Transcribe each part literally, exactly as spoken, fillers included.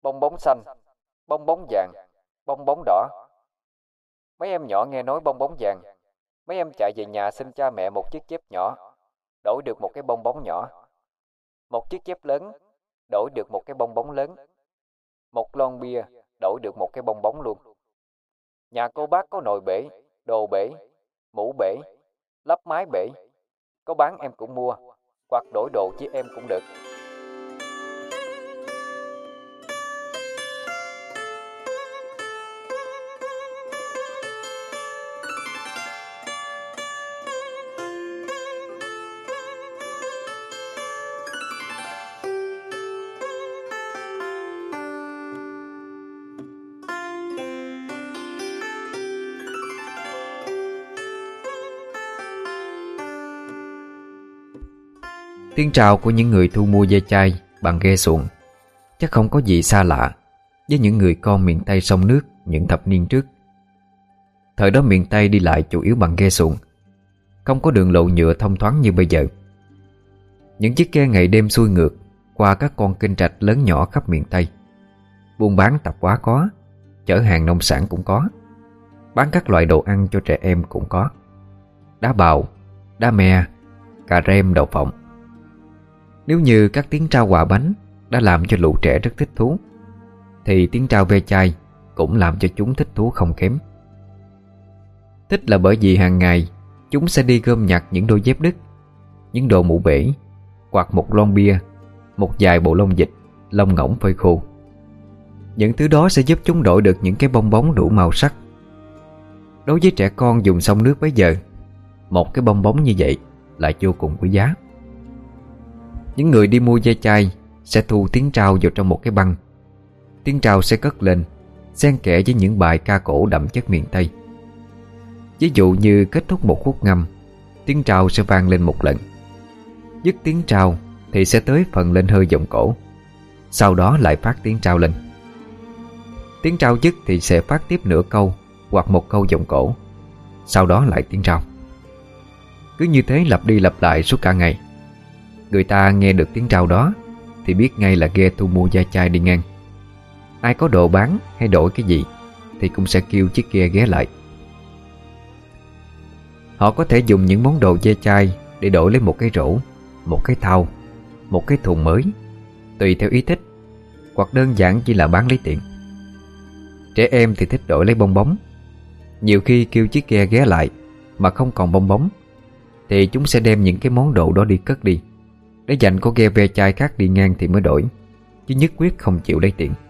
bong bóng xanh, bong bóng vàng, bong bóng đỏ. Mấy em nhỏ nghe nói bong bóng vàng, mấy em chạy về nhà xin cha mẹ một chiếc dép nhỏ, đổi được một cái bong bóng nhỏ. Một chiếc dép lớn, đổi được một cái bong bóng lớn. Một lon bia, đổi được một cái bong bóng luôn. Nhà cô bác có nồi bể, đồ bể, mũ bể, lắp mái bể. Có bán em cũng mua, hoặc đổi đồ với em cũng được. Tiếng trao của những người thu mua ve chai bằng ghe xuồng chắc không có gì xa lạ với những người con miền Tây sông nước những thập niên trước. Thời đó miền Tây đi lại chủ yếu bằng ghe xuồng, không có đường lộ nhựa thông thoáng như bây giờ. Những chiếc ghe ngày đêm xuôi ngược qua các con kênh rạch lớn nhỏ khắp miền Tây. Buôn bán tạp hóa có, chở hàng nông sản cũng có, bán các loại đồ ăn cho trẻ em cũng có. Đá bào, đá me, cà rem, đậu phộng. Nếu như các tiếng trao quà bánh đã làm cho lũ trẻ rất thích thú, thì tiếng trao ve chai cũng làm cho chúng thích thú không kém. Thích là bởi vì hàng ngày chúng sẽ đi gom nhặt những đôi dép đứt, những đồ mũ bể, hoặc một lon bia, một vài bộ lông vịt, lông ngỗng phơi khô. Những thứ đó sẽ giúp chúng đổi được những cái bong bóng đủ màu sắc. Đối với trẻ con dùng sông nước bấy giờ, một cái bong bóng như vậy là vô cùng quý giá. Những người đi mua ve chai sẽ thu tiếng trao vào trong một cái băng. Tiếng trao sẽ cất lên, xen kẽ với những bài ca cổ đậm chất miền Tây. Ví dụ như kết thúc một khúc ngâm, tiếng trao sẽ vang lên một lần. Dứt tiếng trao thì sẽ tới phần lên hơi giọng cổ, sau đó lại phát tiếng trao lên. Tiếng trao dứt thì sẽ phát tiếp nửa câu hoặc một câu giọng cổ, sau đó lại tiếng trao. Cứ như thế lặp đi lặp lại suốt cả ngày. Người ta nghe được tiếng trao đó thì biết ngay là ghe thu mua ve chai đi ngang. Ai có đồ bán hay đổi cái gì thì cũng sẽ kêu chiếc ghe ghé lại. Họ có thể dùng những món đồ ve chai để đổi lấy một cái rổ, một cái thau, một cái thùng mới, tùy theo ý thích, hoặc đơn giản chỉ là bán lấy tiền. Trẻ em thì thích đổi lấy bong bóng. Nhiều khi kêu chiếc ghe ghé lại mà không còn bong bóng thì chúng sẽ đem những cái món đồ đó đi cất đi, để dành có ghe ve chai khác đi ngang thì mới đổi, chứ nhất quyết không chịu lấy tiền.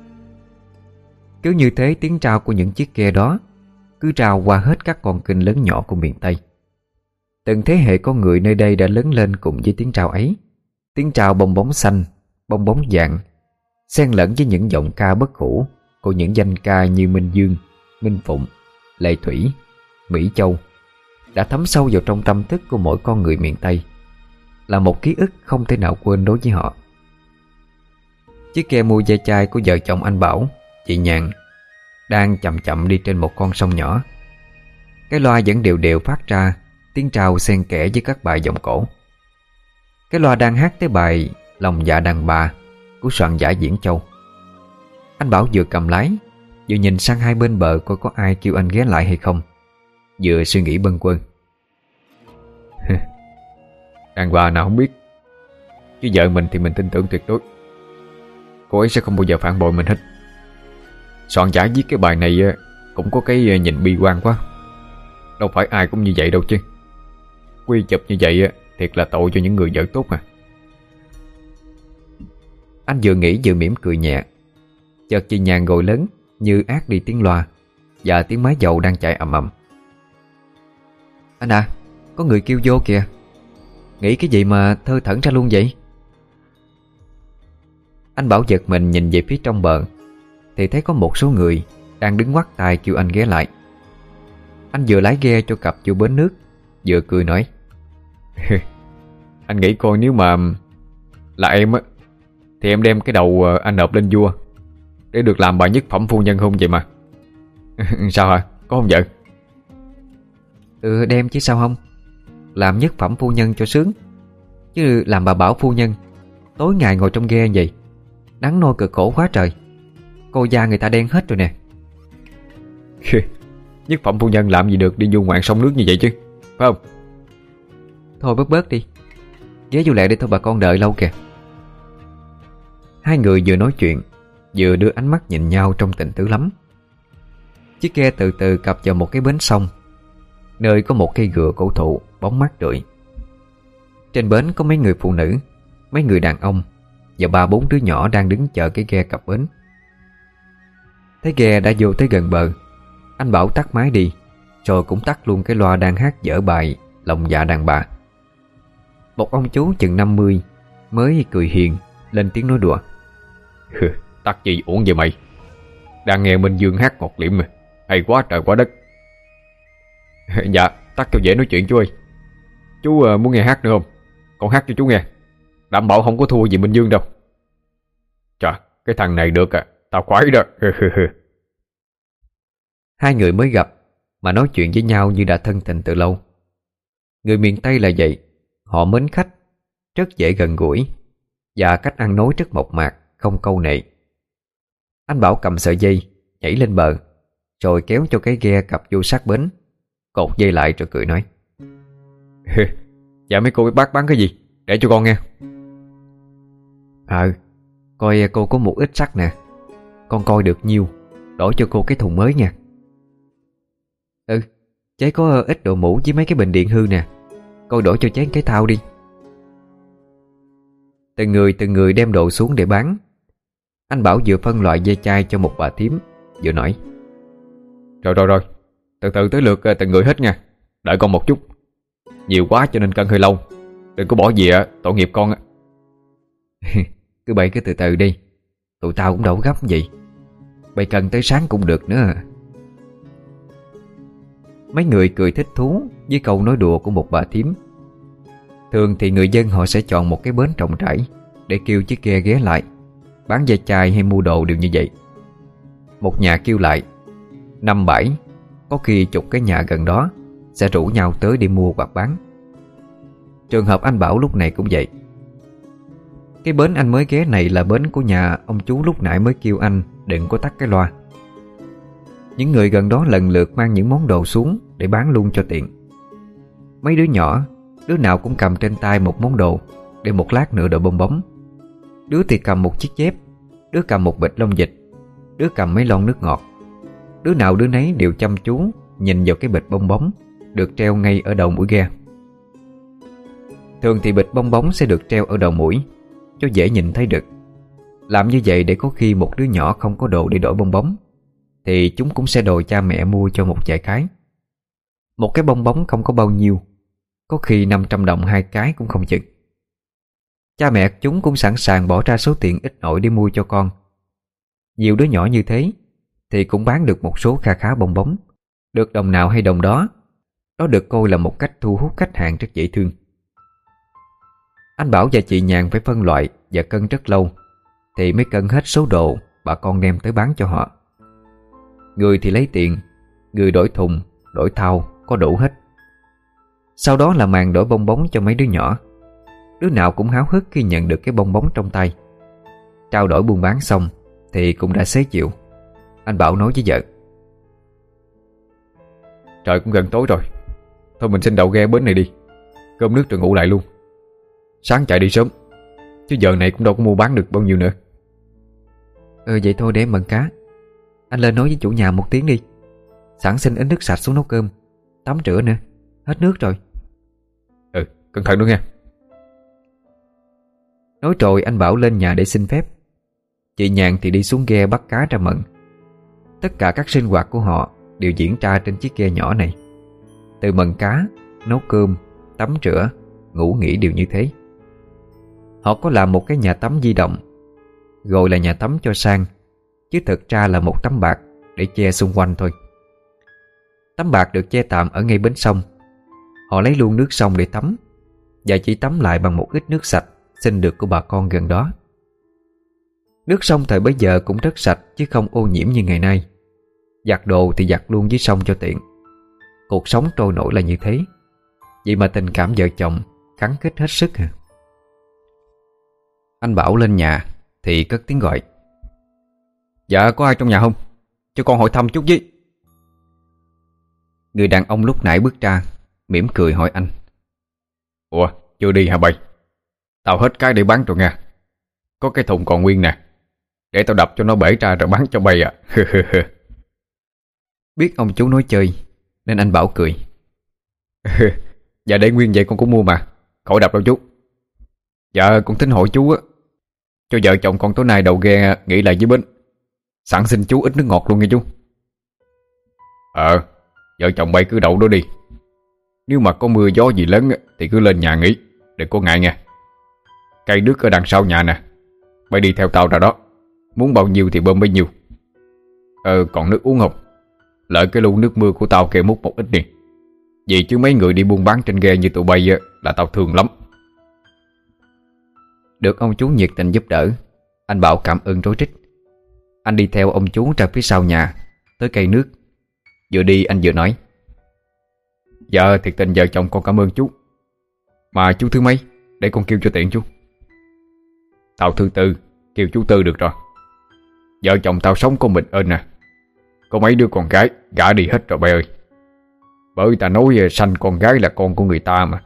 Cứ như thế tiếng trao của những chiếc ghe đó cứ trao qua hết các con kênh lớn nhỏ của miền Tây. Từng thế hệ con người nơi đây đã lớn lên cùng với tiếng trao ấy. Tiếng trao bong bóng xanh, bong bóng vàng, xen lẫn với những giọng ca bất hủ của những danh ca như Minh Dương, Minh Phụng, Lệ Thủy, Mỹ Châu đã thấm sâu vào trong tâm thức của mỗi con người miền Tây, là một ký ức không thể nào quên đối với họ. Chiếc ghe mua ve chai của vợ chồng anh Bảo, chị Nhàn đang chậm chậm đi trên một con sông nhỏ. Cái loa vẫn đều đều phát ra tiếng trao xen kẽ với các bài giọng cổ. Cái loa đang hát tới bài Lòng Dạ Đàn Bà của soạn giả Diễn Châu. Anh Bảo vừa cầm lái, vừa nhìn sang hai bên bờ coi có ai kêu anh ghé lại hay không, vừa suy nghĩ bâng quơ. Đàn bà nào không biết, chứ vợ mình thì mình tin tưởng tuyệt đối. Cô ấy sẽ không bao giờ phản bội mình hết. Soạn giả viết cái bài này cũng có cái nhìn bi quan quá. Đâu phải ai cũng như vậy đâu chứ. Quy chụp như vậy thiệt là tội cho những người vợ tốt mà. Anh vừa nghĩ vừa mỉm cười nhẹ. Chợt chị Nhàn ngồi lớn như át đi tiếng loa và tiếng máy dầu đang chạy ầm ầm. Anh à, có người kêu vô kìa. Nghĩ cái gì mà thơ thẩn ra luôn vậy? Anh Bảo giật mình nhìn về phía trong bờ thì thấy có một số người đang đứng ngoắt tai kêu anh ghé lại. Anh vừa lái ghe cho cặp vô bến nước, vừa cười nói: Anh nghĩ coi, nếu mà là em á thì em đem cái đầu anh nộp lên vua để được làm bà nhất phẩm phu nhân không vậy mà. Sao hả? Có không vợ? Ừ, đem chứ sao không. Làm nhất phẩm phu nhân cho sướng, chứ làm bà Bảo phu nhân tối ngày ngồi trong ghe vậy, nắng nôi cực khổ quá trời. Cô da người ta đen hết rồi nè. Nhất phẩm phu nhân làm gì được đi du ngoạn sông nước như vậy chứ, phải không? Thôi bớt bớt đi, ghé vô lẹ để thôi bà con đợi lâu kìa. Hai người vừa nói chuyện vừa đưa ánh mắt nhìn nhau trong tình tứ lắm. Chiếc ghe từ từ cập vào một cái bến sông, nơi có một cây gừa cổ thụ bóng mát rượi. Trên bến có mấy người phụ nữ, mấy người đàn ông và ba bốn đứa nhỏ đang đứng chờ cái ghe cập bến. Thấy ghe đã vô tới gần bờ, anh Bảo tắt máy đi, rồi cũng tắt luôn cái loa đang hát dở bài Lòng dạ đàn bà. Một ông chú chừng năm mươi mới cười hiền lên tiếng nói đùa. Tắt gì uổng vậy mày? Đang nghe Minh Dương hát ngọt liệm mà, hay quá trời quá đất. Dạ, tắt cho dễ nói chuyện chú ơi. Chú uh, muốn nghe hát nữa không? Con hát cho chú nghe, đảm bảo không có thua gì Minh Dương đâu. Chà, cái thằng này được à, tao khoái đó. Hai người mới gặp mà nói chuyện với nhau như đã thân tình từ lâu. Người miền Tây là vậy, họ mến khách, rất dễ gần gũi, và cách ăn nói rất mộc mạc, không câu nệ. Anh Bảo cầm sợi dây nhảy lên bờ, rồi kéo cho cái ghe cập vô sát bến, cột dây lại rồi cười nói. Dạ mấy cô biết bác bán cái gì, để cho con nghe. Ờ, coi cô có một ít sắt nè, con coi được nhiêu đổi cho cô cái thùng mới nha. Ừ, cháy có ít đồ mũ với mấy cái bình điện hư nè, coi đổi cho cháy cái thau đi. Từng người từng người đem đồ xuống để bán. Anh Bảo vừa phân loại dây chai cho một bà thím, vừa nói. Rồi rồi rồi, từ từ tới lượt từng người hết nha, đợi con một chút. Nhiều quá cho nên cân hơi lâu, đừng có bỏ gì ạ, tội nghiệp con. Cứ bày cứ từ từ đi, tụi tao cũng đâu gấp gì, bày cần tới sáng cũng được nữa. Mấy người cười thích thú với câu nói đùa của một bà thím. Thường thì người dân họ sẽ chọn một cái bến rộng rãi để kêu chiếc ghe ghé lại, bán dây chai hay mua đồ đều như vậy. Một nhà kêu lại, năm bảy, có khi chục cái nhà gần đó sẽ rủ nhau tới đi mua hoặc bán. Trường hợp anh Bảo lúc này cũng vậy. Cái bến anh mới ghé này là bến của nhà ông chú lúc nãy mới kêu anh đừng có tắt cái loa. Những người gần đó lần lượt mang những món đồ xuống để bán luôn cho tiện. Mấy đứa nhỏ, đứa nào cũng cầm trên tay một món đồ để một lát nữa đợi bong bóng. Đứa thì cầm một chiếc dép, đứa cầm một bịch lông vịt, đứa cầm mấy lon nước ngọt. Đứa nào đứa nấy đều chăm chú nhìn vào cái bịch bong bóng được treo ngay ở đầu mũi ghe. Thường thì bịch bong bóng sẽ được treo ở đầu mũi cho dễ nhìn thấy được. Làm như vậy để có khi một đứa nhỏ không có đồ để đổi bong bóng thì chúng cũng sẽ đòi cha mẹ mua cho một vài cái. Một cái bong bóng không có bao nhiêu, có khi năm trăm đồng hai cái cũng không chừng. Cha mẹ chúng cũng sẵn sàng bỏ ra số tiền ít ỏi để mua cho con. Nhiều đứa nhỏ như thế thì cũng bán được một số kha khá bong bóng, được đồng nào hay đồng đó. Đó được coi là một cách thu hút khách hàng rất dễ thương. Anh Bảo và chị Nhàn phải phân loại và cân rất lâu thì mới cân hết số đồ bà con đem tới bán cho họ. Người thì lấy tiền, người đổi thùng, đổi thau, có đủ hết. Sau đó là màn đổi bong bóng cho mấy đứa nhỏ. Đứa nào cũng háo hức khi nhận được cái bong bóng trong tay. Trao đổi buôn bán xong thì cũng đã xế chiều. Anh Bảo nói với vợ. Trời cũng gần tối rồi, thôi mình xin đậu ghe bến này đi, cơm nước rồi ngủ lại luôn. Sáng chạy đi sớm, chứ giờ này cũng đâu có mua bán được bao nhiêu nữa. Ừ vậy thôi để em bận cá. Anh lên nói với chủ nhà một tiếng đi, sẵn xin ít nước sạch xuống nấu cơm, tắm rửa nữa, hết nước rồi. Ừ, cẩn thận nữa nghe. Nói rồi anh Bảo lên nhà để xin phép. Chị Nhàn thì đi xuống ghe bắt cá ra mận. Tất cả các sinh hoạt của họ đều diễn ra trên chiếc ghe nhỏ này. Từ mận cá, nấu cơm, tắm rửa, ngủ nghỉ đều như thế. Họ có làm một cái nhà tắm di động, gọi là nhà tắm cho sang, chứ thực ra là một tấm bạt để che xung quanh thôi. Tấm bạt được che tạm ở ngay bến sông. Họ lấy luôn nước sông để tắm, và chỉ tắm lại bằng một ít nước sạch xin được của bà con gần đó. Nước sông thời bấy giờ cũng rất sạch chứ không ô nhiễm như ngày nay. Giặt đồ thì giặt luôn dưới sông cho tiện. Cuộc sống trôi nổi là như thế. Vậy mà tình cảm vợ chồng khăng khít hết sức hả? Anh Bảo lên nhà thì cất tiếng gọi. Dạ có ai trong nhà không? Cho con hỏi thăm chút với. Người đàn ông lúc nãy bước ra, mỉm cười hỏi anh. Ủa chưa đi hả bay? Tao hết cái để bán rồi nha. Có cái thùng còn nguyên nè, để tao đập cho nó bể ra rồi bán cho bay à. Biết ông chú nói chơi nên anh Bảo cười. Dạ để nguyên vậy con cũng mua mà, khỏi đập đâu chú. Dạ con tính hỏi chú á, cho vợ chồng con tối nay đầu ghe nghỉ lại dưới bến, sẵn xin chú ít nước ngọt luôn nha chú. Ờ, vợ chồng bay cứ đậu đó đi. Nếu mà có mưa gió gì lớn thì cứ lên nhà nghỉ, đừng có ngại nha. Cây nước ở đằng sau nhà nè, bay đi theo tao ra đó, muốn bao nhiêu thì bơm bấy nhiêu. Ờ còn nước uống không? Lợi cái lu nước mưa của tao kêu múc một ít đi, vì chứ mấy người đi buôn bán trên ghe như tụi bay là tao thương lắm. Được ông chú nhiệt tình giúp đỡ, anh Bảo cảm ơn rối rít. Anh đi theo ông chú ra phía sau nhà, tới cây nước. Vừa đi anh vừa nói. Dạ thiệt tình vợ chồng con cảm ơn chú. Mà chú thứ mấy để con kêu cho tiện chú? Tao thứ tư, kêu chú Tư được rồi. Vợ chồng tao sống có mình ơn nè, có mấy đứa con gái gả đi hết rồi bay ơi. Bởi ta nói sanh con gái là con của người ta mà.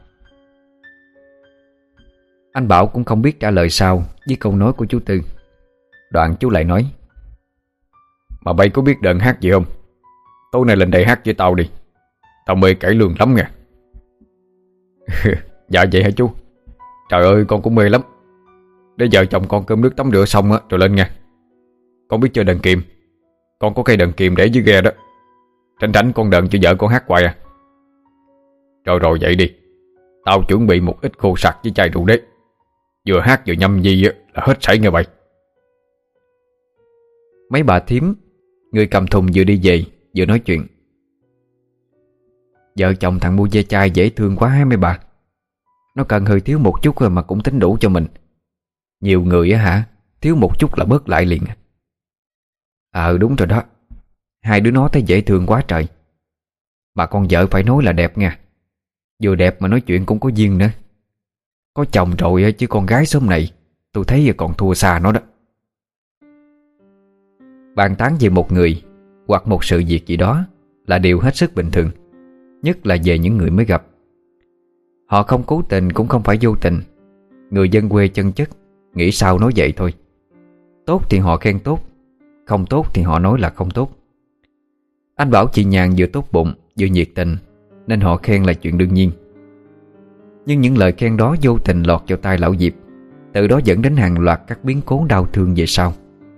Anh Bảo cũng không biết trả lời sao với câu nói của chú Tư. Đoạn chú lại nói. Mà bay có biết đờn hát gì không? Tối nay lên đây hát với tao đi, tao mê cải lương lắm nha. Dạ vậy hả chú? Trời ơi con cũng mê lắm. Để vợ chồng con cơm nước tắm rửa xong á rồi lên nha. Con biết chơi đờn kiềm, con có cây đờn kiềm để dưới ghe đó, tránh tránh con đờn cho vợ con hát hoài à. Rồi rồi vậy đi, tao chuẩn bị một ít khô sặc với chai rượu đấy. Vừa hát vừa nhâm nhi là hết sảy nghe bay. Mấy bà thím, người cầm thùng vừa đi về vừa nói chuyện. Vợ chồng thằng mua ve chai dễ thương quá hả mấy bà? Nó cần hơi thiếu một chút mà cũng tính đủ cho mình. Nhiều người á hả, thiếu một chút là bớt lại liền. Ờ đúng rồi đó, hai đứa nó thấy dễ thương quá trời. Bà con vợ phải nói là đẹp nha. Vừa đẹp mà nói chuyện cũng có duyên nữa. Có chồng rồi chứ con gái xóm này tôi thấy còn thua xa nó đó. Bàn tán về một người hoặc một sự việc gì đó là điều hết sức bình thường, nhất là về những người mới gặp. Họ không cố tình cũng không phải vô tình. Người dân quê chân chất, nghĩ sao nói vậy thôi. Tốt thì họ khen tốt, không tốt thì họ nói là không tốt. Anh bảo chị Nhàn vừa tốt bụng vừa nhiệt tình, nên họ khen là chuyện đương nhiên. Nhưng những lời khen đó vô tình lọt vào tai lão Diệp, từ đó dẫn đến hàng loạt các biến cố đau thương về sau.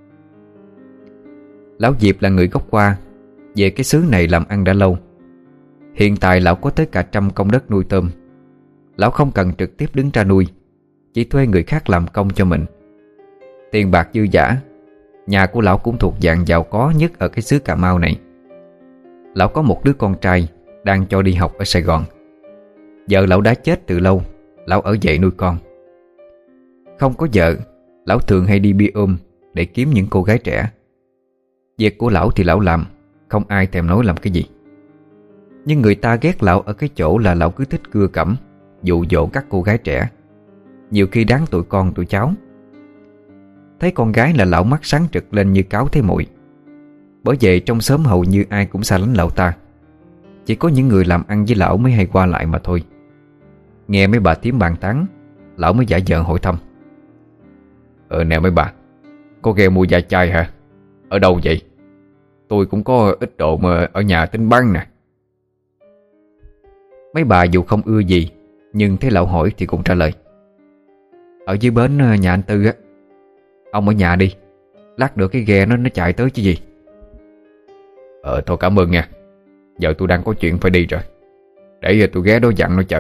Lão Diệp là người gốc Hoa, về cái xứ này làm ăn đã lâu. Hiện tại lão có tới cả trăm công đất nuôi tôm. Lão không cần trực tiếp đứng ra nuôi, chỉ thuê người khác làm công cho mình. Tiền bạc dư dả. Nhà của lão cũng thuộc dạng giàu có nhất ở cái xứ Cà Mau này. Lão có một đứa con trai đang cho đi học ở Sài Gòn. Vợ lão đã chết từ lâu, lão ở vậy nuôi con. Không có vợ, lão thường hay đi bia ôm để kiếm những cô gái trẻ. Việc của lão thì lão làm, không ai thèm nói làm cái gì. Nhưng người ta ghét lão ở cái chỗ là lão cứ thích cưa cẩm, dụ dỗ các cô gái trẻ, nhiều khi đáng tụi con tụi cháu. Thấy con gái là lão mắt sáng trực lên như cáo thấy muội. Bởi vậy trong xóm hầu như ai cũng xa lánh lão ta. Chỉ có những người làm ăn với lão mới hay qua lại mà thôi. Nghe mấy bà tím bàn tán, lão mới giả vờ hỏi thăm. Ờ nè mấy bà, có ghe mua da chai hả? Ở đâu vậy? Tôi cũng có ít đồ mà ở nhà tính bán nè. Mấy bà dù không ưa gì, nhưng thấy lão hỏi thì cũng trả lời. Ở dưới bến nhà anh Tư á. Ông ở nhà đi, lát nữa cái ghe nó nó chạy tới chứ gì. Ờ thôi cảm ơn nha. Giờ tôi đang có chuyện phải đi rồi, để tôi ghé đó dặn nó chờ.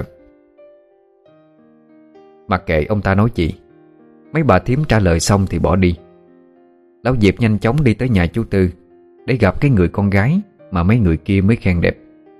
Mặc kệ ông ta nói gì, mấy bà thím trả lời xong thì bỏ đi. Lão Diệp nhanh chóng đi tới nhà chú Tư để gặp cái người con gái mà mấy người kia mới khen đẹp.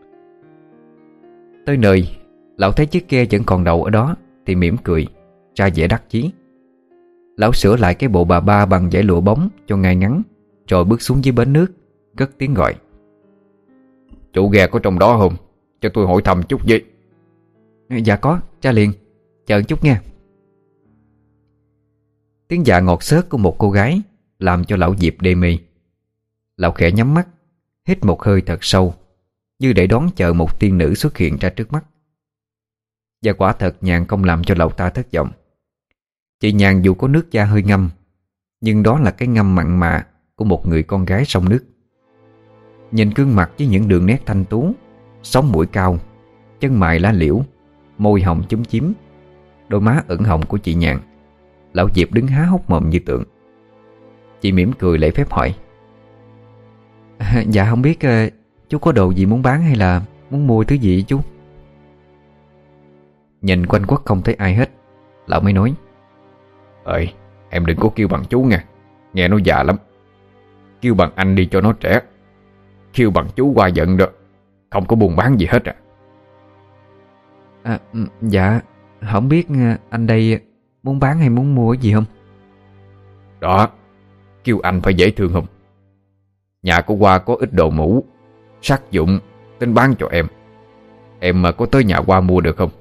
Tới nơi, lão thấy chiếc ghe vẫn còn đậu ở đó thì mỉm cười, ra vẻ đắc chí. Lão sửa lại cái bộ bà ba bằng dải lụa bóng cho ngay ngắn, rồi bước xuống dưới bến nước, cất tiếng gọi. Chủ ghe có trong đó không? Cho tôi hỏi thăm chút với. Dạ có, ra liền. Chờ chút nha. Tiếng dạ ngọt xớt của một cô gái làm cho lão Diệp đê mê. Lão khẽ nhắm mắt, hít một hơi thật sâu, như để đón chờ một tiên nữ xuất hiện ra trước mắt. Và quả thật Nhàn không làm cho lão ta thất vọng. Chị Nhàn dù có nước da hơi ngâm, nhưng đó là cái ngâm mặn mà của một người con gái sông nước. Nhìn gương mặt với những đường nét thanh tú, sống mũi cao, chân mày lá liễu, môi hồng chúm chím, đôi má ửng hồng của chị Nhàn, lão Diệp đứng há hốc mồm như tượng. Chị mỉm cười lễ phép hỏi: à, Dạ không biết uh, chú có đồ gì muốn bán hay là muốn mua thứ gì chú? Nhìn quanh quất không thấy ai hết, lão mới nói: Ơi, em đừng có kêu bằng chú nha, nghe nó già lắm. Kêu bằng anh đi cho nó trẻ. Kêu bằng chú qua giận đó, không có buôn bán gì hết à. à Dạ, không biết anh đây muốn bán hay muốn mua cái gì không? Đó, kêu anh phải dễ thương không? Nhà của Hoa có ít đồ mũ, sắc dụng, tính bán cho em. Em mà có tới nhà Hoa mua được không?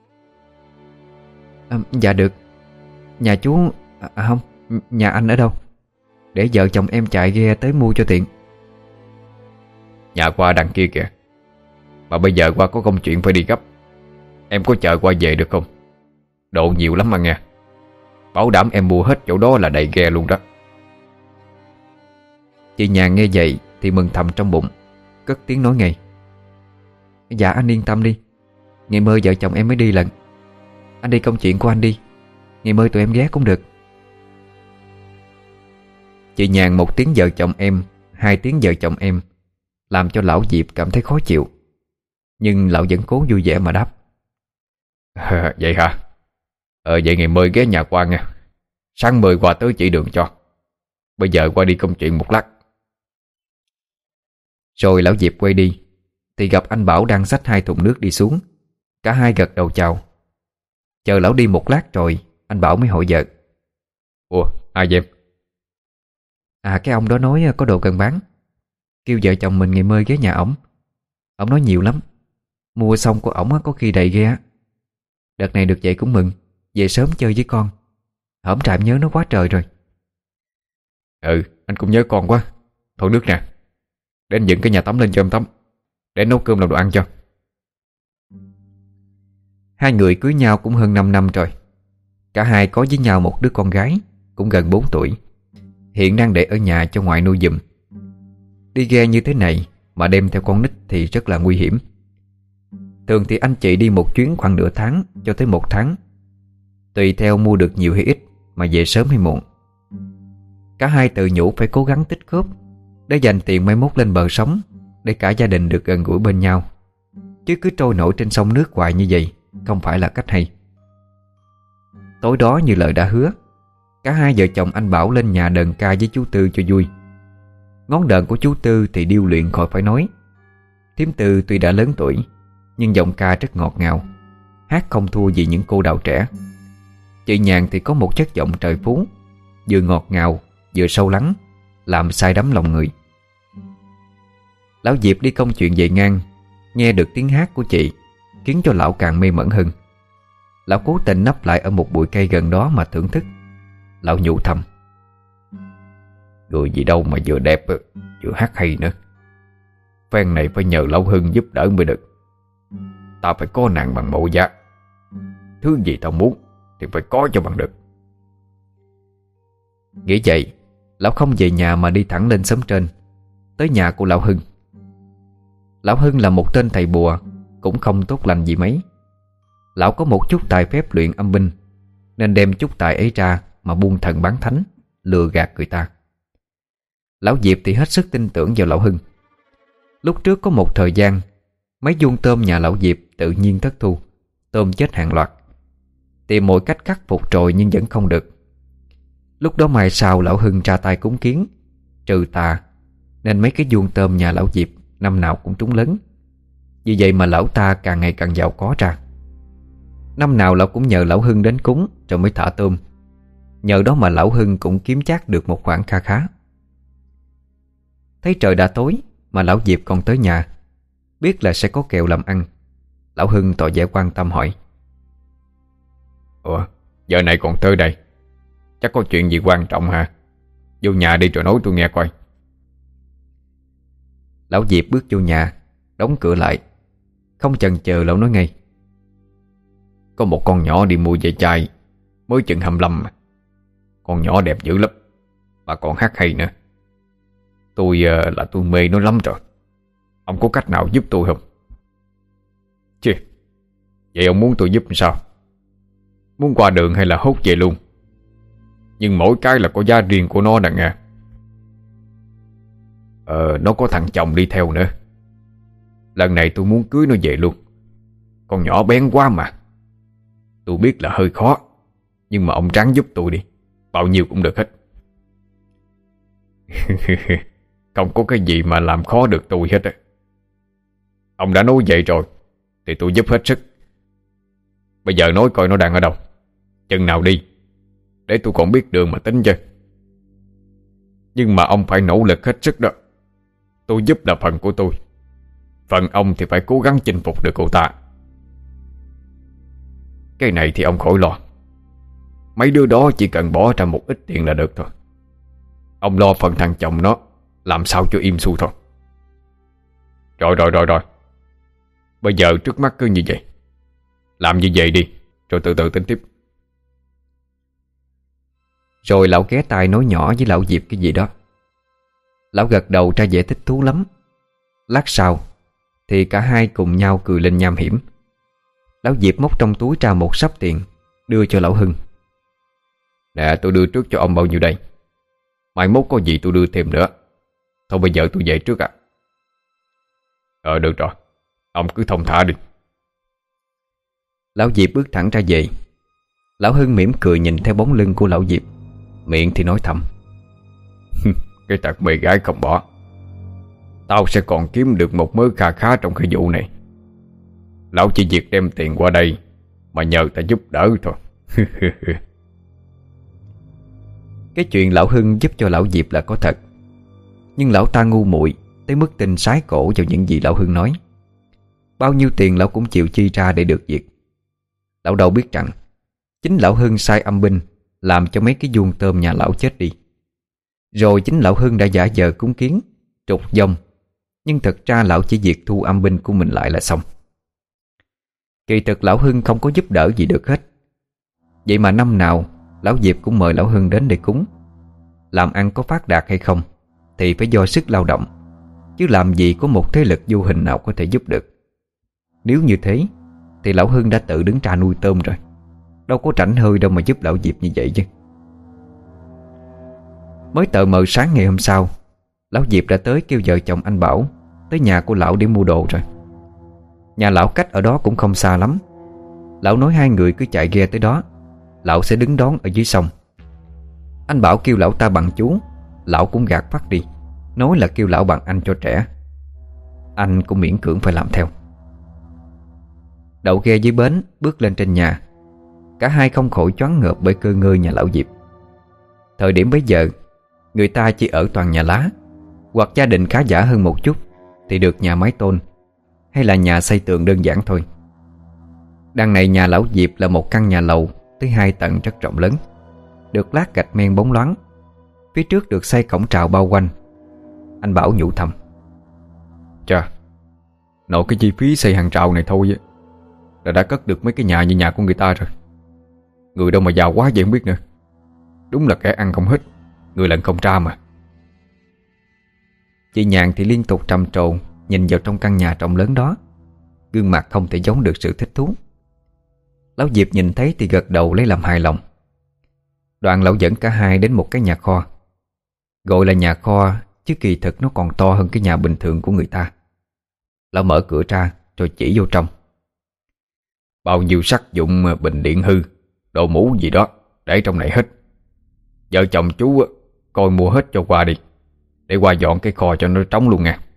à, Dạ được. Nhà chú... À không, nhà anh ở đâu? Để vợ chồng em chạy ghe tới mua cho tiện. Nhà Hoa đằng kia kìa. Mà bây giờ Hoa có công chuyện phải đi gấp. Em có chờ Hoa về được không? Đồ nhiều lắm mà nghe. Bảo đảm em mua hết chỗ đó là đầy ghe luôn đó. Chị Nhàn nghe vậy thì mừng thầm trong bụng, cất tiếng nói ngay: Dạ anh yên tâm đi, ngày mơ vợ chồng em mới đi lần. Anh đi công chuyện của anh đi, ngày mơ tụi em ghé cũng được. Chị Nhàn một tiếng vợ chồng em, hai tiếng vợ chồng em, làm cho lão Diệp cảm thấy khó chịu. Nhưng lão vẫn cố vui vẻ mà đáp: à, Vậy hả? Ờ vậy ngày mời ghé nhà qua nha. Sáng mời qua tới chỉ đường cho. Bây giờ qua đi công chuyện một lát. Rồi lão Diệp quay đi thì gặp anh Bảo đang xách hai thùng nước đi xuống. Cả hai gật đầu chào. Chờ lão đi một lát rồi anh Bảo mới hỏi vợ: Ủa ai vậy em? À cái ông đó nói có đồ cần bán, kêu vợ chồng mình ngày mơ ghé nhà ổng. Ổng nói nhiều lắm, mua xong của ổng có khi đầy ghe. Đợt này được vậy cũng mừng, về sớm chơi với con. Hổm trạm nhớ nó quá trời rồi. Ừ anh cũng nhớ con quá. Thôi nước nè, đến dựng cái nhà tắm lên cho em tắm, để nấu cơm làm đồ ăn cho. Hai người cưới nhau cũng hơn năm năm rồi. Cả hai có với nhau một đứa con gái cũng gần bốn tuổi, hiện đang để ở nhà cho ngoại nuôi giùm. Đi ghe như thế này mà đem theo con nít thì rất là nguy hiểm. Thường thì anh chị đi một chuyến khoảng nửa tháng cho tới một tháng, tùy theo mua được nhiều hay ít mà về sớm hay muộn. Cả hai tự nhủ phải cố gắng tích góp để dành tiền mai mốt lên bờ sống, để cả gia đình được gần gũi bên nhau. Chứ cứ trôi nổi trên sông nước hoài như vậy không phải là cách hay. Tối đó như lời đã hứa, cả hai vợ chồng anh Bảo lên nhà đờn ca với chú Tư cho vui. Ngón đờn của chú Tư thì điêu luyện khỏi phải nói. Thím Tư tuy đã lớn tuổi nhưng giọng ca rất ngọt ngào, hát không thua gì những cô đào trẻ. Chị Nhàn thì có một chất giọng trời phú, vừa ngọt ngào vừa sâu lắng, làm say đắm lòng người. Lão Diệp đi công chuyện về ngang, nghe được tiếng hát của chị khiến cho lão càng mê mẩn hơn. Lão cố tình nấp lại ở một bụi cây gần đó mà thưởng thức. Lão nhủ thầm: Người gì đâu mà vừa đẹp vừa hát hay nữa. Phen này phải nhờ Lão Hưng giúp đỡ mới được. Ta phải có nàng bằng mộ giá. Thứ gì tao muốn thì phải có cho bằng được. Nghĩ vậy, lão không về nhà mà đi thẳng lên xóm trên, tới nhà của lão Hưng. Lão Hưng là một tên thầy bùa, cũng không tốt lành gì mấy. Lão có một chút tài phép luyện âm binh, nên đem chút tài ấy ra mà buôn thần bán thánh, lừa gạt người ta. Lão Diệp thì hết sức tin tưởng vào lão Hưng. Lúc trước có một thời gian, mấy vuông tôm nhà lão Diệp tự nhiên thất thu, tôm chết hàng loạt. Tìm mọi cách khắc phục rồi nhưng vẫn không được. Lúc đó mai sau lão Hưng ra tay cúng kiến, trừ tà, nên mấy cái vuông tôm nhà lão Diệp năm nào cũng trúng lớn. Vì vậy mà lão ta càng ngày càng giàu có ra. Năm nào lão cũng nhờ lão Hưng đến cúng rồi mới thả tôm. Nhờ đó mà lão Hưng cũng kiếm chắc được một khoản kha khá. Thấy trời đã tối mà lão Diệp còn tới nhà, biết là sẽ có kèo làm ăn. Lão Hưng tỏ vẻ quan tâm hỏi: Ủa, giờ này còn tới đây? Chắc có chuyện gì quan trọng hả? Vô nhà đi rồi nói tôi nghe coi. Lão Diệp bước vô nhà, đóng cửa lại. Không chần chờ lão nói ngay: Có một con nhỏ đi mua dây chai, mới chừng hai mươi lăm mà. Con nhỏ đẹp dữ lắm, mà còn hát hay nữa. Tôi uh, là tôi mê nó lắm rồi. Ông có cách nào giúp tôi không? Chứ, vậy ông muốn tôi giúp sao? Muốn qua đường hay là hốt về luôn? Nhưng mỗi cái là có giá riêng của nó nè nghe. Ờ, nó có thằng chồng đi theo nữa. Lần này tôi muốn cưới nó về luôn. Con nhỏ bén quá mà. Tôi biết là hơi khó, nhưng mà ông ráng giúp tôi đi. Bao nhiêu cũng được hết. Không có cái gì mà làm khó được tôi hết á. Ông đã nói vậy rồi thì tôi giúp hết sức. Bây giờ nói coi nó đang ở đâu, chừng nào đi, để tôi còn biết đường mà tính chứ. Nhưng mà ông phải nỗ lực hết sức đó. Tôi giúp là phần của tôi, phần ông thì phải cố gắng chinh phục được cậu ta. Cái này thì ông khỏi lo. Mấy đứa đó chỉ cần bỏ ra một ít tiền là được thôi. Ông lo phần thằng chồng nó, làm sao cho im xuôi thôi. Rồi rồi rồi rồi Bây giờ trước mắt cứ như vậy. Làm như vậy đi, rồi từ từ tính tiếp. Rồi lão ghé tai nói nhỏ với lão Diệp cái gì đó. Lão gật đầu ra vẻ thích thú lắm. Lát sau thì cả hai cùng nhau cười lên nham hiểm. Lão Diệp móc trong túi ra một sắp tiền, đưa cho lão Hưng. Nè, tôi đưa trước cho ông bao nhiêu đây. Mai mốt có gì tôi đưa thêm nữa. Thôi bây giờ tôi về trước ạ. Ờ được rồi, ông cứ thông thả đi. Lão Diệp bước thẳng ra về. Lão Hưng mỉm cười nhìn theo bóng lưng của lão Diệp, miệng thì nói thầm: Cái tật mê gái không bỏ. Tao sẽ còn kiếm được một mớ kha khá trong cái vụ này. Lão chỉ việc đem tiền qua đây mà nhờ ta giúp đỡ thôi. Cái chuyện lão Hưng giúp cho lão Diệp là có thật, nhưng lão ta ngu muội tới mức tin sái cổ vào những gì lão Hưng nói. Bao nhiêu tiền lão cũng chịu chi ra để được việc. Lão đâu biết rằng chính lão Hưng sai âm binh làm cho mấy cái vuông tôm nhà lão chết đi. Rồi chính lão Hưng đã giả vờ cúng kiến, trục dông, nhưng thật ra lão chỉ việc thu âm binh của mình lại là xong. Kỳ thực lão Hưng không có giúp đỡ gì được hết. Vậy mà năm nào lão Diệp cũng mời lão Hưng đến để cúng. Làm ăn có phát đạt hay không thì phải do sức lao động, chứ làm gì có một thế lực vô hình nào có thể giúp được. Nếu như thế thì lão Hưng đã tự đứng ra nuôi tôm rồi, đâu có rảnh hơi đâu mà giúp lão Diệp như vậy chứ. Mới tờ mờ sáng ngày hôm sau, lão Diệp đã tới kêu vợ chồng anh Bảo tới nhà của lão để mua đồ rồi. Nhà lão cách ở đó cũng không xa lắm. Lão nói hai người cứ chạy ghe tới đó, lão sẽ đứng đón ở dưới sông. Anh Bảo kêu lão ta bằng chú, lão cũng gạt phát đi, nói là kêu lão bằng anh cho trẻ. Anh cũng miễn cưỡng phải làm theo. Đậu ghe dưới bến, bước lên trên nhà. Cả hai không khỏi choáng ngợp bởi cơ ngơi nhà lão Diệp. Thời điểm bấy giờ, người ta chỉ ở toàn nhà lá, hoặc gia đình khá giả hơn một chút thì được nhà mái tôn, hay là nhà xây tường đơn giản thôi. Đằng này nhà lão Diệp là một căn nhà lầu tới hai tầng rất rộng lớn, được lát gạch men bóng loáng. Phía trước được xây cổng trào bao quanh. Anh Bảo nhủ thầm: Chà, nội cái chi phí xây hàng rào này thôi là đã cất được mấy cái nhà như nhà của người ta rồi. Người đâu mà giàu quá vậy không biết nữa. Đúng là kẻ ăn không hết, người lần không ra mà. Chị Nhàn thì liên tục trầm trồ nhìn vào trong căn nhà rộng lớn đó, gương mặt không thể giấu được sự thích thú. Lão Diệp nhìn thấy thì gật đầu lấy làm hài lòng. Đoạn lão dẫn cả hai đến một cái nhà kho. Gọi là nhà kho chứ kỳ thực nó còn to hơn cái nhà bình thường của người ta. Lão mở cửa ra rồi chỉ vô trong. Bao nhiêu sắt dụng, bình điện hư, đồ mũ gì đó để trong này hết. Vợ chồng chú coi mua hết cho qua đi, để qua dọn cái kho cho nó trống luôn nha.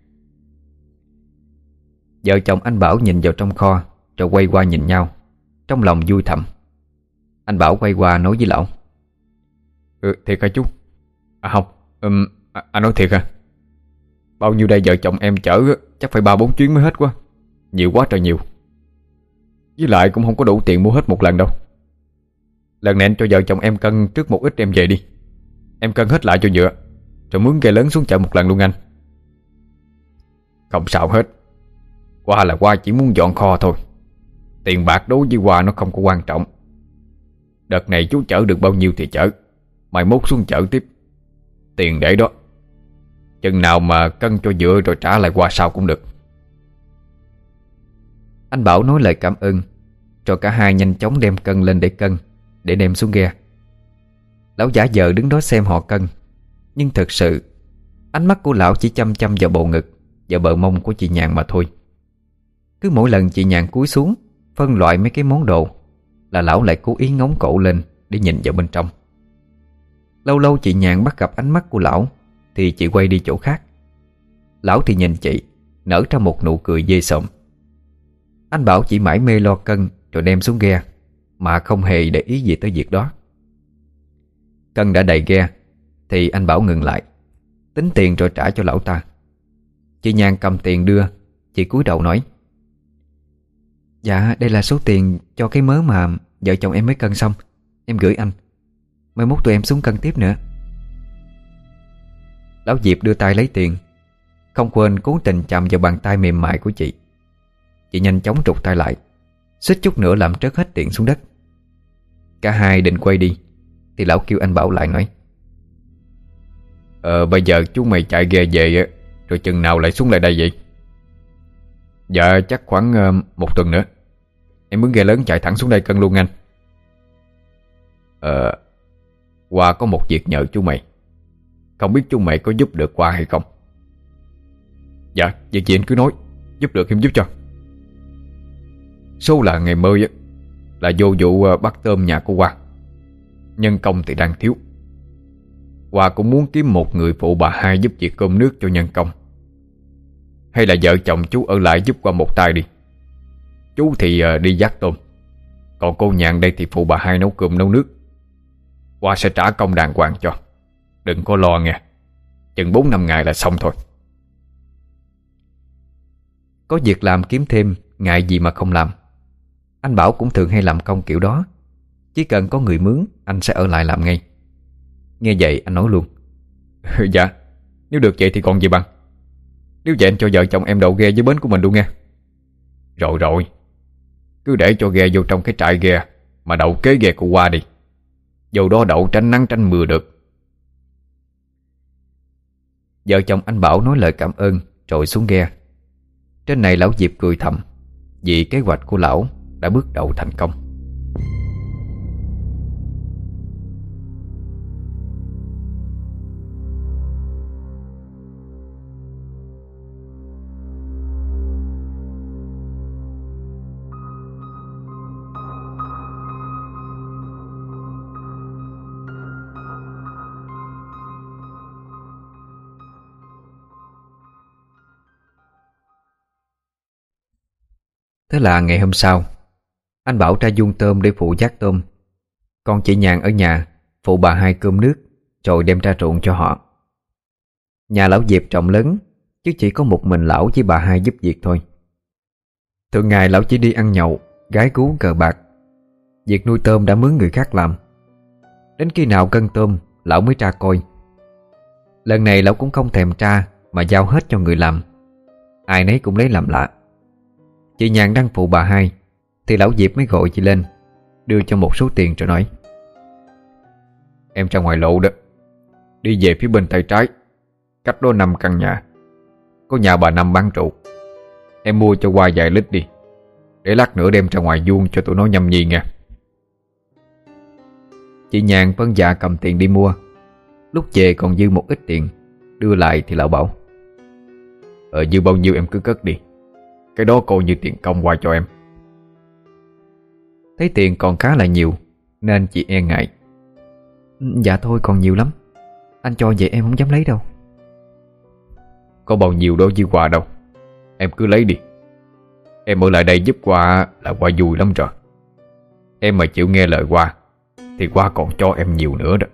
Vợ chồng anh Bảo nhìn vào trong kho rồi quay qua nhìn nhau, trong lòng vui thầm. Anh Bảo quay qua nói với lão: Ừ, thiệt hả chú? À không, um, à, anh nói thiệt hả? Bao nhiêu đây vợ chồng em chở chắc phải ba bốn chuyến mới hết quá. Nhiều quá trời nhiều. Với lại cũng không có đủ tiền mua hết một lần đâu. Lần này anh cho vợ chồng em cân trước một ít em về đi. Em cân hết lại cho vợ, rồi mướn ghe lớn xuống chợ một lần luôn anh. Không sao hết. Qua là qua chỉ muốn dọn kho thôi. Tiền bạc đối với qua nó không có quan trọng. Đợt này chú chở được bao nhiêu thì chở, mai mốt xuống chở tiếp. Tiền để đó, chừng nào mà cân cho vừa rồi trả lại qua sau cũng được. Anh Bảo nói lời cảm ơn, rồi cả hai nhanh chóng đem cân lên để cân, để đem xuống ghe. Lão giả vờ đứng đó xem họ cân, nhưng thực sự ánh mắt của lão chỉ chăm chăm vào bộ ngực và bờ mông của chị Nhàn mà thôi. Cứ mỗi lần chị Nhàn cúi xuống phân loại mấy cái món đồ là lão lại cố ý ngóng cổ lên để nhìn vào bên trong. Lâu lâu chị Nhàn bắt gặp ánh mắt của lão thì chị quay đi chỗ khác. Lão thì nhìn chị, nở ra một nụ cười dê sộm. Anh Bảo chỉ mải mê lo cân rồi đem xuống ghe, mà không hề để ý gì tới việc đó. Cân đã đầy ghe thì anh Bảo ngừng lại, tính tiền rồi trả cho lão ta. Chị Nhàn cầm tiền đưa, chị cúi đầu nói: Dạ, đây là số tiền cho cái mớ mà vợ chồng em mới cân xong. Em gửi anh, mai mốt tụi em xuống cân tiếp nữa. Lão Diệp đưa tay lấy tiền, không quên cố tình chạm vào bàn tay mềm mại của chị. Chị nhanh chóng trục tay lại, suýt chút nữa làm trớt hết tiền xuống đất. Cả hai định quay đi thì lão kêu anh Bảo lại nói: Ờ bây giờ chú mày chạy ghe về rồi chừng nào lại xuống lại đây vậy? Dạ chắc khoảng uh, một tuần nữa. Em mướn ghe lớn chạy thẳng xuống đây cân luôn anh. Ờ Qua có một việc nhờ chú mày, không biết chú mày có giúp được Qua hay không? Dạ việc gì anh cứ nói, giúp được em giúp cho. Số là ngày mơi á, là vô vụ uh, bắt tôm nhà của Qua. Nhân công thì đang thiếu. Qua cũng muốn kiếm một người phụ bà hai giúp việc cơm nước cho nhân công. Hay là vợ chồng chú ở lại giúp Qua một tay đi. Chú thì uh, đi vác tôm, còn cô Nhàn đây thì phụ bà hai nấu cơm nấu nước. Qua sẽ trả công đàng hoàng cho, đừng có lo nghe. Chừng bốn năm ngày là xong thôi. Có việc làm kiếm thêm, ngại gì mà không làm. Anh Bảo cũng thường hay làm công kiểu đó. Chỉ cần có người mướn, anh sẽ ở lại làm ngay. Nghe vậy anh nói luôn: Dạ, nếu được vậy thì còn gì bằng. Nếu vậy anh cho vợ chồng em đậu ghe dưới bến của mình luôn nghe. Rồi rồi, cứ để cho ghe vô trong cái trại ghe mà đậu kế ghe của Qua đi. Vô đó đậu tránh nắng tránh mưa được. Vợ chồng anh Bảo nói lời cảm ơn rồi xuống ghe. Trên này lão Diệp cười thầm, vì kế hoạch của lão đã bước đầu thành công. Thế là ngày hôm sau, anh Bảo ra vuông tôm để phụ vác tôm, còn chị Nhàn ở nhà phụ bà hai cơm nước rồi đem ra ruộng cho họ. Nhà lão Diệp rộng lớn, chứ chỉ có một mình lão với bà hai giúp việc thôi. Thường ngày lão chỉ đi ăn nhậu, gái gú cờ bạc. Việc nuôi tôm đã mướn người khác làm. Đến khi nào cân tôm lão mới tra coi. Lần này lão cũng không thèm tra mà giao hết cho người làm. Ai nấy cũng lấy làm lạ. Chị Nhàn đang phụ bà hai thì lão Diệp mới gọi chị lên, đưa cho một số tiền rồi nói: Em ra ngoài lộ đó, đi về phía bên tay trái, cách đó năm căn nhà, có nhà bà Năm bán rượu. Em mua cho Qua vài lít đi, để lát nữa đem ra ngoài vuông cho tụi nó nhâm nhi nha. Chị Nhàn vâng dạ cầm tiền đi mua. Lúc về còn dư một ít tiền, đưa lại thì lão bảo: Ờ dư bao nhiêu em cứ cất đi, cái đó coi như tiền công qua cho em. Thấy tiền còn khá là nhiều nên chị e ngại: Dạ thôi còn nhiều lắm, anh cho vậy em không dám lấy đâu. Có bao nhiêu đó với Qua đâu, em cứ lấy đi. Em ở lại đây giúp Qua là Qua vui lắm rồi. Em mà chịu nghe lời Qua thì Qua còn cho em nhiều nữa đó.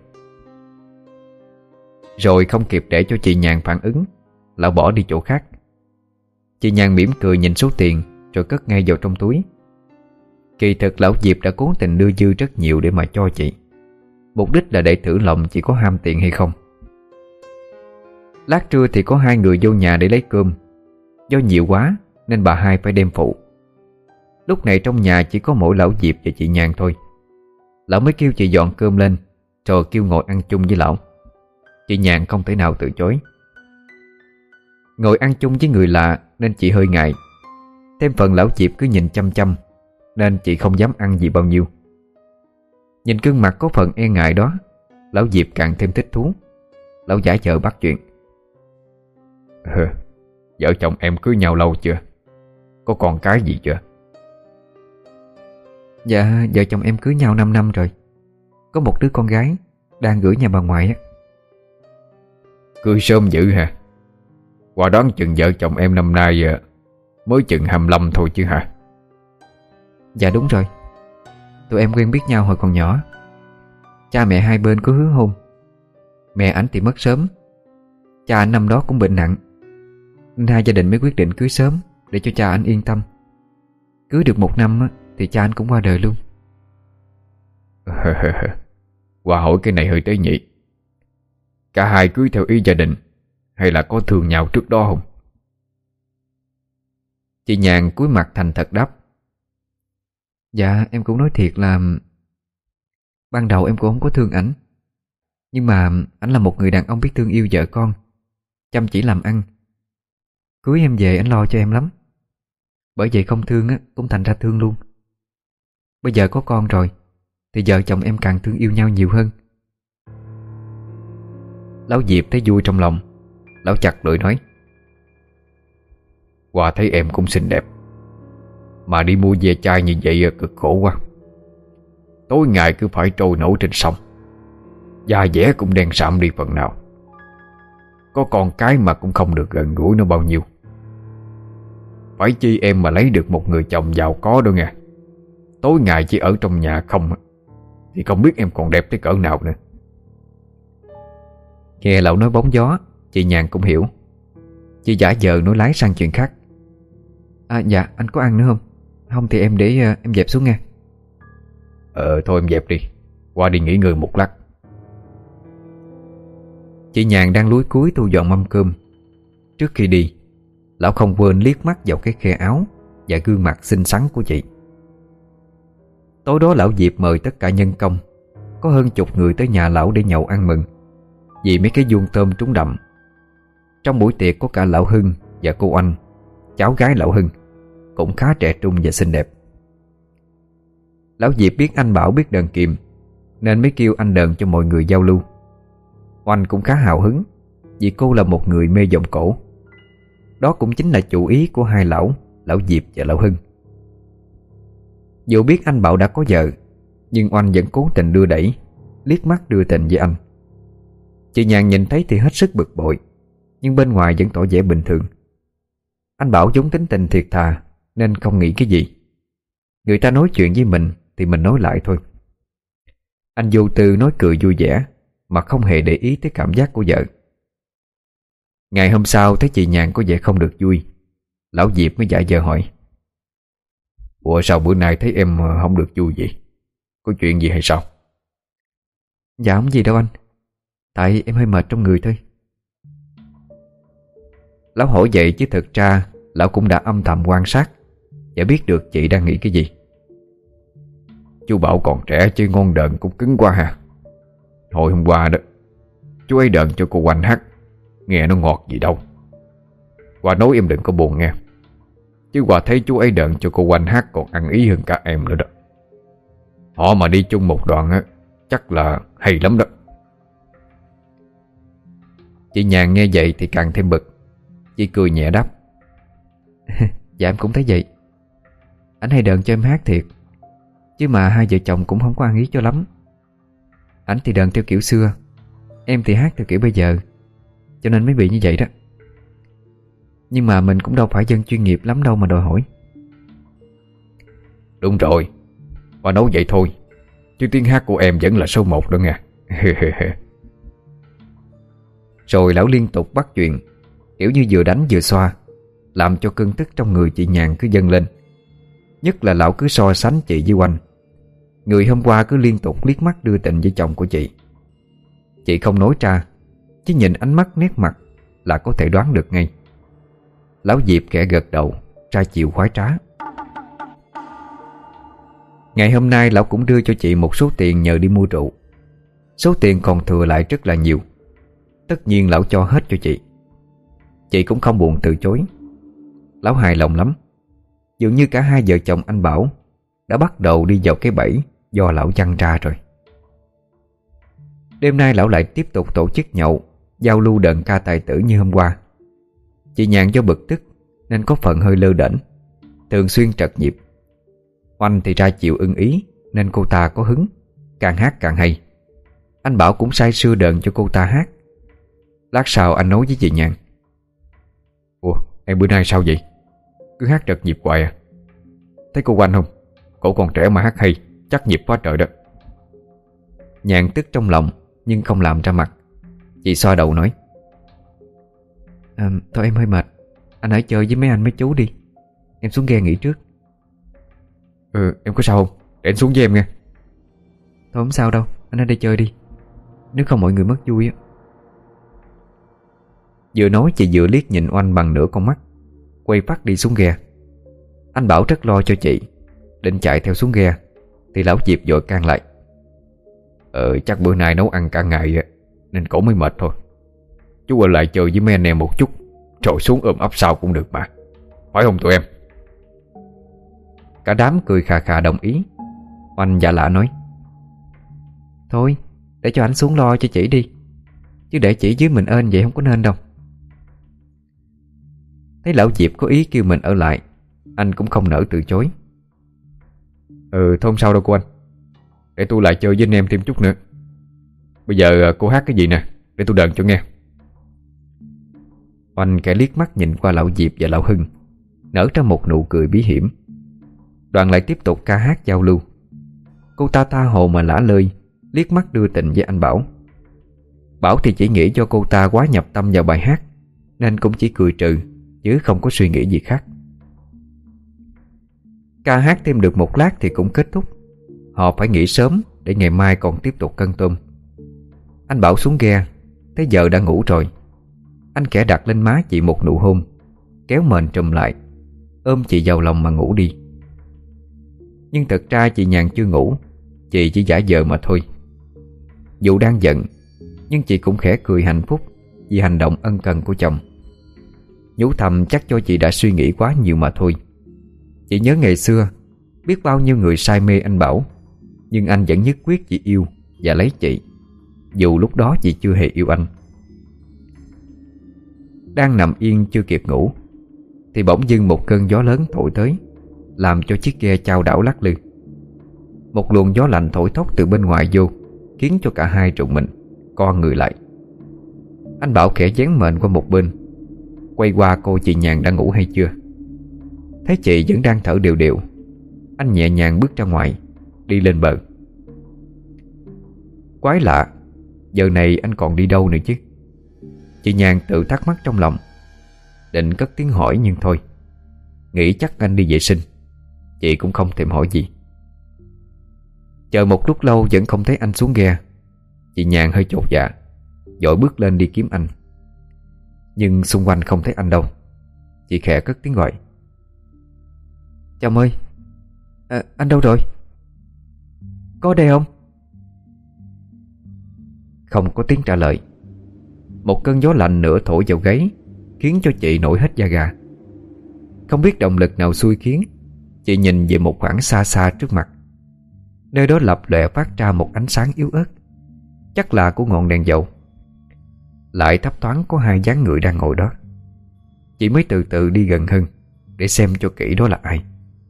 Rồi không kịp để cho chị Nhàn phản ứng, lão bỏ đi chỗ khác. Chị Nhàn mỉm cười nhìn số tiền rồi cất ngay vào trong túi. Kỳ thực lão Diệp đã cố tình đưa dư rất nhiều để mà cho chị, mục đích là để thử lòng chị có ham tiền hay không. Lát trưa thì có hai người vô nhà để lấy cơm. Do nhiều quá nên bà hai phải đem phụ. Lúc này trong nhà chỉ có mỗi lão Diệp và chị Nhàn thôi. Lão mới kêu chị dọn cơm lên, rồi kêu ngồi ăn chung với lão. Chị Nhàn không thể nào từ chối. Ngồi ăn chung với người lạ nên chị hơi ngại. Thêm phần lão Diệp cứ nhìn chăm chăm nên chị không dám ăn gì bao nhiêu. Nhìn gương mặt có phần e ngại đó, lão Diệp càng thêm thích thú. Lão giả vờ bắt chuyện. Ừ, vợ chồng em cưới nhau lâu chưa? Có con cái gì chưa? Dạ, vợ chồng em cưới nhau 5 năm rồi. Có một đứa con gái đang gửi nhà bà ngoại á. Cưới sớm dữ hả? Qua đoán chừng vợ chồng em năm nay mới chừng hai mươi lăm thôi chứ hả? Dạ đúng rồi. Tụi em quen biết nhau hồi còn nhỏ. Cha mẹ hai bên có hứa hôn. Mẹ ảnh thì mất sớm. Cha ảnh năm đó cũng bệnh nặng, nên hai gia đình mới quyết định cưới sớm để cho cha ảnh yên tâm. Cưới được một năm thì cha ảnh cũng qua đời luôn. Qua hỏi cái này hơi tế nhị. Cả hai cưới theo ý gia đình hay là có thương nhau trước đó không? Chị Nhàn cúi mặt thành thật đáp. Dạ em cũng nói thiệt là ban đầu em cũng không có thương ảnh. Nhưng mà ảnh là một người đàn ông biết thương yêu vợ con, chăm chỉ làm ăn. Cưới em về ảnh lo cho em lắm. Bởi vậy không thương á cũng thành ra thương luôn. Bây giờ có con rồi thì vợ chồng em càng thương yêu nhau nhiều hơn. Lão Diệp thấy vui trong lòng. Lão chặt lưỡi nói. Qua thấy em cũng xinh đẹp, mà đi mua ve chai như vậy cực khổ quá. Tối ngày cứ phải trôi nổi trên sông, da dẻ cũng đen sạm đi phần nào. Có con cái mà cũng không được gần gũi nó bao nhiêu. Phải chi em mà lấy được một người chồng giàu có đâu nha. Tối ngày chỉ ở trong nhà không thì không biết em còn đẹp tới cỡ nào nữa. Nghe lão nói bóng gió, chị Nhàn cũng hiểu. Chị giả vờ nói lái sang chuyện khác. À dạ anh có ăn nữa không? Không thì em để uh, em dẹp xuống nha. Ờ thôi em dẹp đi. Qua đi nghỉ ngơi một lát. Chị Nhàn đang lúi cúi thu dọn mâm cơm. Trước khi đi, lão không quên liếc mắt vào cái khe áo và gương mặt xinh xắn của chị. Tối đó lão Diệp mời tất cả nhân công. Có hơn chục người tới nhà lão để nhậu ăn mừng vì mấy cái vuông tôm trúng đậm. Trong buổi tiệc có cả lão Hưng và cô Oanh, cháu gái lão Hưng, cũng khá trẻ trung và xinh đẹp. Lão Diệp biết anh Bảo biết đờn kiềm nên mới kêu anh đờn cho mọi người giao lưu. Oanh cũng khá hào hứng vì cô là một người mê giọng cổ. Đó cũng chính là chủ ý của hai lão, lão Diệp và lão Hưng. Dù biết anh Bảo đã có vợ, nhưng Oanh vẫn cố tình đưa đẩy, liếc mắt đưa tình với anh. Chị Nhàn nhìn thấy thì hết sức bực bội, nhưng bên ngoài vẫn tỏ vẻ bình thường. Anh Bảo giống tính tình thiệt thà nên không nghĩ cái gì. Người ta nói chuyện với mình thì mình nói lại thôi. Anh vô tư nói cười vui vẻ mà không hề để ý tới cảm giác của vợ. Ngày hôm sau thấy chị Nhàn có vẻ không được vui, lão Diệp mới giả vờ hỏi. Ủa sao bữa nay thấy em không được vui vậy? Có chuyện gì hay sao? Dạ không gì đâu anh. Tại em hơi mệt trong người thôi. Lão hỏi vậy chứ thực ra lão cũng đã âm thầm quan sát và biết được chị đang nghĩ cái gì. Chú Bảo còn trẻ chứ ngon đờn cũng cứng quá hả? Hồi hôm qua đó chú ấy đờn cho cô Oanh hát, nghe nó ngọt gì đâu. Qua nói em đừng có buồn nghe, chứ qua thấy chú ấy đờn cho cô Oanh hát còn ăn ý hơn cả em nữa đó. Họ mà đi chung một đoạn á chắc là hay lắm đó. Chị Nhàn nghe vậy thì càng thêm bực. Chị cười nhẹ đáp. Dạ em cũng thấy vậy. Anh hay đờn cho em hát thiệt, chứ mà hai vợ chồng cũng không có ăn ý cho lắm. Anh thì đờn theo kiểu xưa, em thì hát theo kiểu bây giờ, cho nên mới bị như vậy đó. Nhưng mà mình cũng đâu phải dân chuyên nghiệp lắm đâu mà đòi hỏi. Đúng rồi, qua nói vậy thôi, chứ tiếng hát của em vẫn là số một đó nha. Rồi lão liên tục bắt chuyện, kiểu như vừa đánh vừa xoa, làm cho cơn tức trong người chị Nhàn cứ dâng lên. Nhất là lão cứ so sánh chị với Oanh. Người hôm qua cứ liên tục liếc mắt đưa tình với chồng của chị. Chị không nói ra, chỉ nhìn ánh mắt nét mặt là có thể đoán được ngay. Lão Diệp khẽ gật đầu, ra chiều khoái trá. Ngày hôm nay lão cũng đưa cho chị một số tiền nhờ đi mua rượu. Số tiền còn thừa lại rất là nhiều. Tất nhiên lão cho hết cho chị. Chị cũng không buồn từ chối. Lão hài lòng lắm. Dường như cả hai vợ chồng anh Bảo đã bắt đầu đi vào cái bẫy do lão giăng ra rồi. Đêm nay lão lại tiếp tục tổ chức nhậu, giao lưu đờn ca tài tử như hôm qua. Chị Nhàn do bực tức nên có phần hơi lơ đễnh, thường xuyên trật nhịp. Oanh thì ra chịu ưng ý nên cô ta có hứng, càng hát càng hay. Anh Bảo cũng say sưa đờn cho cô ta hát. Lát sau anh nói với chị Nhàn: "Ủa, em bữa nay sao vậy? Cứ hát trật nhịp hoài à? Thấy cô Oanh không? Cổ còn trẻ mà hát hay, chắc nhịp quá trời đó." Nhàn tức trong lòng nhưng không làm ra mặt. Chị xoa đầu nói: à, "Thôi em hơi mệt, anh hãy chơi với mấy anh mấy chú đi. Em xuống ghe nghỉ trước." Ừ, em có sao không? Để anh xuống với em nghe. "Thôi không sao đâu, anh ở đây chơi đi. Nếu không mọi người mất vui á." Vừa nói chị vừa liếc nhìn Oanh bằng nửa con mắt, quay phát đi xuống ghe. Anh Bảo rất lo cho chị, định chạy theo xuống ghe thì lão Diệp vội can lại: Ờ chắc bữa nay nấu ăn cả ngày nên cổ mới mệt thôi. Chú ở lại chơi với mấy anh em một chút, rồi xuống ôm ấp sau cũng được mà. Phải không tụi em? Cả đám cười khà khà đồng ý. Oanh dạ lạ nói: "Thôi để cho anh xuống lo cho chị đi, chứ để chị dưới mình ên vậy không có nên đâu." Thấy lão Diệp có ý kêu mình ở lại, anh cũng không nỡ từ chối. Ừ thôi không sao đâu cô anh. Để tôi lại chơi với anh em thêm chút nữa. Bây giờ cô hát cái gì nè, để tôi đờn cho nghe. Oanh kẻ liếc mắt nhìn qua lão Diệp và lão Hưng, nở ra một nụ cười bí hiểm. Đoàn lại tiếp tục ca hát giao lưu. Cô ta tha hồ mà lả lơi, liếc mắt đưa tình với anh Bảo. Bảo thì chỉ nghĩ cho cô ta quá nhập tâm vào bài hát nên cũng chỉ cười trừ, chứ không có suy nghĩ gì khác. Ca hát thêm được một lát thì cũng kết thúc. Họ phải nghỉ sớm để ngày mai còn tiếp tục cân tôm. Anh Bảo xuống ghe, thấy vợ đã ngủ rồi. Anh khẽ đặt lên má chị một nụ hôn, kéo mền trùm lại, ôm chị vào lòng mà ngủ đi. Nhưng thật ra chị Nhàn chưa ngủ, chị chỉ giả vờ mà thôi. Dù đang giận, nhưng chị cũng khẽ cười hạnh phúc vì hành động ân cần của chồng. Nhủ thầm chắc cho chị đã suy nghĩ quá nhiều mà thôi. Chị nhớ ngày xưa, biết bao nhiêu người say mê anh Bảo, nhưng anh vẫn nhất quyết chỉ yêu và lấy chị, dù lúc đó chị chưa hề yêu anh. Đang nằm yên chưa kịp ngủ thì bỗng dưng một cơn gió lớn thổi tới, làm cho chiếc ghe chao đảo lắc lư. Một luồng gió lạnh thổi thốc từ bên ngoài vô, khiến cho cả hai rùng mình, co người lại. Anh Bảo khẽ dán mền qua một bên, quay qua cô chị Nhàn đã ngủ hay chưa. Thấy chị vẫn đang thở đều đều, anh nhẹ nhàng bước ra ngoài, đi lên bờ. Quái lạ, giờ này anh còn đi đâu nữa chứ? Chị Nhàn tự thắc mắc trong lòng, định cất tiếng hỏi nhưng thôi, nghĩ chắc anh đi vệ sinh. Chị cũng không thèm hỏi gì. Chờ một lúc lâu vẫn không thấy anh xuống ghe. Chị Nhàn hơi chột dạ, vội bước lên đi kiếm anh. Nhưng xung quanh không thấy anh đâu. Chị khẽ cất tiếng gọi: "Chồng ơi, à, anh đâu rồi? Có ở đây không?" Không có tiếng trả lời. Một cơn gió lạnh nữa thổi vào gáy, khiến cho chị nổi hết da gà. Không biết động lực nào xui khiến, chị nhìn về một khoảng xa xa trước mặt. Nơi đó lập lòe phát ra một ánh sáng yếu ớt, chắc là của ngọn đèn dầu. Lại thấp thoáng có hai dáng người đang ngồi đó. Chị mới từ từ đi gần hơn để xem cho kỹ đó là ai.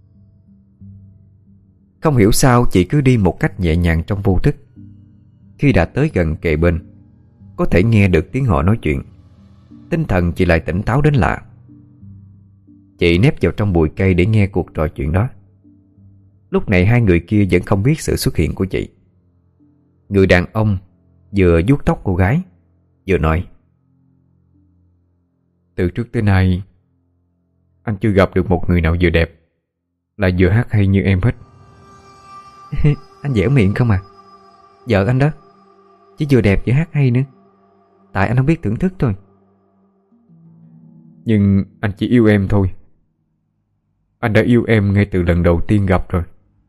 Không hiểu sao chị cứ đi một cách nhẹ nhàng trong vô thức. Khi đã tới gần kề bên, có thể nghe được tiếng họ nói chuyện, tinh thần chị lại tỉnh táo đến lạ. Chị nép vào trong bụi cây để nghe cuộc trò chuyện đó. Lúc này hai người kia vẫn không biết sự xuất hiện của chị. Người đàn ông vừa vuốt tóc cô gái, vừa nói: "Từ trước tới nay, anh chưa gặp được một người nào vừa đẹp lại vừa hát hay như em hết." Anh dẻo miệng không à? Vợ anh đó, chỉ vừa đẹp vừa hát hay nữa. Tại anh không biết thưởng thức thôi. Nhưng anh chỉ yêu em thôi. Anh đã yêu em ngay từ lần đầu tiên gặp rồi.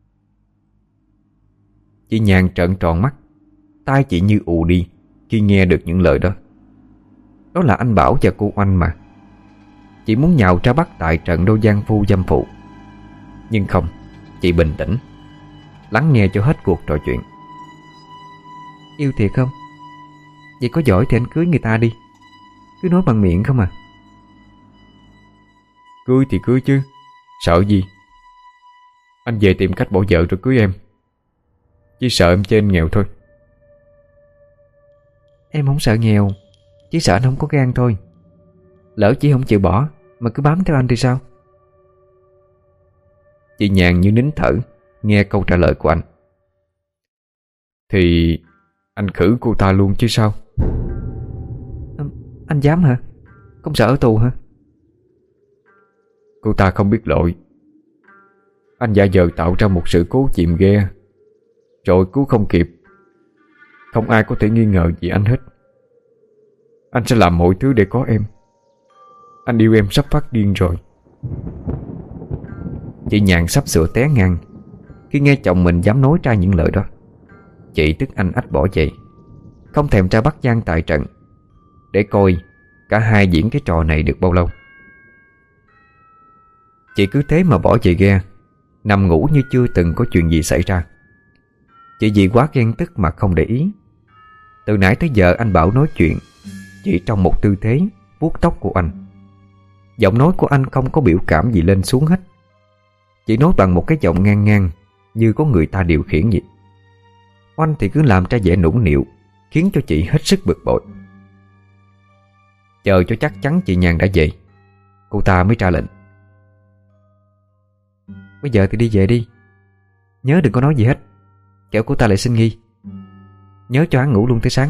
Chị Nhàn trợn tròn mắt, tai chị như ù đi khi nghe được những lời đó. Đó là anh Bảo và cô Oanh mà. Chị muốn nhào ra bắt tại trận đôi giang phu dâm phụ. Nhưng không, chị bình tĩnh lắng nghe cho hết cuộc trò chuyện. Yêu thiệt không? Vậy có giỏi thì anh cưới người ta đi. Cứ nói bằng miệng không à. Cưới thì cưới chứ, sợ gì. Anh về tìm cách bỏ vợ rồi cưới em. Chỉ sợ em trên nghèo thôi. Em không sợ nghèo, chỉ sợ anh không có gan thôi. Lỡ chị không chịu bỏ mà cứ bám theo anh thì sao? Chị Nhàn như nín thở nghe câu trả lời của anh. Thì anh khử cô ta luôn chứ sao. à, Anh dám hả? Không sợ ở tù hả? Cô ta không biết lỗi. Anh giả vờ tạo ra một sự cố chìm ghe, rồi cứu không kịp. Không ai có thể nghi ngờ gì anh hết. Anh sẽ làm mọi thứ để có em. Anh yêu em sắp phát điên rồi. Chị Nhàn sắp sửa té ngang khi nghe chồng mình dám nói ra những lời đó. Chị tức anh ách bỏ dậy, không thèm ra bắt gian tại trận, để coi cả hai diễn cái trò này được bao lâu. Chị cứ thế mà bỏ về ghe, nằm ngủ như chưa từng có chuyện gì xảy ra. Chị vì quá ghen tức mà không để ý. Từ nãy tới giờ anh Bảo nói chuyện chỉ trong một tư thế vuốt tóc của anh. Giọng nói của anh không có biểu cảm gì lên xuống hết. Chỉ nói bằng một cái giọng ngang ngang, như có người ta điều khiển vậy. Oanh thì cứ làm ra vẻ nũng nịu, khiến cho chị hết sức bực bội. Chờ cho chắc chắn chị Nhàn đã về, cô ta mới ra lệnh. Bây giờ thì đi về đi. Nhớ đừng có nói gì hết, kẻo cô ta lại sinh nghi. Nhớ cho hắn ngủ luôn tới sáng.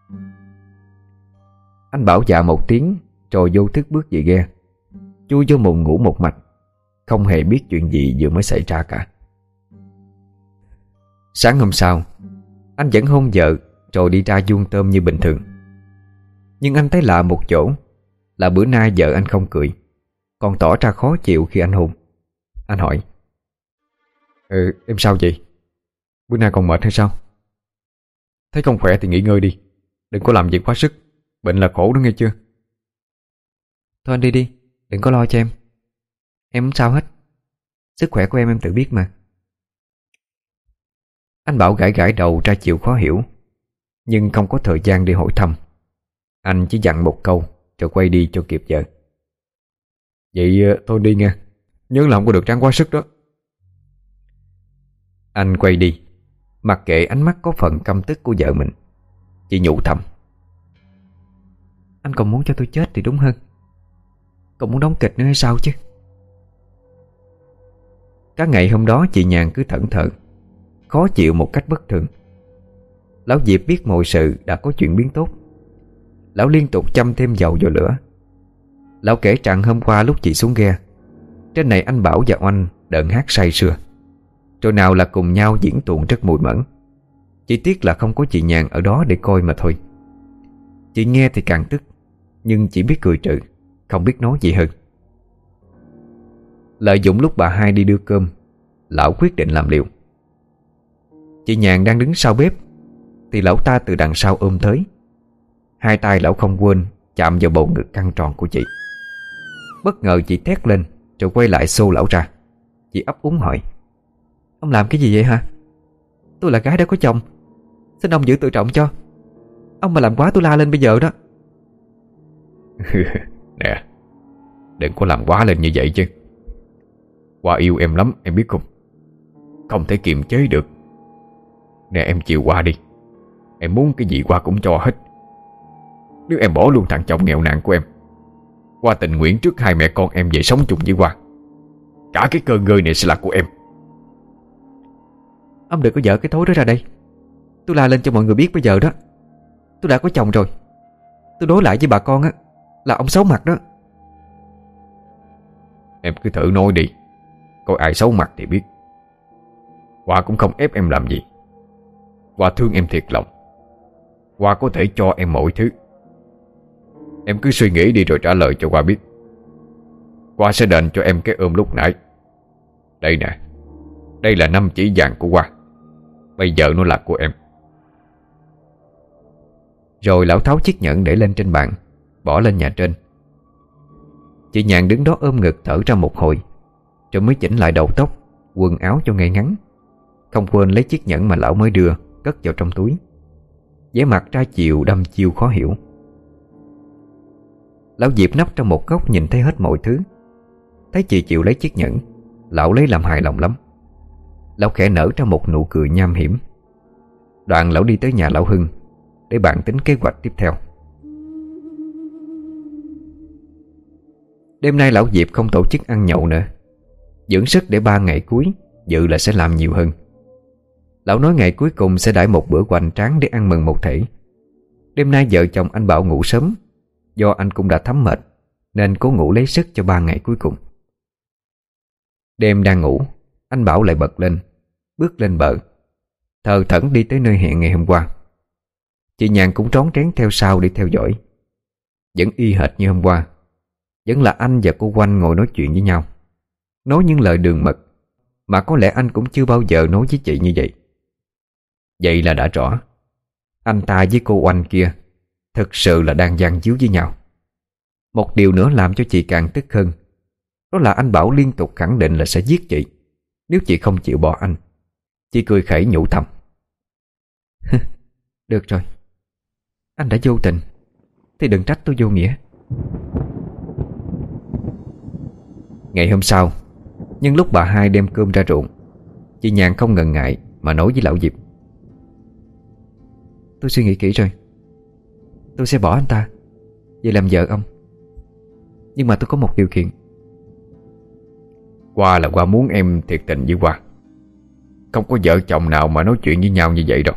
Anh Bảo dạ một tiếng, rồi vô thức bước về ghe, chui vô mùng ngủ một mạch, không hề biết chuyện gì vừa mới xảy ra cả. Sáng hôm sau, anh vẫn hôn vợ rồi đi ra vuông tôm như bình thường. Nhưng anh thấy lạ một chỗ là bữa nay vợ anh không cười, còn tỏ ra khó chịu khi anh hôn. Anh hỏi: Ừ, em sao vậy? Bữa nay còn mệt hay sao? Thấy không khỏe thì nghỉ ngơi đi. Đừng có làm việc quá sức. Bệnh là khổ đó nghe chưa? Thôi anh đi đi, đừng có lo cho em. Em không sao hết. Sức khỏe của em em tự biết mà. Anh Bảo gãi gãi đầu ra chiều khó hiểu, nhưng không có thời gian để hỏi thăm. Anh chỉ dặn một câu rồi quay đi cho kịp vợ. Vậy thôi đi nghe. Nhớ là không có được ráng quá sức đó. Anh quay đi, mặc kệ ánh mắt có phần căm tức của vợ mình. Chị nhủ thầm: anh còn muốn cho tôi chết thì đúng hơn. Còn muốn đóng kịch nữa hay sao chứ? Cả ngày hôm đó chị Nhàn cứ thẫn thờ, khó chịu một cách bất thường. Lão Diệp biết mọi sự đã có chuyển biến tốt. Lão liên tục châm thêm dầu vào lửa. Lão kể rằng hôm qua lúc chị xuống ghe, trên này anh Bảo và Oanh đờn hát say sưa, rồi nào là cùng nhau diễn tuồng rất mùi mẫn. Chỉ tiếc là không có chị Nhàn ở đó để coi mà thôi. Chị nghe thì càng tức, nhưng chỉ biết cười trừ, không biết nói gì hơn. Lợi dụng lúc bà hai đi đưa cơm, lão quyết định làm liều. Chị Nhàn đang đứng sau bếp thì lão ta từ đằng sau ôm tới. Hai tay lão không quên chạm vào bầu ngực căng tròn của chị. Bất ngờ chị thét lên rồi quay lại xô lão ra. Chị ấp úng hỏi: ông làm cái gì vậy hả? Tôi là gái đã có chồng, xin ông giữ tự trọng cho. Ông mà làm quá tôi la lên bây giờ đó. Nè, đừng có làm quá lên như vậy chứ. Hoa yêu em lắm em biết không? Không thể kiềm chế được. Nè em chịu Hoa đi. Em muốn cái gì Hoa cũng cho hết. Nếu em bỏ luôn thằng chồng nghèo nàn của em, Hoa tình nguyện trước hai mẹ con em về sống chung với Hoa. Cả cái cơ ngơi này sẽ là của em. Ông đừng có dở cái thối đó ra đây. Tôi la lên cho mọi người biết bây giờ đó. Tôi đã có chồng rồi. Tôi đối lại với bà con á là ông xấu mặt đó. Em cứ thử nói đi, coi ai xấu mặt thì biết. Hoa cũng không ép em làm gì. Hoa thương em thiệt lòng. Hoa có thể cho em mọi thứ. Em cứ suy nghĩ đi rồi trả lời cho Hoa biết. Qua sẽ đền cho em cái ôm lúc nãy. Đây nè, đây là năm chỉ vàng của Qua. Bây giờ nó là của em. Rồi lão tháo chiếc nhẫn để lên trên bàn, bỏ lên nhà trên. Chị Nhàn đứng đó ôm ngực thở ra một hồi, rồi mới chỉnh lại đầu tóc, quần áo cho ngay ngắn, không quên lấy chiếc nhẫn mà lão mới đưa cất vào trong túi. Vẻ mặt ra chiều đăm chiêu khó hiểu. Lão Diệp nấp trong một góc nhìn thấy hết mọi thứ. Thấy chị chịu lấy chiếc nhẫn, lão lấy làm hài lòng lắm. Lão khẽ nở ra một nụ cười nham hiểm. Đoạn lão đi tới nhà lão Hưng để bàn tính kế hoạch tiếp theo. Đêm nay lão Diệp không tổ chức ăn nhậu nữa, dưỡng sức để ba ngày cuối dự là sẽ làm nhiều hơn. Lão nói ngày cuối cùng sẽ đãi một bữa hoành tráng để ăn mừng một thể. Đêm nay vợ chồng anh Bảo ngủ sớm, do anh cũng đã thấm mệt nên cố ngủ lấy sức cho ba ngày cuối cùng. Đêm đang ngủ, anh Bảo lại bật lên, bước lên bờ, thờ thẫn đi tới nơi hẹn ngày hôm qua. Chị Nhàn cũng rón rén theo sau để theo dõi. Vẫn y hệt như hôm qua, vẫn là anh và cô Oanh ngồi nói chuyện với nhau, nói những lời đường mật mà có lẽ anh cũng chưa bao giờ nói với chị như vậy. Vậy là đã rõ, anh ta với cô Oanh kia thực sự là đang gian díu với nhau. Một điều nữa làm cho chị càng tức hơn, đó là anh Bảo liên tục khẳng định là sẽ giết chị nếu chị không chịu bỏ anh. Chị cười khẩy nhủ thầm: được rồi, anh đã vô tình thì đừng trách tôi vô nghĩa. Ngày hôm sau, nhưng lúc bà hai đem cơm ra ruộng, chị Nhàn không ngần ngại mà nói với lão Diệp: tôi suy nghĩ kỹ rồi, tôi sẽ bỏ anh ta về làm vợ ông. Nhưng mà tôi có một điều kiện. Qua là Qua muốn em thiệt tình với Qua. Không có vợ chồng nào mà nói chuyện với nhau như vậy đâu.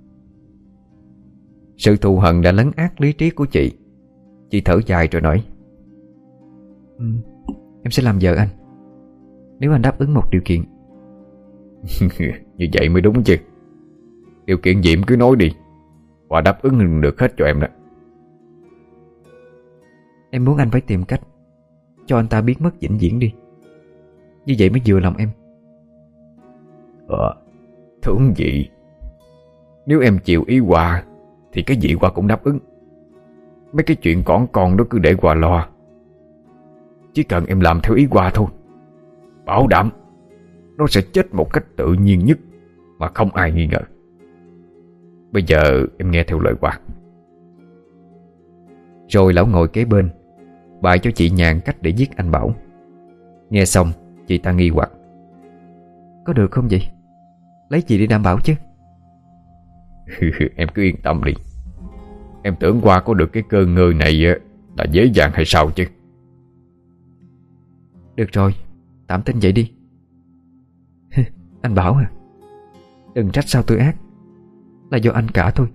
Sự thù hận đã lấn át lý trí của chị. Chị thở dài rồi nói: ừ, em sẽ làm vợ anh, nếu anh đáp ứng một điều kiện. Như vậy mới đúng chứ. Điều kiện gì em cứ nói đi, Qua đáp ứng được hết cho em đó. Em muốn anh phải tìm cách cho anh ta biến mất vĩnh viễn đi, như vậy mới vừa lòng em. Ờ, thương gì. Nếu em chịu ý Qua thì cái gì Qua cũng đáp ứng. Mấy cái chuyện còn con đó cứ để Qua lo. Chỉ cần em làm theo ý Qua thôi, bảo đảm nó sẽ chết một cách tự nhiên nhất mà không ai nghi ngờ. Bây giờ em nghe theo lời Qua. Rồi lão ngồi kế bên bày cho chị Nhàn cách để giết anh Bảo. Nghe xong chị ta nghi hoặc: có được không vậy? Lấy gì để đảm bảo chứ? Em cứ yên tâm đi. Em tưởng Qua có được cái cơ ngơi này là dễ dàng hay sao chứ? Được rồi, tạm tin vậy đi. Anh Bảo à, đừng trách sao tôi ác, là do anh cả thôi.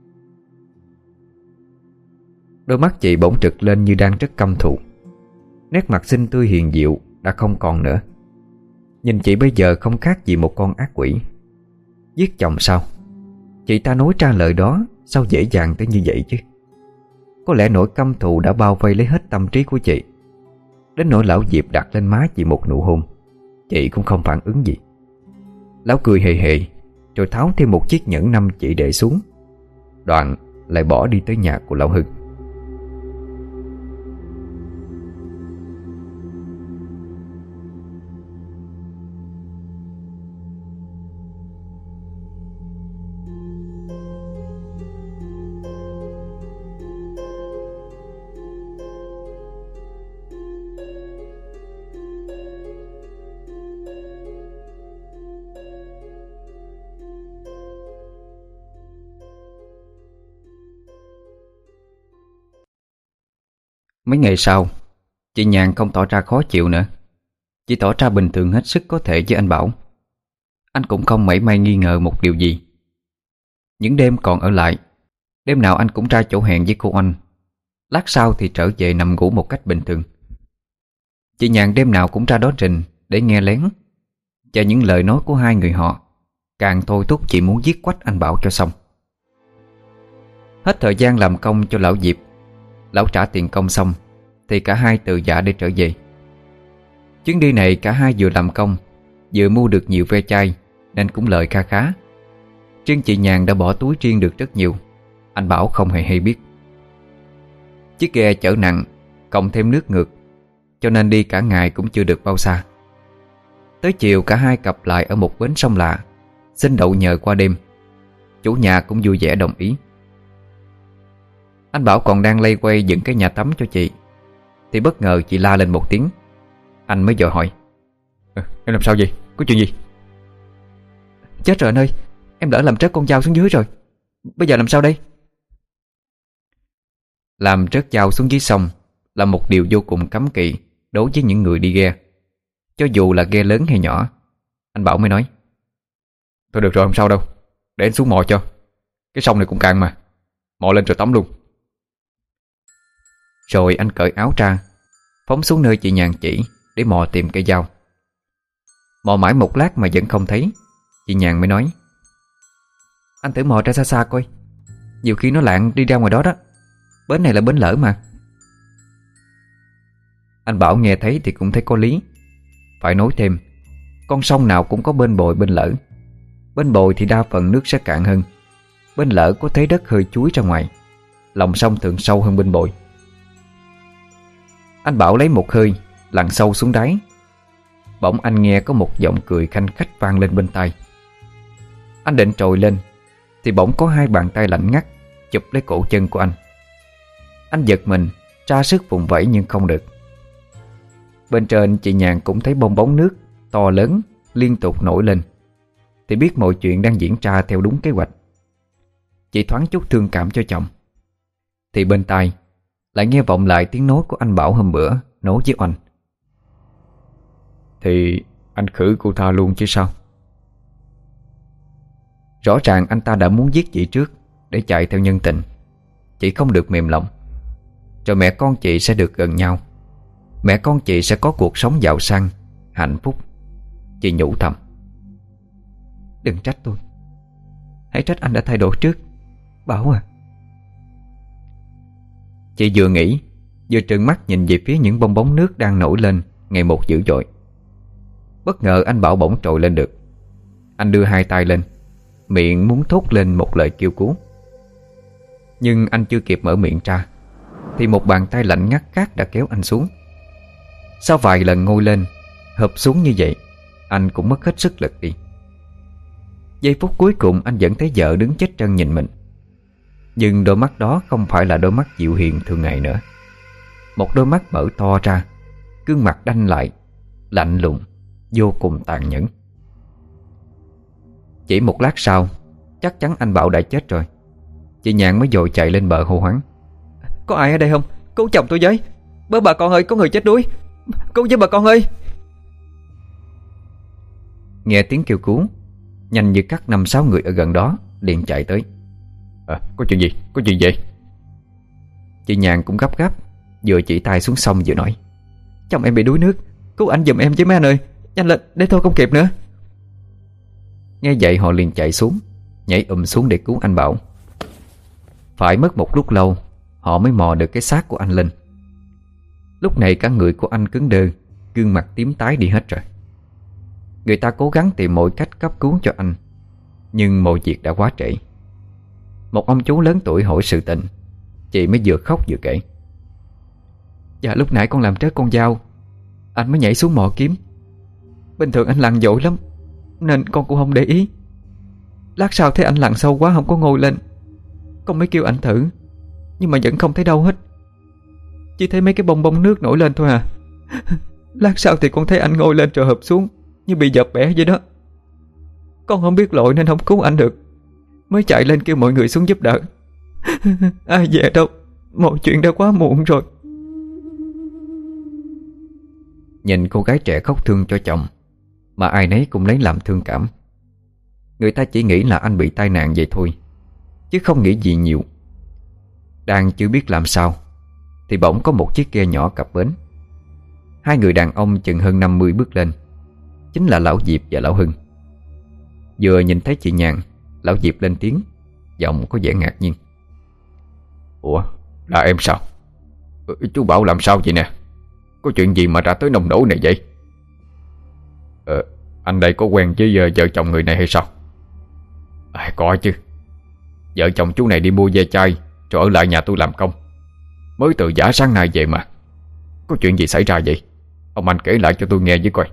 Đôi mắt chị bỗng trực lên như đang rất căm thù. Nét mặt xinh tươi hiền diệu đã không còn nữa. Nhìn chị bây giờ không khác gì một con ác quỷ. Giết chồng sao? Chị ta nói ra lời đó sao dễ dàng tới như vậy chứ? Có lẽ nỗi căm thù đã bao vây lấy hết tâm trí của chị, đến nỗi lão Diệp đặt lên má chị một nụ hôn, chị cũng không phản ứng gì. Lão cười hề hề, rồi tháo thêm một chiếc nhẫn năm chị để xuống, đoạn lại bỏ đi tới nhà của lão Hưng. Mấy ngày sau, chị Nhàn không tỏ ra khó chịu nữa, chỉ tỏ ra bình thường hết sức có thể với anh Bảo. Anh cũng không mảy may nghi ngờ một điều gì. Những đêm còn ở lại, đêm nào anh cũng ra chỗ hẹn với cô Anh, lát sau thì trở về nằm ngủ một cách bình thường. Chị Nhàn đêm nào cũng ra đó rình để nghe lén, và những lời nói của hai người họ càng thôi thúc chị muốn giết quách anh Bảo cho xong. Hết thời gian làm công cho lão Diệp, lão trả tiền công xong thì cả hai từ dạ để trở về. Chuyến đi này cả hai vừa làm công, vừa mua được nhiều ve chai, nên cũng lời kha khá. Riêng chị Nhàn đã bỏ túi riêng được rất nhiều. Anh Bảo không hề hay biết. Chiếc ghe chở nặng cộng thêm nước ngược, cho nên đi cả ngày cũng chưa được bao xa. Tới chiều cả hai cặp lại ở một bến sông lạ, xin đậu nhờ qua đêm. Chủ nhà cũng vui vẻ đồng ý. Anh Bảo còn đang lây quay dựng cái nhà tắm cho chị, thì bất ngờ chị la lên một tiếng. Anh mới vội hỏi: à, Em làm sao vậy? Có chuyện gì? Chết rồi anh ơi, em lỡ làm rớt con dao xuống dưới rồi. Bây giờ làm sao đây? Làm rớt dao xuống dưới sông là một điều vô cùng cấm kỵ đối với những người đi ghe, cho dù là ghe lớn hay nhỏ. Anh Bảo mới nói: Thôi được rồi, không sao đâu. Để anh xuống mò cho. Cái sông này cũng cạn mà. Mò lên rồi tắm luôn. Rồi anh cởi áo ra, phóng xuống nơi chị Nhàn chỉ để mò tìm cây dao. Mò mãi một lát mà vẫn không thấy. Chị Nhàn mới nói: Anh thử mò ra xa xa coi, nhiều khi nó lạng đi ra ngoài đó đó. Bến này là bến lỡ mà. Anh Bảo nghe thấy thì cũng thấy có lý. Phải nói thêm, con sông nào cũng có bên bồi bên lỡ. Bên bồi thì đa phần nước sẽ cạn hơn. Bên lỡ có thế đất hơi chuối ra ngoài, lòng sông thường sâu hơn bên bồi. Anh Bảo lấy một hơi, lặn sâu xuống đáy. Bỗng anh nghe có một giọng cười khanh khách vang lên bên tai. Anh định trồi lên thì bỗng có hai bàn tay lạnh ngắt chụp lấy cổ chân của anh. Anh giật mình, ra sức vùng vẫy nhưng không được. Bên trên chị Nhàn cũng thấy bong bóng nước to lớn liên tục nổi lên, thì biết mọi chuyện đang diễn ra theo đúng kế hoạch. Chị thoáng chút thương cảm cho chồng, thì bên tai lại nghe vọng lại tiếng nói của anh Bảo hôm bữa nói với anh: Thì anh khử cô ta luôn chứ sao? Rõ ràng anh ta đã muốn giết chị trước để chạy theo nhân tình. Chị không được mềm lòng, rồi mẹ con chị sẽ được gần nhau. Mẹ con chị sẽ có cuộc sống giàu sang, hạnh phúc. Chị nhủ thầm: Đừng trách tôi, hãy trách anh đã thay đổi trước, Bảo à. Chị vừa nghĩ, vừa trừng mắt nhìn về phía những bong bóng nước đang nổi lên ngày một dữ dội. Bất ngờ anh Bảo bỗng trồi lên được. Anh đưa hai tay lên, miệng muốn thốt lên một lời kêu cứu. Nhưng anh chưa kịp mở miệng ra thì một bàn tay lạnh ngắt khác đã kéo anh xuống. Sau vài lần ngồi lên, hợp xuống như vậy, anh cũng mất hết sức lực đi. Giây phút cuối cùng anh vẫn thấy vợ đứng chết chân nhìn mình. Nhưng đôi mắt đó không phải là đôi mắt dịu hiền thường ngày nữa. Một đôi mắt mở to ra, gương mặt đanh lại, lạnh lùng, vô cùng tàn nhẫn. Chỉ một lát sau, chắc chắn anh Bảo đã chết rồi. Chị Nhàn mới vội chạy lên bờ hô hoáng: Có ai ở đây không? Cứu chồng tôi với. Bớ bà con ơi, có người chết đuối. Cứu với bà con ơi. Nghe tiếng kêu cứu, nhanh như cắt năm sáu người ở gần đó liền chạy tới. à, Có chuyện gì? Có chuyện gì? Chị Nhàn cũng gấp gáp, vừa chỉ tay xuống sông vừa nói: Chồng em bị đuối nước, cứu anh giùm em với mấy anh ơi. Nhanh lên, để thôi không kịp nữa. Nghe vậy họ liền chạy xuống, nhảy ùm xuống để cứu anh Bảo. Phải mất một lúc lâu họ mới mò được cái xác của anh lên. Lúc này cả người của anh cứng đơ, gương mặt tím tái đi hết rồi. Người ta cố gắng tìm mọi cách cấp cứu cho anh, nhưng mọi việc đã quá trễ. Một ông chú lớn tuổi hỏi sự tình, chị mới vừa khóc vừa kể: Dạ lúc nãy con làm rớt con dao, anh mới nhảy xuống mò kiếm. Bình thường anh lặn dội lắm, nên con cũng không để ý. Lát sau thấy anh lặn sâu quá không có ngồi lên, con mới kêu anh thử, nhưng mà vẫn không thấy đâu hết. Chỉ thấy mấy cái bong bóng nước nổi lên thôi à. Lát sau thì con thấy anh ngồi lên rồi hợp xuống, như bị dập bẻ vậy đó. Con không biết lội nên không cứu anh được, mới chạy lên kêu mọi người xuống giúp đỡ. Ai về đâu, mọi chuyện đã quá muộn rồi. Nhìn cô gái trẻ khóc thương cho chồng, mà ai nấy cũng lấy làm thương cảm. Người ta chỉ nghĩ là anh bị tai nạn vậy thôi, chứ không nghĩ gì nhiều. Đang chưa biết làm sao thì bỗng có một chiếc ghe nhỏ cập bến. Hai người đàn ông chừng hơn năm mươi bước lên, chính là lão Diệp và lão Hưng. Vừa nhìn thấy chị Nhàn, lão Diệp lên tiếng, giọng có vẻ ngạc nhiên: Ủa, là em sao? Ừ, chú Bảo làm sao vậy nè? Có chuyện gì mà ra tới nông nổi này vậy? Ờ, anh đây có quen với uh, vợ chồng người này hay sao? À, có chứ. Vợ chồng chú này đi mua ve chai rồi ở lại nhà tôi làm công. Mới từ Giả sáng nay về mà. Có chuyện gì xảy ra vậy? Ông anh kể lại cho tôi nghe với coi.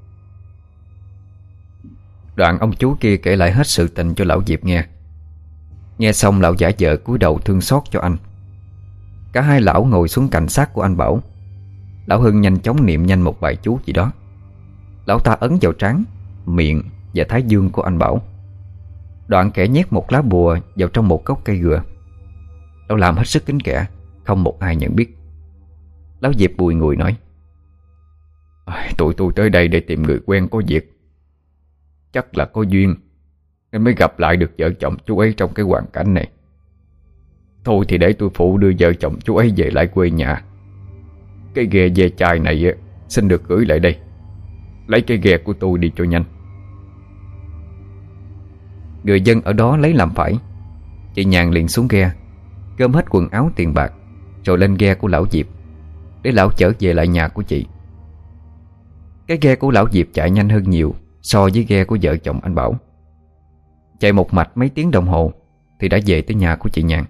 Đoạn ông chú kia kể lại hết sự tình cho lão Diệp nghe. Nghe xong lão giả vợ cúi đầu thương xót cho anh. Cả hai lão ngồi xuống cạnh xác của anh Bảo. Lão Hưng nhanh chóng niệm nhanh một bài chú gì đó. Lão ta ấn vào trán, miệng và thái dương của anh Bảo. Đoạn kẻ nhét một lá bùa vào trong một gốc cây gừa. Lão làm hết sức kín kẽ, không một ai nhận biết. Lão Diệp bùi ngùi nói: Tụi tôi tới đây để tìm người quen có việc. Chắc là có duyên nên mới gặp lại được vợ chồng chú ấy trong cái hoàn cảnh này. Thôi thì để tôi phụ đưa vợ chồng chú ấy về lại quê nhà. Cái ghe ve chai này xin được gửi lại đây. Lấy cái ghe của tôi đi cho nhanh. Người dân ở đó lấy làm phải. Chị Nhàn liền xuống ghe, gom hết quần áo tiền bạc, rồi lên ghe của lão Diệp để lão chở về lại nhà của chị. Cái ghe của lão Diệp chạy nhanh hơn nhiều so với ghe của vợ chồng anh Bảo. Chạy một mạch mấy tiếng đồng hồ thì đã về tới nhà của chị Nhàn.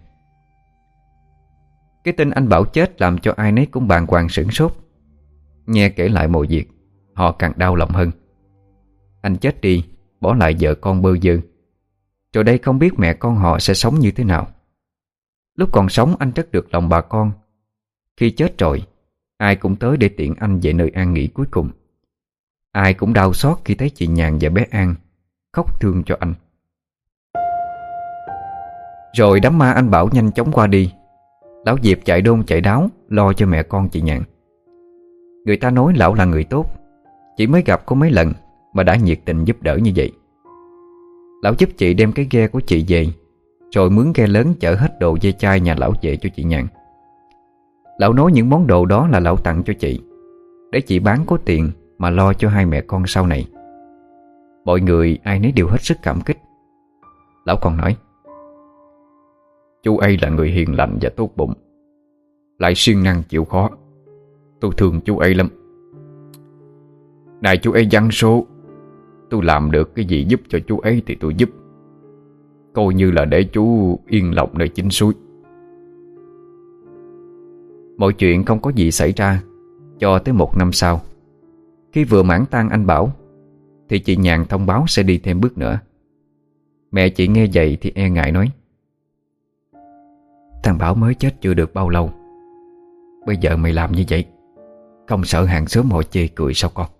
Cái tin anh Bảo chết làm cho ai nấy cũng bàng hoàng sửng sốt. Nghe kể lại mọi việc, họ càng đau lòng hơn. Anh chết đi, bỏ lại vợ con bơ vơ. Rồi đây không biết mẹ con họ sẽ sống như thế nào. Lúc còn sống anh rất được lòng bà con. Khi chết rồi, ai cũng tới để tiễn anh về nơi an nghỉ cuối cùng. Ai cũng đau xót khi thấy chị Nhàn và bé An khóc thương cho anh. Rồi đám ma anh Bảo nhanh chóng qua đi. Lão Diệp chạy đôn chạy đáo lo cho mẹ con chị Nhàn. Người ta nói lão là người tốt, chỉ mới gặp có mấy lần mà đã nhiệt tình giúp đỡ như vậy. Lão giúp chị đem cái ghe của chị về, rồi mướn ghe lớn chở hết đồ ve chai nhà lão về cho chị Nhàn. Lão nói những món đồ đó là lão tặng cho chị, để chị bán có tiền mà lo cho hai mẹ con sau này. Mọi người ai nấy đều hết sức cảm kích. Lão còn nói: Chú ấy là người hiền lành và tốt bụng, lại siêng năng chịu khó. Tôi thương chú ấy lắm. Này chú ấy giăng số, tôi làm được cái gì giúp cho chú ấy thì tôi giúp, coi như là để chú yên lòng nơi chính suối. Mọi chuyện không có gì xảy ra cho tới một năm sau. Khi vừa mãn tang anh Bảo thì chị Nhàn thông báo sẽ đi thêm bước nữa. Mẹ chị nghe vậy thì e ngại nói: Thằng Bảo mới chết chưa được bao lâu, bây giờ mày làm như vậy, không sợ hàng xóm họ chê cười sao con?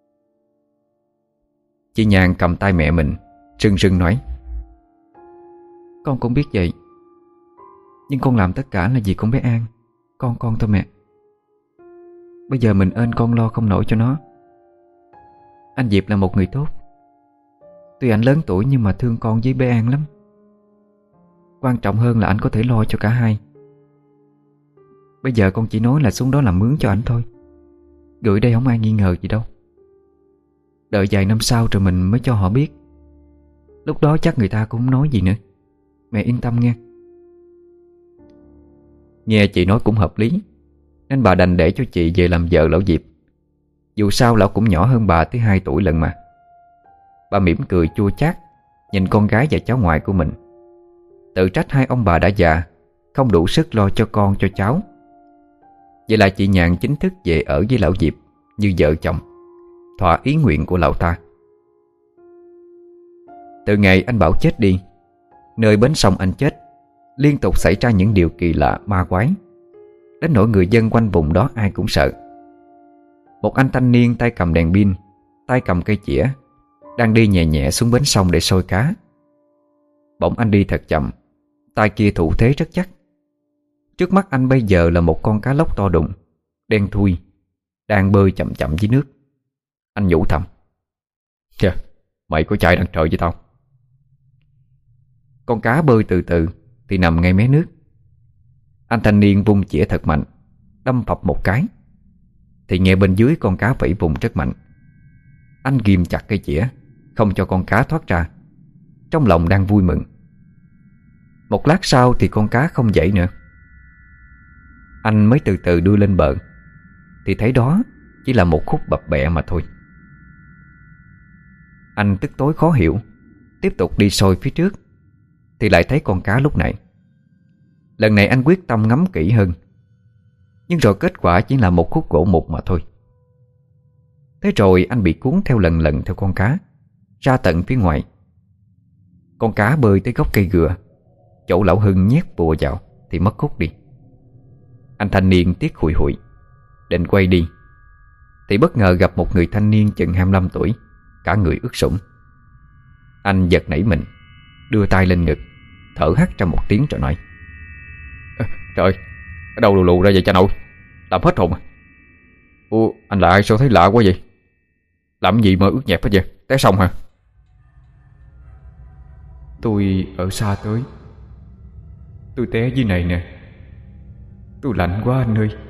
Chị Nhàn cầm tay mẹ mình, rưng rưng nói: Con cũng biết vậy, nhưng con làm tất cả là vì con bé An, con con thôi mẹ. Bây giờ mình ên con lo không nổi cho nó. Anh Diệp là một người tốt, tuy anh lớn tuổi nhưng mà thương con với bé An lắm. Quan trọng hơn là anh có thể lo cho cả hai. Bây giờ con chỉ nói là xuống đó làm mướn cho anh thôi, gửi đây không ai nghi ngờ gì đâu. Đợi vài năm sau rồi mình mới cho họ biết. Lúc đó chắc người ta cũng không nói gì nữa. Mẹ yên tâm nghe. Nghe chị nói cũng hợp lý, nên bà đành để cho chị về làm vợ lão Diệp. Dù sao lão cũng nhỏ hơn bà tới hai tuổi lận mà. Bà mỉm cười chua chát nhìn con gái và cháu ngoại của mình, tự trách hai ông bà đã già, không đủ sức lo cho con cho cháu. Vậy là chị Nhàn chính thức về ở với lão Diệp như vợ chồng, thỏa ý nguyện của lão ta. Từ ngày anh Bảo chết đi, nơi bến sông anh chết liên tục xảy ra những điều kỳ lạ ma quái, đến nỗi người dân quanh vùng đó ai cũng sợ. Một anh thanh niên tay cầm đèn pin, tay cầm cây chĩa, đang đi nhẹ nhẹ xuống bến sông để sôi cá. Bỗng anh đi thật chậm, tay kia thủ thế rất chắc. Trước mắt anh bây giờ là một con cá lóc to đùng, đen thui, đang bơi chậm chậm dưới nước. Anh nhủ thầm: Kìa, mày có chạy đằng trời với tao. Con cá bơi từ từ thì nằm ngay mé nước. Anh thanh niên vung chĩa thật mạnh, đâm phập một cái thì nghe bên dưới con cá vẫy vùng rất mạnh. Anh ghim chặt cây chĩa, không cho con cá thoát ra, trong lòng đang vui mừng. Một lát sau thì con cá không dậy nữa. Anh mới từ từ đưa lên bờ thì thấy đó chỉ là một khúc bập bẹ mà thôi. Anh tức tối khó hiểu, tiếp tục đi soi phía trước, thì lại thấy con cá lúc nãy. Lần này anh quyết tâm ngắm kỹ hơn, nhưng rồi kết quả chỉ là một khúc gỗ mục mà thôi. Thế rồi anh bị cuốn theo lần lần theo con cá ra tận phía ngoài. Con cá bơi tới gốc cây gừa, chỗ lão Hưng nhét bùa vào thì mất hút đi. Anh thanh niên tiếc hụi hụi định quay đi, thì bất ngờ gặp một người thanh niên chừng hai mươi lăm tuổi, cả người ướt sũng. Anh giật nảy mình, đưa tay lên ngực, thở hắt ra một tiếng rồi nói: Trời, ở đâu lù lù ra vậy cha nội? Làm hết hồn à? Ủa, anh là ai sao thấy lạ quá vậy? Làm gì mà ướt nhẹp hết vậy? Té xong hả? Tôi ở xa tới. Tôi té dưới này nè. Tôi lạnh quá anh ơi.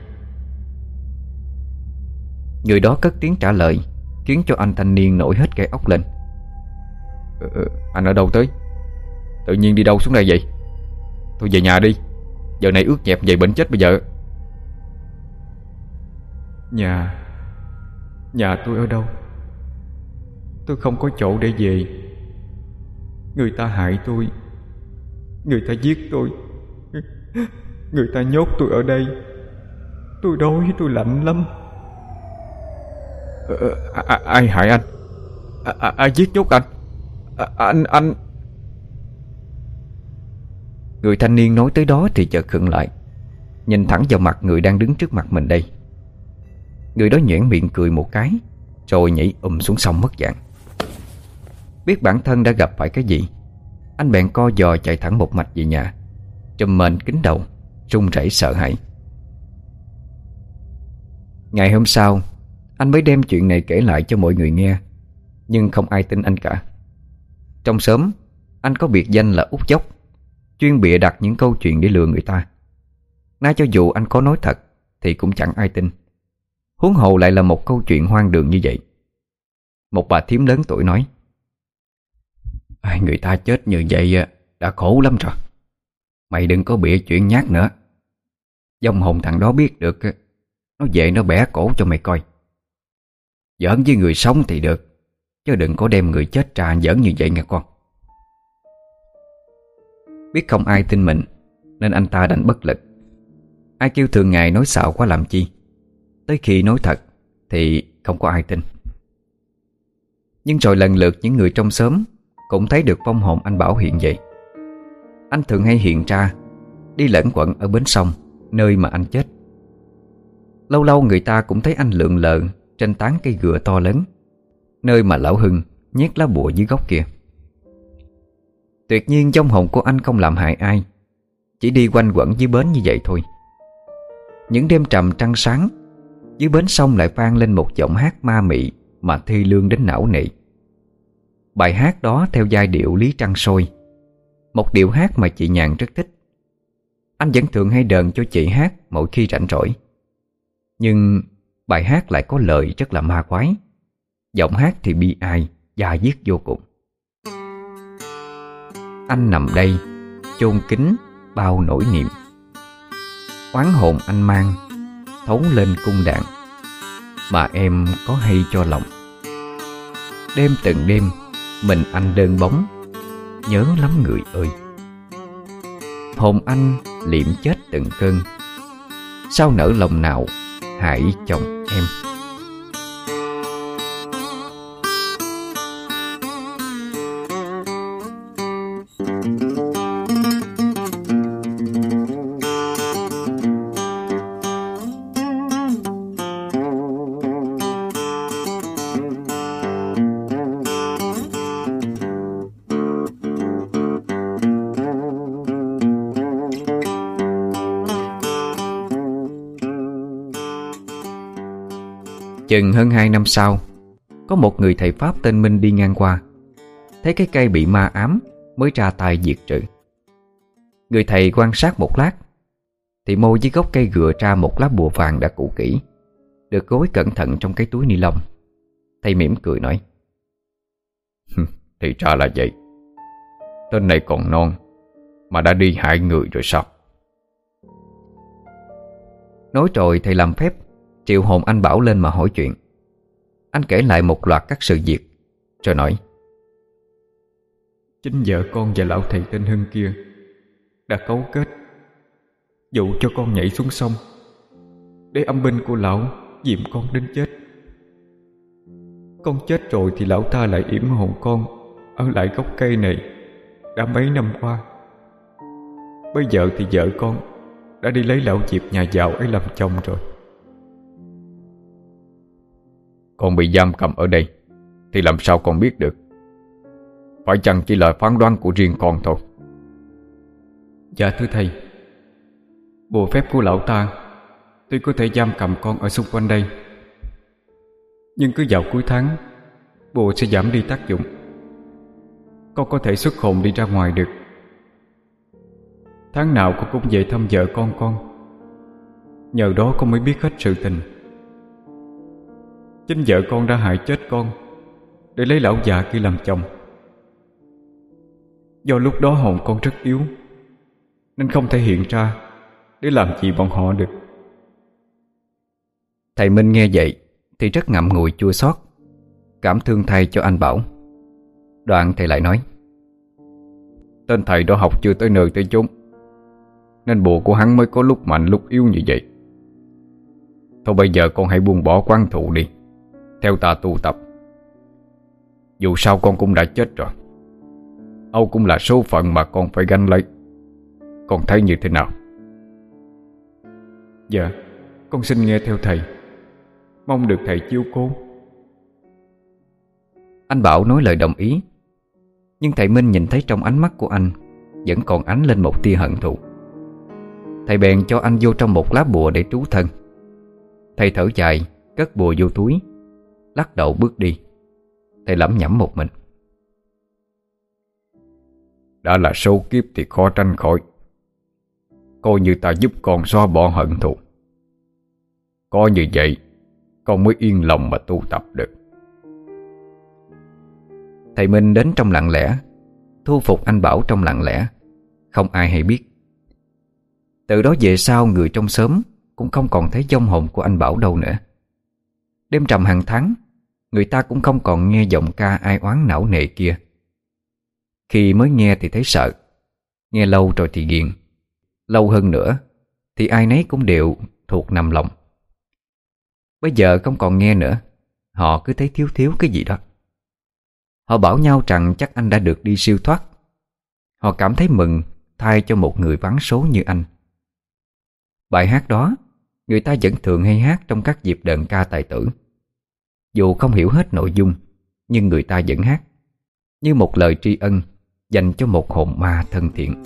Người đó cất tiếng trả lời, khiến cho anh thanh niên nổi hết gai ốc lên. ờ, Anh ở đâu tới? Tự nhiên đi đâu xuống đây vậy? Thôi về nhà đi, giờ này ướt nhẹp vậy bệnh chết bây giờ. Nhà Nhà tôi ở đâu? Tôi không có chỗ để về. Người ta hại tôi, người ta giết tôi, người ta nhốt tôi ở đây. Tôi đói, tôi lạnh lắm. ờ, à, Ai hại anh? À, à, ai giết nhốt anh? À, anh anh Người thanh niên nói tới đó thì chợt khựng lại, nhìn thẳng vào mặt người đang đứng trước mặt mình đây. Người đó nhoẻn miệng cười một cái, rồi nhảy ùm xuống sông mất dạng. Biết bản thân đã gặp phải cái gì, anh bèn co giò chạy thẳng một mạch về nhà, trùm mền kín đầu, run rẩy sợ hãi. Ngày hôm sau, anh mới đem chuyện này kể lại cho mọi người nghe, nhưng không ai tin anh cả. Trong xóm, anh có biệt danh là Út Dốc, chuyên bịa đặt những câu chuyện để lừa người ta. Nay cho dù anh có nói thật thì cũng chẳng ai tin, huống hồ lại là một câu chuyện hoang đường như vậy. Một bà thím lớn tuổi nói: Người ta chết như vậy đã khổ lắm rồi. Mày đừng có bịa chuyện nhát nữa. Vong hồn thằng đó biết được, nó về nó bẻ cổ cho mày coi. Giỡn với người sống thì được, chứ đừng có đem người chết ra giỡn như vậy nghe con. Biết không ai tin mình, nên anh ta đành bất lực. Ai kêu thường ngày nói xạo quá làm chi, tới khi nói thật thì không có ai tin. Nhưng rồi lần lượt những người trong xóm cũng thấy được vong hồn anh Bảo hiện vậy. Anh thường hay hiện ra, đi lẫn quẩn ở bến sông, nơi mà anh chết. Lâu lâu người ta cũng thấy anh lượn lờ trên tán cây gừa to lớn, nơi mà lão Hưng nhét lá bùa dưới gốc kia. Tuyệt nhiên vong hồn của anh không làm hại ai, chỉ đi quanh quẩn dưới bến như vậy thôi. Những đêm trầm trăng sáng, dưới bến sông lại vang lên một giọng hát ma mị mà thê lương đến não nề. Bài hát đó theo giai điệu Lý Trăng Sôi, một điệu hát mà chị Nhàn rất thích. Anh vẫn thường hay đờn cho chị hát mỗi khi rảnh rỗi. Nhưng bài hát lại có lời rất là ma quái, giọng hát thì bi ai, da diết vô cùng. Anh nằm đây, chôn kín bao nỗi niềm, oán hồn anh mang thấu lên cung đàn, mà em có hay cho lòng. Đêm từng đêm mình anh đơn bóng, nhớ lắm người ơi. Hồn anh liệm chết từng cơn, sao nỡ lòng nào hại chồng em. Chừng hơn hai năm sau, có một người thầy Pháp tên Minh đi ngang qua, thấy cái cây bị ma ám mới ra tay diệt trừ. Người thầy quan sát một lát thì môi dưới gốc cây gựa ra một lá bùa vàng đã cũ kỹ, được gối cẩn thận trong cái túi ni lông. Thầy mỉm cười nói: Thì ra là vậy. Tên này còn non mà đã đi hại người rồi sao? Nói rồi thầy làm phép triệu hồn anh Bảo lên mà hỏi chuyện. Anh kể lại một loạt các sự việc, rồi nói: Chính vợ con và lão thầy tên Hưng kia đã cấu kết dụ cho con nhảy xuống sông để âm binh của lão dìm con đến chết. Con chết rồi thì lão ta lại yểm hồn con ở lại gốc cây này đã mấy năm qua. Bây giờ thì vợ con đã đi lấy lão Diệp nhà giàu ấy làm chồng rồi. Con bị giam cầm ở đây thì làm sao con biết được? Phải chăng chỉ là phán đoán của riêng con thôi? Dạ thưa thầy, bùa phép của lão ta tuy có thể giam cầm con ở xung quanh đây, nhưng cứ vào cuối tháng bùa sẽ giảm đi tác dụng. Con có thể xuất hồn đi ra ngoài được. Tháng nào con cũng về thăm vợ con con. Nhờ đó con mới biết hết sự tình. Chính vợ con đã hại chết con để lấy lão già kia làm chồng. Do lúc đó hồn con rất yếu nên không thể hiện ra để làm gì bọn họ được. Thầy Minh nghe vậy thì rất ngậm ngùi chua xót, cảm thương thay cho anh Bảo. Đoạn thầy lại nói: Tên thầy đó học chưa tới nơi tới chốn, nên bùa của hắn mới có lúc mạnh lúc yếu như vậy. Thôi bây giờ con hãy buông bỏ quan thụ đi, theo ta tu tập. Dù sao con cũng đã chết rồi, Âu cũng là số phận mà con phải gánh lấy. Con thấy như thế nào? Dạ, con xin nghe theo thầy, mong được thầy chiếu cố. Anh Bảo nói lời đồng ý, nhưng thầy Minh nhìn thấy trong ánh mắt của anh vẫn còn ánh lên một tia hận thù. Thầy bèn cho anh vô trong một lá bùa để trú thân. Thầy thở dài, cất bùa vô túi, lắc đầu bước đi. Thầy lẩm nhẩm một mình: Đã là số kiếp thì khó tránh khỏi. Coi như ta giúp con xóa bỏ hận thù. Có như vậy con mới yên lòng mà tu tập được. Thầy Minh đến trong lặng lẽ, thu phục anh Bảo trong lặng lẽ, không ai hay biết. Từ đó về sau, người trong xóm cũng không còn thấy vong hồn của anh Bảo đâu nữa. Đêm trầm hàng tháng, người ta cũng không còn nghe giọng ca ai oán não nề kia. Khi mới nghe thì thấy sợ, nghe lâu rồi thì ghiền, lâu hơn nữa thì ai nấy cũng đều thuộc nằm lòng. Bây giờ không còn nghe nữa, họ cứ thấy thiếu thiếu cái gì đó. Họ bảo nhau rằng chắc anh đã được đi siêu thoát. Họ cảm thấy mừng thay cho một người vắng số như anh. Bài hát đó người ta vẫn thường hay hát trong các dịp đờn ca tài tử. Dù không hiểu hết nội dung, nhưng người ta vẫn hát, như một lời tri ân dành cho một hồn ma thân thiện.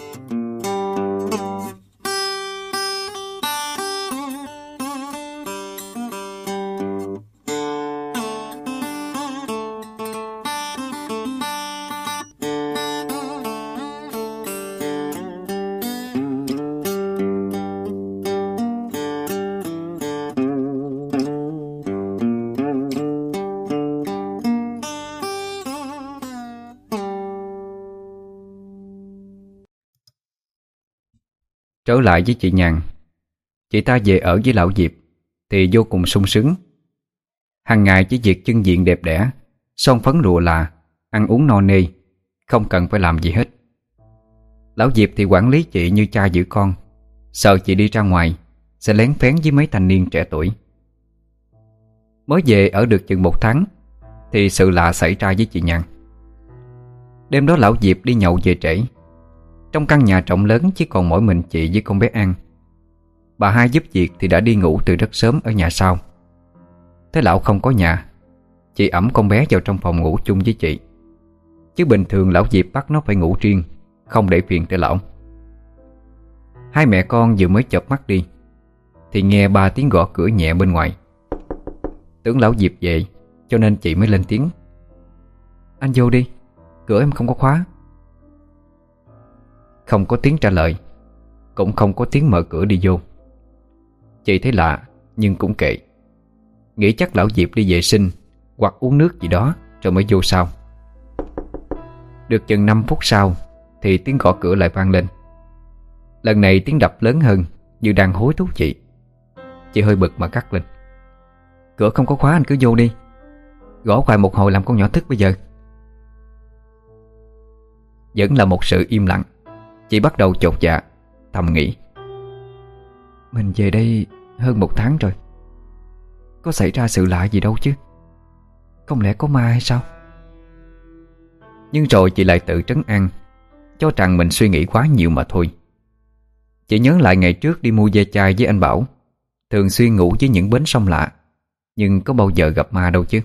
Trở lại với chị Nhàn, chị ta về ở với lão Diệp thì vô cùng sung sướng. Hàng ngày chỉ việc chân diện đẹp đẽ, son phấn lụa là, ăn uống no nê, không cần phải làm gì hết. Lão Diệp thì quản lý chị như cha giữ con, sợ chị đi ra ngoài sẽ lén phén với mấy thanh niên trẻ tuổi. Mới về ở được chừng một tháng thì sự lạ xảy ra với chị Nhàn. Đêm đó lão Diệp đi nhậu về trễ. Trong căn nhà rộng lớn chỉ còn mỗi mình chị với con bé An. Bà hai giúp việc thì đã đi ngủ từ rất sớm ở nhà sau. Thế lão không có nhà, chị ẵm con bé vào trong phòng ngủ chung với chị. Chứ bình thường lão Diệp bắt nó phải ngủ riêng, không để phiền tới lão. Hai mẹ con vừa mới chợp mắt đi thì nghe ba tiếng gõ cửa nhẹ bên ngoài. Tưởng lão Diệp về cho nên chị mới lên tiếng: "Anh vô đi, cửa em không có khóa." Không có tiếng trả lời, cũng không có tiếng mở cửa đi vô. Chị thấy lạ nhưng cũng kệ, nghĩ chắc lão Diệp đi vệ sinh hoặc uống nước gì đó rồi mới vô sau. Được chừng năm phút sau thì tiếng gõ cửa lại vang lên. Lần này tiếng đập lớn hơn, như đang hối thúc chị. Chị hơi bực mà cắt lên: "Cửa không có khóa, anh cứ vô đi. Gõ hoài một hồi làm con nhỏ thức bây giờ." vẫn là một sự im lặng. Chị bắt đầu chột dạ, thầm nghĩ: mình về đây hơn một tháng rồi, có xảy ra sự lạ gì đâu chứ? Không lẽ có ma hay sao? Nhưng rồi chị lại tự trấn an, cho rằng mình suy nghĩ quá nhiều mà thôi. Chị nhớ lại ngày trước đi mua ve chai với anh Bảo, thường xuyên ngủ với những bến sông lạ, nhưng có bao giờ gặp ma đâu chứ.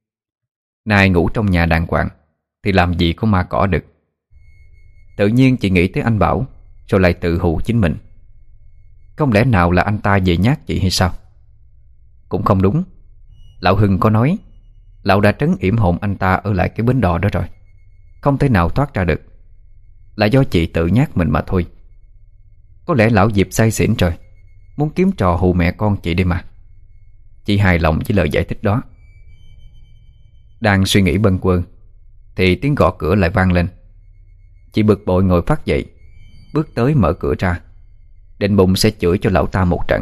Nay ngủ trong nhà đàng hoàng thì làm gì có ma cỏ được. Tự nhiên chị nghĩ tới anh Bảo, rồi lại tự hù chính mình. Không lẽ nào là anh ta về nhát chị hay sao? Cũng không đúng. Lão Hưng có nói lão đã trấn yểm hồn anh ta ở lại cái bến đò đó rồi, không thể nào thoát ra được. Là do chị tự nhát mình mà thôi. Có lẽ lão Diệp say xỉn rồi, muốn kiếm trò hù mẹ con chị đi mà. Chị hài lòng với lời giải thích đó. Đang suy nghĩ bâng quơ thì tiếng gõ cửa lại vang lên. Chị bực bội ngồi phắt dậy, bước tới mở cửa ra, định bụng sẽ chửi cho lão ta một trận.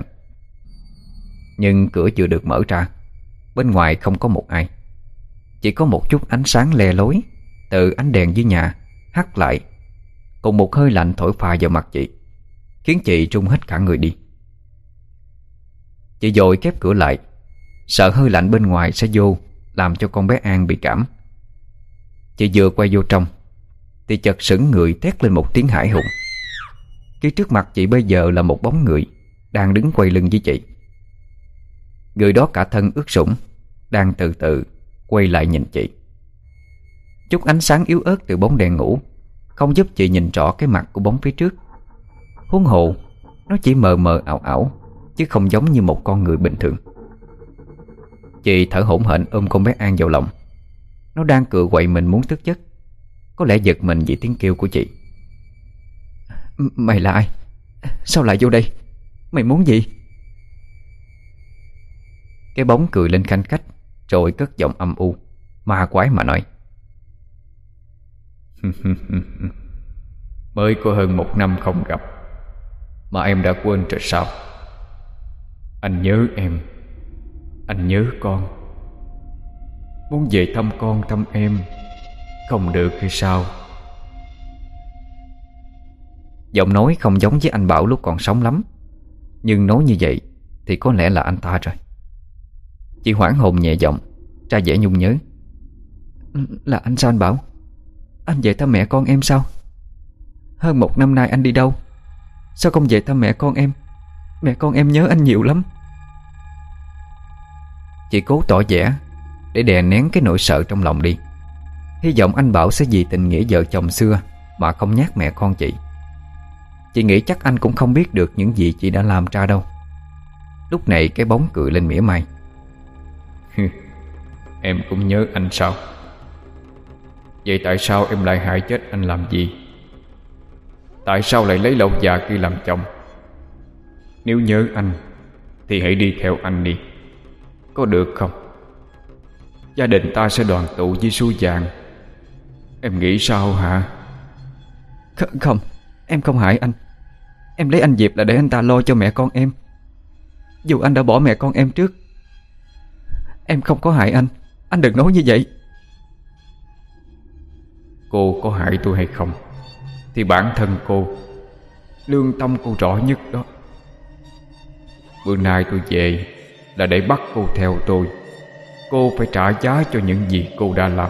Nhưng cửa chưa được mở ra, bên ngoài không có một ai. Chỉ có một chút ánh sáng le lối từ ánh đèn dưới nhà hắt lại, cùng một hơi lạnh thổi phà vào mặt chị, khiến chị run hết cả người đi. Chị vội khép cửa lại, sợ hơi lạnh bên ngoài sẽ vô làm cho con bé An bị cảm. Chị vừa quay vô trong thì chợt sững người thét lên một tiếng hãi hùng. Phía trước mặt chị bây giờ là một bóng người đang đứng quay lưng với chị. Người đó cả thân ướt sũng, đang từ từ quay lại nhìn chị. Chút ánh sáng yếu ớt từ bóng đèn ngủ không giúp chị nhìn rõ cái mặt của bóng phía trước. Huống hồ nó chỉ mờ mờ ảo ảo, chứ không giống như một con người bình thường. Chị thở hổn hển ôm con bé An vào lòng. Nó đang cựa quậy mình muốn thức giấc, có lẽ giật mình vì tiếng kêu của chị. Mày là ai? Sao lại vô đây? Mày muốn gì? Cái bóng cười lên khanh khách, rồi cất giọng âm u, ma quái mà nói: mới có hơn một năm không gặp mà em đã quên rồi sao? Anh nhớ em, anh nhớ con, muốn về thăm con thăm em, không được hay sao? Giọng nói không giống với anh Bảo lúc còn sống lắm, nhưng nói như vậy thì có lẽ là anh ta rồi. Chị hoảng hồn nhẹ giọng, ra vẻ nhung nhớ: Là anh sao anh Bảo? Anh về thăm mẹ con em sao? Hơn một năm nay anh đi đâu? Sao không về thăm mẹ con em? Mẹ con em nhớ anh nhiều lắm. Chị cố tỏ vẻ để đè nén cái nỗi sợ trong lòng đi, hy vọng anh Bảo sẽ vì tình nghĩa vợ chồng xưa mà không nhát mẹ con chị. Chị nghĩ chắc anh cũng không biết được những gì chị đã làm ra đâu. Lúc này cái bóng cười lên mỉa mai: Em cũng nhớ anh sao? Vậy tại sao em lại hại chết anh làm gì? Tại sao lại lấy lão già kia làm chồng? Nếu nhớ anh thì hãy đi theo anh đi, có được không? Gia đình ta sẽ đoàn tụ với suối vàng. Em nghĩ sao hả? Không, không, em không hại anh. Em lấy anh Diệp là để anh ta lo cho mẹ con em. Dù anh đã bỏ mẹ con em trước, em không có hại anh. Anh đừng nói như vậy. Cô có hại tôi hay không thì bản thân cô, lương tâm cô rõ nhất đó. Bữa nay tôi về là để bắt cô theo tôi. Cô phải trả giá cho những gì cô đã làm.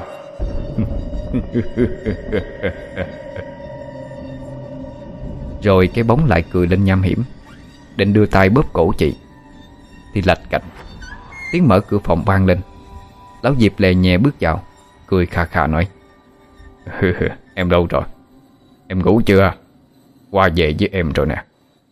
Rồi cái bóng lại cười lên nham hiểm, định đưa tay bóp cổ chị thì lạch cạch, tiếng mở cửa phòng vang lên. Lão Diệp lè nhẹ bước vào, cười khà khà nói: Em đâu rồi? Em ngủ chưa? Qua về với em rồi nè.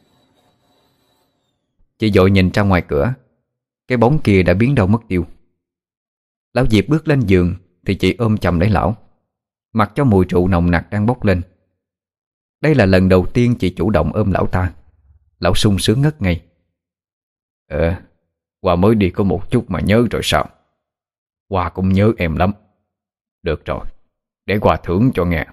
Chị vội nhìn ra ngoài cửa, cái bóng kia đã biến đâu mất tiêu. Lão Diệp bước lên giường thì chị ôm chầm lấy lão, mặc cho mùi rượu nồng nặc đang bốc lên. Đây là lần đầu tiên chị chủ động ôm lão ta. Lão sung sướng ngất ngây. Ờ, Hoa mới đi có một chút mà nhớ rồi sao? Hoa cũng nhớ em lắm. Được rồi, để Hoa thưởng cho nghe.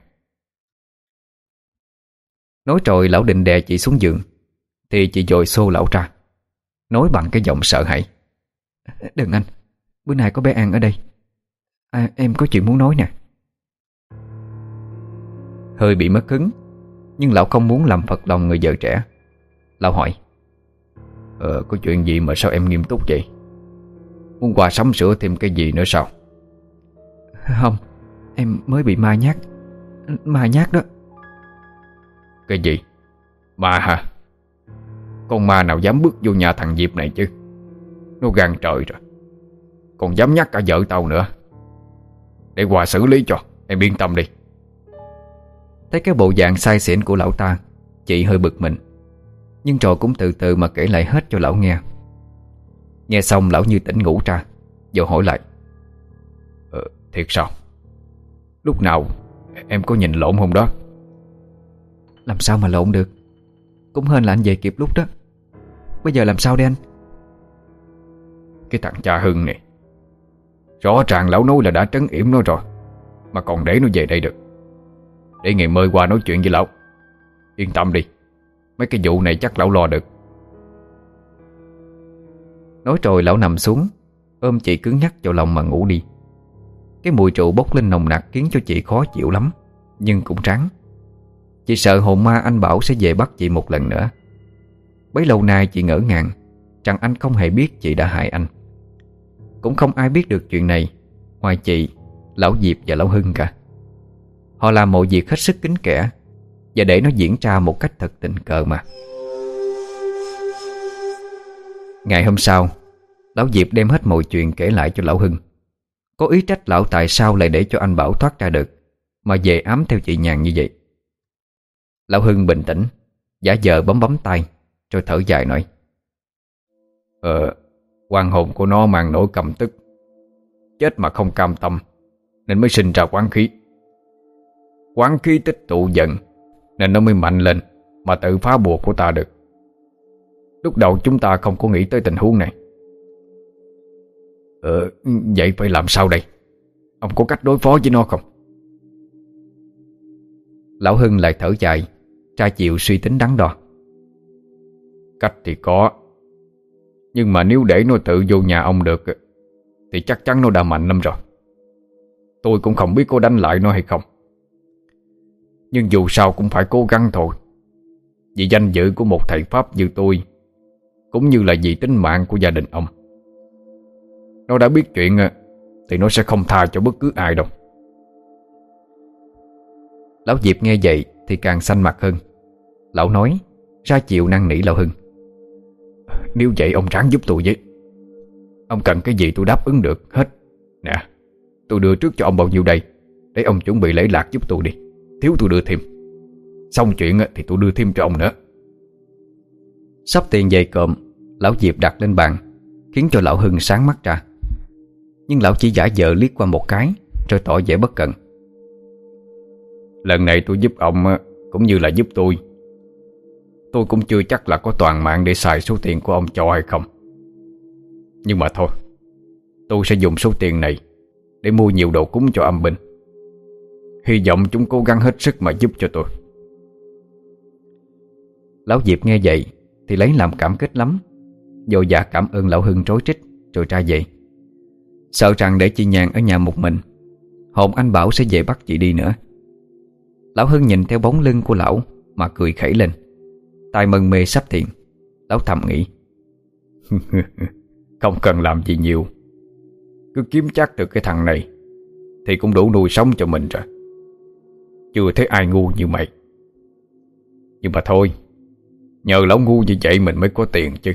Nói rồi lão định đè chị xuống giường thì chị vội xô lão ra, nói bằng cái giọng sợ hãi: Đừng anh, bữa nay có bé An ở đây. À, em có chuyện muốn nói nè. Hơi bị mất hứng, nhưng lão không muốn làm phật lòng người vợ trẻ. Lão hỏi: Ờ, có chuyện gì mà sao em nghiêm túc vậy? Muốn qua sắm sửa thêm cái gì nữa sao? Không, em mới bị ma nhát. Ma nhát đó. Cái gì? Ma hả? Con ma nào dám bước vô nhà thằng Diệp này chứ? Nó gan trời rồi, còn dám nhắc cả vợ tao nữa. Để qua xử lý cho, em yên tâm đi. Thấy cái bộ dạng sai xỉn của lão ta, chị hơi bực mình, nhưng rồi cũng từ từ mà kể lại hết cho lão nghe. Nghe xong lão như tỉnh ngủ ra, rồi hỏi lại: ờ, Thiệt sao? Lúc nào em có nhìn lộn không đó? Làm sao mà lộn được? Cũng hên là anh về kịp lúc đó. Bây giờ làm sao đây anh? Cái thằng cha Hưng này, rõ ràng lão nói là đã trấn yểm nó rồi, mà còn để nó về đây được. Để ngày mời qua nói chuyện với lão. Yên tâm đi, mấy cái vụ này chắc lão lo được. Nói rồi lão nằm xuống, ôm chị cứng nhắc vào lòng mà ngủ đi. Cái mùi rượu bốc lên nồng nặc khiến cho chị khó chịu lắm, nhưng cũng ráng. Chị sợ hồn ma anh Bảo sẽ về bắt chị một lần nữa. Bấy lâu nay chị ngỡ ngàng rằng anh không hề biết chị đã hại anh. Cũng không ai biết được chuyện này ngoài chị, lão Diệp và lão Hưng cả. Họ làm mọi việc hết sức kín kẽ, và để nó diễn ra một cách thật tình cờ mà. Ngày hôm sau, lão Diệp đem hết mọi chuyện kể lại cho lão Hưng, có ý trách lão tại sao lại để cho anh Bảo thoát ra được, mà về ám theo chị Nhàn như vậy. Lão Hưng bình tĩnh, giả vờ bấm bấm tay, rồi thở dài nói: Ờ, oan hồn của nó mang nỗi căm tức, chết mà không cam tâm, nên mới sinh ra oán khí. Oán khí tích tụ dần, nên nó mới mạnh lên mà tự phá bùa của ta được. Lúc đầu chúng ta không có nghĩ tới tình huống này. Ờ, vậy phải làm sao đây? Ông có cách đối phó với nó không? Lão Hưng lại thở dài, tra chiều suy tính đắn đo. Cách thì có, nhưng mà nếu để nó tự vô nhà ông được thì chắc chắn nó đã mạnh lắm rồi. Tôi cũng không biết có đánh lại nó hay không, nhưng dù sao cũng phải cố gắng thôi. Vì danh dự của một thầy Pháp như tôi, cũng như là vì tính mạng của gia đình ông. Nó đã biết chuyện thì nó sẽ không tha cho bất cứ ai đâu. Lão Diệp nghe vậy thì càng xanh mặt hơn. Lão nói, ra chiều năn nỉ lão Hưng: Nếu vậy ông ráng giúp tôi với. Ông cần cái gì tôi đáp ứng được hết. Nè, tôi đưa trước cho ông bao nhiêu đây, để ông chuẩn bị lễ lạc giúp tôi đi. Thiếu tôi đưa thêm. Xong chuyện thì tôi đưa thêm cho ông nữa. Sắp tiền về cộm, lão Diệp đặt lên bàn, khiến cho lão Hưng sáng mắt ra. Nhưng lão chỉ giả vờ liếc qua một cái, rồi tỏ vẻ bất cẩn. Lần này tôi giúp ông cũng như là giúp tôi. Tôi cũng chưa chắc là có toàn mạng để xài số tiền của ông cho hay không. Nhưng mà thôi, tôi sẽ dùng số tiền này để mua nhiều đồ cúng cho âm binh. Hy vọng chúng cố gắng hết sức mà giúp cho tôi. Lão Diệp nghe vậy thì lấy làm cảm kích lắm, vội vã cảm ơn lão Hưng rối rít, rồi ra về. Sợ rằng để chị Nhàn ở nhà một mình, hồn anh Bảo sẽ về bắt chị đi nữa. Lão Hưng nhìn theo bóng lưng của lão mà cười khẩy lên, tay mân mê sắp thiện. Lão thầm nghĩ: Không cần làm gì nhiều, cứ kiếm chắc được cái thằng này thì cũng đủ nuôi sống cho mình rồi. Chưa thấy ai ngu như mày. Nhưng mà thôi, nhờ lão ngu như vậy mình mới có tiền chứ.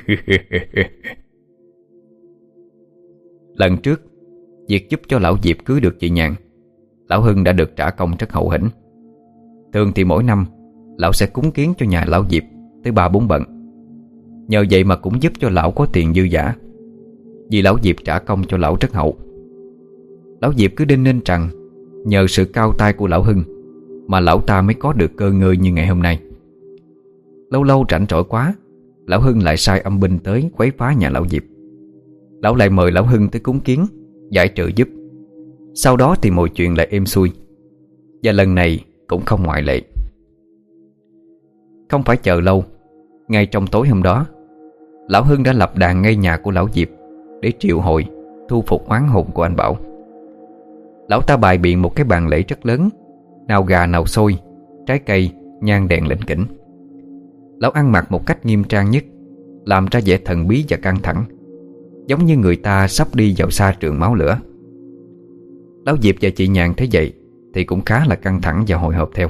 Lần trước, việc giúp cho lão Diệp cưới được chị Nhàn, lão Hưng đã được trả công rất hậu hĩnh. Thường thì mỗi năm lão sẽ cúng kiến cho nhà lão Diệp tới ba bốn bận. Nhờ vậy mà cũng giúp cho lão có tiền dư dả, vì lão Diệp trả công cho lão rất hậu. Lão Diệp cứ đinh ninh rằng nhờ sự cao tay của lão Hưng mà lão ta mới có được cơ ngơi như ngày hôm nay. Lâu lâu rảnh rỗi quá, lão Hưng lại sai âm binh tới quấy phá nhà lão Diệp. Lão lại mời lão Hưng tới cúng kiến, giải trừ giúp. Sau đó thì mọi chuyện lại êm xuôi, và lần này cũng không ngoại lệ. Không phải chờ lâu, ngay trong tối hôm đó, lão Hưng đã lập đàn ngay nhà của lão Diệp để triệu hồi, thu phục oán hồn của anh Bảo. Lão ta bày biện một cái bàn lễ rất lớn, nào gà nào xôi, trái cây, nhang đèn lỉnh kỉnh. Lão ăn mặc một cách nghiêm trang nhất, làm ra vẻ thần bí và căng thẳng, giống như người ta sắp đi vào sa trường máu lửa. Lão Diệp và chị Nhàn thấy vậy thì cũng khá là căng thẳng và hồi hộp theo.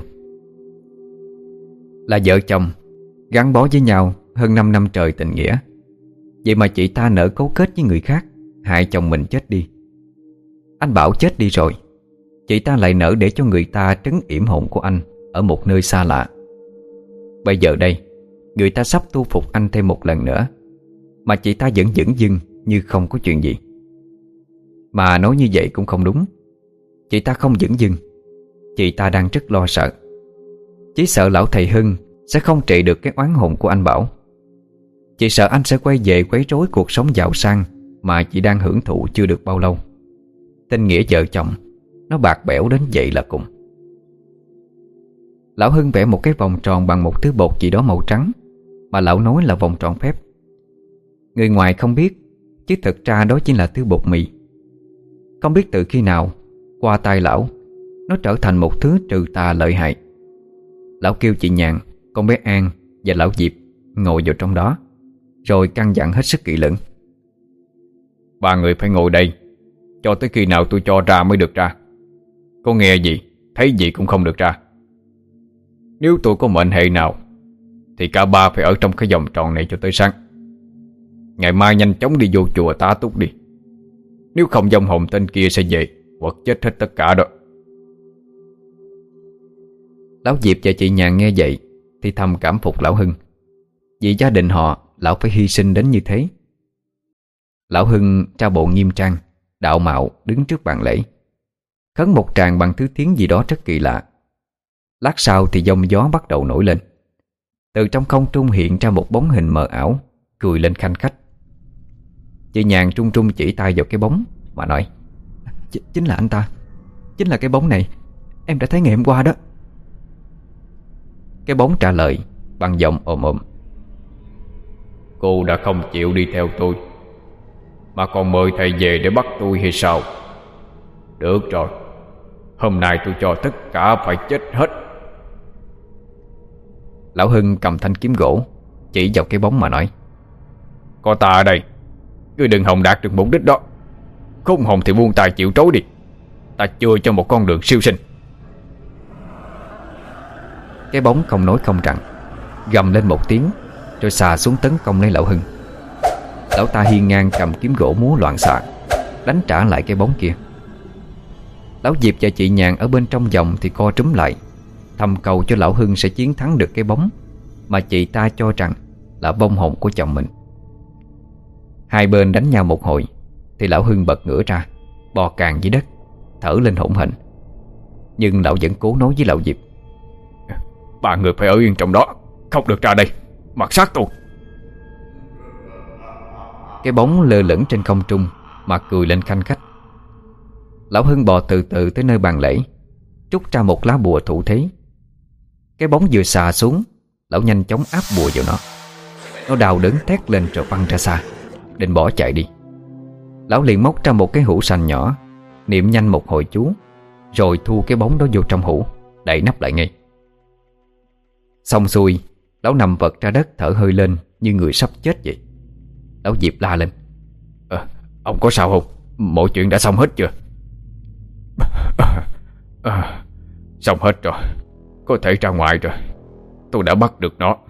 Là vợ chồng gắn bó với nhau hơn năm năm trời tình nghĩa, vậy mà chị ta nỡ cấu kết với người khác, hại chồng mình chết đi. Anh Bảo chết đi rồi, chị ta lại nỡ để cho người ta trấn yểm hồn của anh ở một nơi xa lạ. Bây giờ đây, người ta sắp tu phục anh thêm một lần nữa, mà chị ta vẫn dửng dưng như không có chuyện gì. Mà nói như vậy cũng không đúng. Chị ta không dửng dưng, chị ta đang rất lo sợ. Chỉ sợ lão thầy Hưng sẽ không trị được cái oán hồn của anh Bảo. Chị sợ anh sẽ quay về quấy rối cuộc sống giàu sang mà chị đang hưởng thụ chưa được bao lâu. Tình nghĩa vợ chồng nó bạc bẽo đến vậy là cùng. Lão Hưng vẽ một cái vòng tròn bằng một thứ bột gì đó màu trắng, mà lão nói là vòng tròn phép. Người ngoài không biết, chứ thực ra đó chỉ là thứ bột mì. Không biết từ khi nào, qua tay lão, nó trở thành một thứ trừ tà lợi hại. Lão kêu chị Nhàn, con bé An và lão Diệp ngồi vào trong đó, rồi căn dặn hết sức kỹ lưỡng. Ba người phải ngồi đây cho tới khi nào tôi cho ra mới được ra. Có nghe gì, thấy gì cũng không được ra. Nếu tôi có mệnh hệ nào thì cả ba phải ở trong cái vòng tròn này cho tới sáng. Ngày mai nhanh chóng đi vô chùa tá túc đi. Nếu không vong hồn tên kia sẽ về quật chết hết tất cả đó. Lão Diệp và chị Nhàn nghe vậy thì thầm cảm phục lão Hưng, vì gia đình họ lão phải hy sinh đến như thế. Lão Hưng tra bộ nghiêm trang, đạo mạo đứng trước bàn lễ, khấn một tràng bằng thứ tiếng gì đó rất kỳ lạ. Lát sau thì giông gió bắt đầu nổi lên. Từ trong không trung hiện ra một bóng hình mờ ảo, cười lên khanh khách. Chị Nhàn trung trung chỉ tay vào cái bóng mà nói: Ch Chính là anh ta. Chính là cái bóng này, em đã thấy ngày hôm qua đó. Cái bóng trả lời bằng giọng ồm ồm: Cô đã không chịu đi theo tôi, mà còn mời thầy về để bắt tôi hay sao? Được rồi, hôm nay tôi cho tất cả phải chết hết. Lão Hưng cầm thanh kiếm gỗ chỉ vào cái bóng mà nói: Có ta ở đây, ngươi đừng hòng đạt được mục đích đó. Không hồn thì buông tay chịu trói đi. Ta chưa cho một con đường siêu sinh. Cái bóng không nói không rằng, gầm lên một tiếng rồi xà xuống tấn công lấy lão Hưng. Lão ta hiên ngang cầm kiếm gỗ múa loạn xạ, đánh trả lại cái bóng kia. Lão Diệp và chị Nhàn ở bên trong vòng thì co trúm lại, thầm cầu cho lão Hưng sẽ chiến thắng được cái bóng mà chị ta cho rằng là vong hồn của chồng mình. Hai bên đánh nhau một hồi thì lão Hưng bật ngửa ra, bò càng dưới đất, thở lên hổn hển. Nhưng lão vẫn cố nói với lão Diệp: Ba người phải ở yên trong đó, không được ra đây, mặc sát tôi. Cái bóng lơ lửng trên không trung mà cười lên khanh khách. Lão Hưng bò từ từ tới nơi bàn lễ, trút ra một lá bùa thủ thế. Cái bóng vừa xà xuống, lão nhanh chóng áp bùa vào nó. Nó đau đớn thét lên rồi văng ra xa, định bỏ chạy đi. Lão liền móc ra một cái hũ sành nhỏ, niệm nhanh một hồi chú, rồi thu cái bóng đó vô trong hũ, đậy nắp lại ngay. Xong xuôi, lão nằm vật ra đất thở hơi lên như người sắp chết vậy. Lão Diệp la lên: à, Ông có sao không? Mọi chuyện đã xong hết chưa? À, à, xong hết rồi, có thể ra ngoài rồi. Tôi đã bắt được nó.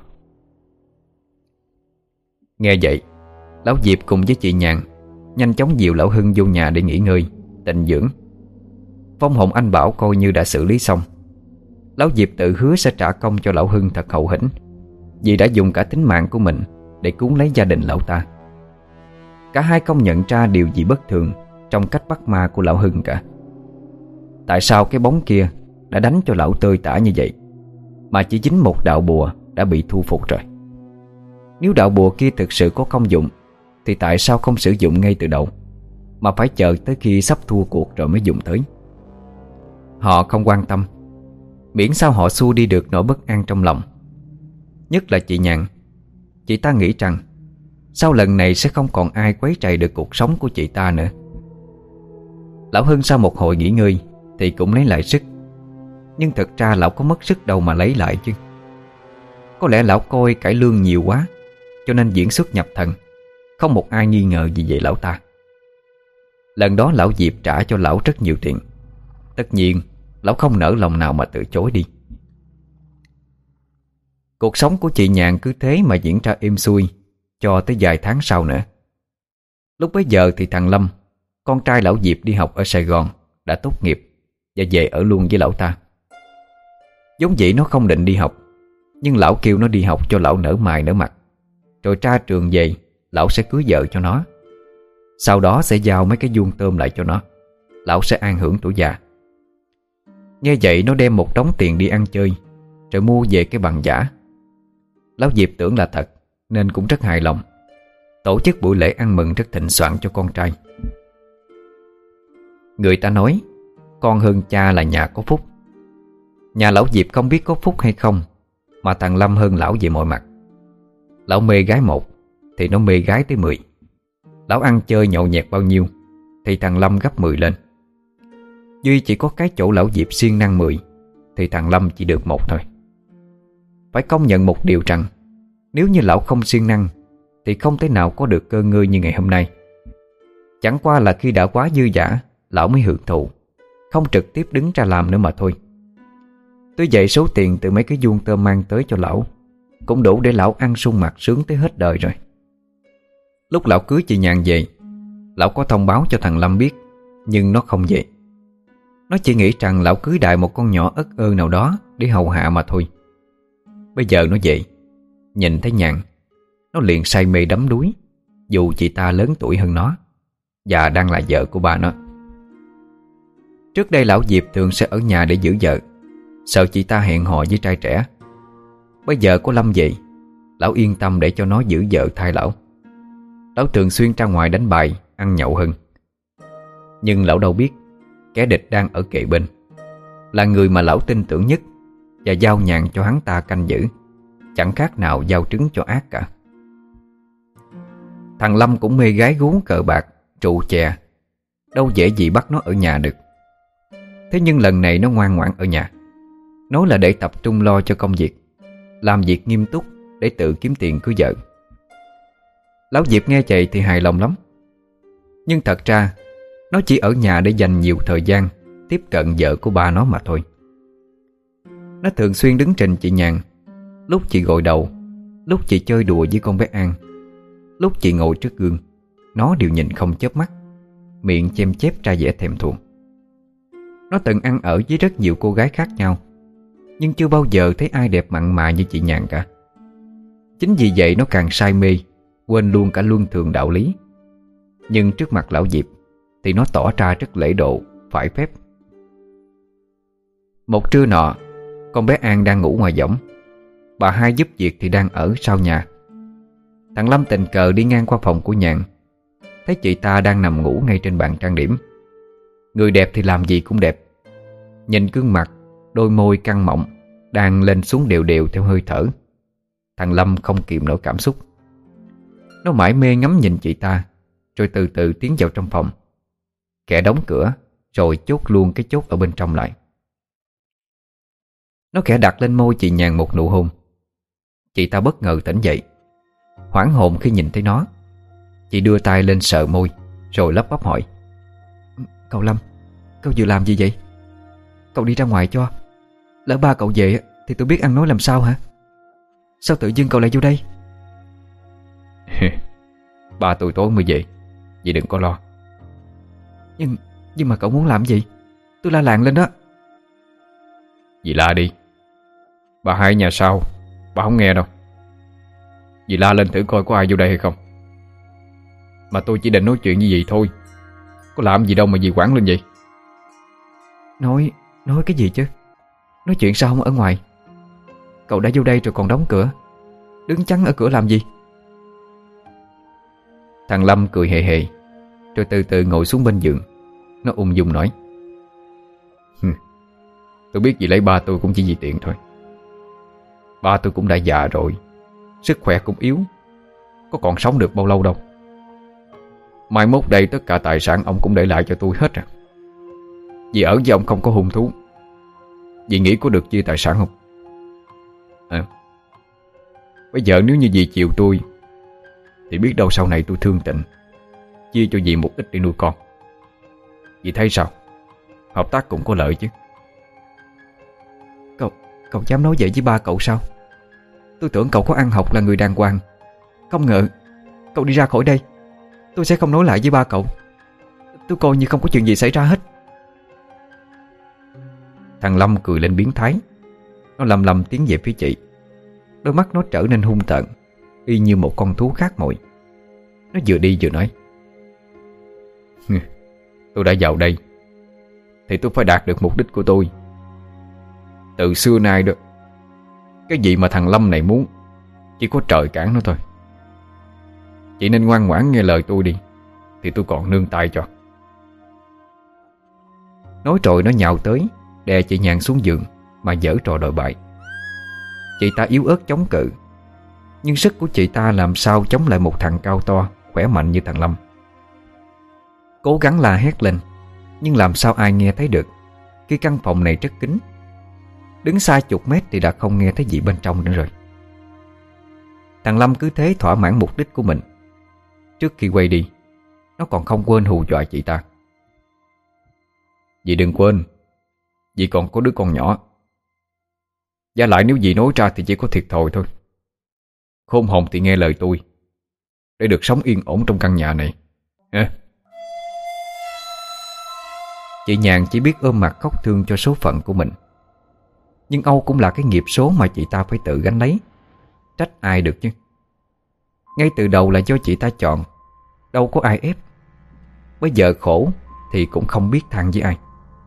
Nghe vậy, lão Diệp cùng với chị Nhàn nhanh chóng dìu lão Hưng vô nhà để nghỉ ngơi, tịnh dưỡng. Vong hồn anh Bảo coi như đã xử lý xong. Lão Diệp tự hứa sẽ trả công cho lão Hưng thật hậu hĩnh, vì đã dùng cả tính mạng của mình để cứu lấy gia đình lão ta. Cả hai không nhận ra điều gì bất thường trong cách bắt ma của lão Hưng cả. Tại sao cái bóng kia đã đánh cho lão tơi tả như vậy, mà chỉ dính một đạo bùa đã bị thu phục rồi? Nếu đạo bùa kia thực sự có công dụng thì tại sao không sử dụng ngay từ đầu, mà phải chờ tới khi sắp thua cuộc rồi mới dùng tới? Họ không quan tâm, miễn sao họ xua đi được nỗi bất an trong lòng. Nhất là chị Nhàn. Chị ta nghĩ rằng sau lần này sẽ không còn ai quấy rầy được cuộc sống của chị ta nữa. Lão Hưng sau một hồi nghỉ ngơi thì cũng lấy lại sức. Nhưng thật ra lão có mất sức đâu mà lấy lại chứ. Có lẽ lão coi cải lương nhiều quá, cho nên diễn xuất nhập thần, không một ai nghi ngờ gì về lão ta. Lần đó lão Diệp trả cho lão rất nhiều tiền. Tất nhiên lão không nỡ lòng nào mà từ chối đi. Cuộc sống của chị Nhàn cứ thế mà diễn ra êm xuôi cho tới vài tháng sau nữa. Lúc bấy giờ thì thằng Lâm, con trai lão Diệp đi học ở Sài Gòn, đã tốt nghiệp và về ở luôn với lão ta. Giống vậy nó không định đi học, nhưng lão kêu nó đi học cho lão nở mày nở mặt, rồi ra trường về lão sẽ cưới vợ cho nó. Sau đó sẽ giao mấy cái vuông tôm lại cho nó. Lão sẽ an hưởng tuổi già. Nghe vậy nó đem một đống tiền đi ăn chơi, rồi mua về cái bằng giả. Lão Diệp tưởng là thật nên cũng rất hài lòng, tổ chức buổi lễ ăn mừng rất thịnh soạn cho con trai. Người ta nói con hơn cha là nhà có phúc. Nhà lão Diệp không biết có phúc hay không, mà thằng Lâm hơn lão về mọi mặt. Lão mê gái một thì nó mê gái tới mười. Lão ăn chơi nhậu nhẹt bao nhiêu thì thằng Lâm gấp mười lên. Duy chỉ có cái chỗ lão Diệp siêng năng mười thì thằng Lâm chỉ được một thôi. Phải công nhận một điều rằng nếu như lão không siêng năng thì không thể nào có được cơ ngơi như ngày hôm nay. Chẳng qua là khi đã quá dư dả, lão mới hưởng thụ, không trực tiếp đứng ra làm nữa mà thôi. Tuy vậy số tiền từ mấy cái vuông tôm mang tới cho lão cũng đủ để lão ăn sung mặc sướng tới hết đời rồi. Lúc lão cưới chị Nhàn về, lão có thông báo cho thằng Lâm biết, nhưng nó không về. Nó chỉ nghĩ rằng lão cưới đại một con nhỏ ất ơ nào đó để hầu hạ mà thôi. Bây giờ nó về, nhìn thấy Nhàn, nó liền say mê đắm đuối, dù chị ta lớn tuổi hơn nó và đang là vợ của bà nó. Trước đây lão Diệp thường sẽ ở nhà để giữ vợ, sợ chị ta hẹn hò với trai trẻ. Bây giờ có Lâm về, lão yên tâm để cho nó giữ vợ thay lão. Lão thường xuyên ra ngoài đánh bài, ăn nhậu hơn. Nhưng lão đâu biết kẻ địch đang ở kề bên, là người mà lão tin tưởng nhất, và giao Nhàn cho hắn ta canh giữ, chẳng khác nào giao trứng cho ác cả. Thằng Lâm cũng mê gái gú cờ bạc, trụ chè, đâu dễ gì bắt nó ở nhà được. Thế nhưng lần này nó ngoan ngoãn ở nhà, nói là để tập trung lo cho công việc, làm việc nghiêm túc để tự kiếm tiền cưới vợ. Lão Diệp nghe vậy thì hài lòng lắm. Nhưng thật ra nó chỉ ở nhà để dành nhiều thời gian tiếp cận vợ của ba nó mà thôi. Nó thường xuyên đứng trình chị Nhàn, lúc chị gội đầu, lúc chị chơi đùa với con bé An, lúc chị ngồi trước gương, nó đều nhìn không chớp mắt, miệng chêm chép ra vẻ thèm thuồng. Nó từng ăn ở với rất nhiều cô gái khác nhau, nhưng chưa bao giờ thấy ai đẹp mặn mà như chị Nhàn cả. Chính vì vậy nó càng say mê, quên luôn cả luân thường đạo lý. Nhưng trước mặt lão Diệp thì nó tỏ ra rất lễ độ, phải phép. Một trưa nọ, con bé An đang ngủ ngoài võng, bà hai giúp việc thì đang ở sau nhà. Thằng Lâm tình cờ đi ngang qua phòng của Nhàn, thấy chị ta đang nằm ngủ ngay trên bàn trang điểm. Người đẹp thì làm gì cũng đẹp. Nhìn gương mặt, đôi môi căng mọng đang lên xuống đều đều theo hơi thở, thằng Lâm không kìm nổi cảm xúc. Nó mải mê ngắm nhìn chị ta, rồi từ từ tiến vào trong phòng, khẽ đóng cửa rồi chốt luôn cái chốt ở bên trong lại. Nó khẽ đặt lên môi chị Nhàn một nụ hôn. Chị ta bất ngờ tỉnh dậy, hoảng hồn khi nhìn thấy nó. Chị đưa tay lên sờ môi, rồi lắp bắp hỏi: "Cậu Lâm, cậu vừa làm gì vậy? Cậu đi ra ngoài cho, lỡ ba cậu về thì tôi biết ăn nói làm sao hả? Sao tự dưng cậu lại vô đây?" Ba tôi tối mới về, vậy đừng có lo. Nhưng nhưng mà cậu muốn làm gì? Tôi la làng lên đó. Dì la đi. Bà hai nhà sau, bà không nghe đâu. Dì la lên thử coi có ai vô đây hay không. Mà tôi chỉ định nói chuyện như vậy thôi, có làm gì đâu mà dì quản lên vậy. Nói, nói cái gì chứ? Nói chuyện sao không ở ngoài? Cậu đã vô đây rồi còn đóng cửa, đứng chắn ở cửa làm gì? Thằng Lâm cười hề hề, rồi từ từ ngồi xuống bên giường. Nó ung dung nói: "Tôi biết dì lấy ba tôi cũng chỉ vì tiện thôi. Ba tôi cũng đã già rồi, sức khỏe cũng yếu, có còn sống được bao lâu đâu. Mai mốt đây tất cả tài sản ông cũng để lại cho tôi hết à. Vì ở với ông không có hung thú, Dì nghĩ có được chia tài sản không? À, bây giờ nếu như dì chiều tôi thì biết đâu sau này tôi thương Tịnh, chia cho dì một ít để nuôi con. Dì thấy sao? Hợp tác cũng có lợi chứ. Cậu, cậu dám nói vậy với ba cậu sao? Tôi tưởng cậu có ăn học là người đàng hoàng. Không ngờ cậu đi ra khỏi đây. Tôi sẽ không nói lại với ba cậu. Tôi coi như không có chuyện gì xảy ra hết. Thằng Lâm cười lên biến thái. Nó lầm lầm tiến về phía chị. Đôi mắt nó trở nên hung tợn, y như một con thú khác mọi. Nó vừa đi vừa nói: tôi đã vào đây thì tôi phải đạt được mục đích của tôi. Từ xưa nay đó, cái gì mà thằng Lâm này muốn chỉ có trời cản nó thôi. Chị nên ngoan ngoãn nghe lời tôi đi, thì tôi còn nương tay cho. Nói rồi nó nhào tới, đè chị Nhàn xuống giường mà giở trò đòi bại. Chị ta yếu ớt chống cự, nhưng sức của chị ta làm sao chống lại một thằng cao to, khỏe mạnh như thằng Lâm. Cố gắng la hét lên, nhưng làm sao ai nghe thấy được, khi căn phòng này rất kín. Đứng xa chục mét thì đã không nghe thấy gì bên trong nữa rồi. Thằng Lâm cứ thế thỏa mãn mục đích của mình. Trước khi quay đi, nó còn không quên hù dọa chị ta: dì đừng quên, dì còn có đứa con nhỏ. Và lại nếu dì nói ra thì chỉ có thiệt thòi thôi. Khôn hồn thì nghe lời tôi, để được sống yên ổn trong căn nhà này ha. Chị Nhàn chỉ biết ôm mặt khóc thương cho số phận của mình. Nhưng Âu cũng là cái nghiệp số mà chị ta phải tự gánh lấy. Trách ai được chứ. Ngay từ đầu là do chị ta chọn, đâu có ai ép. Bây giờ khổ thì cũng không biết than với ai.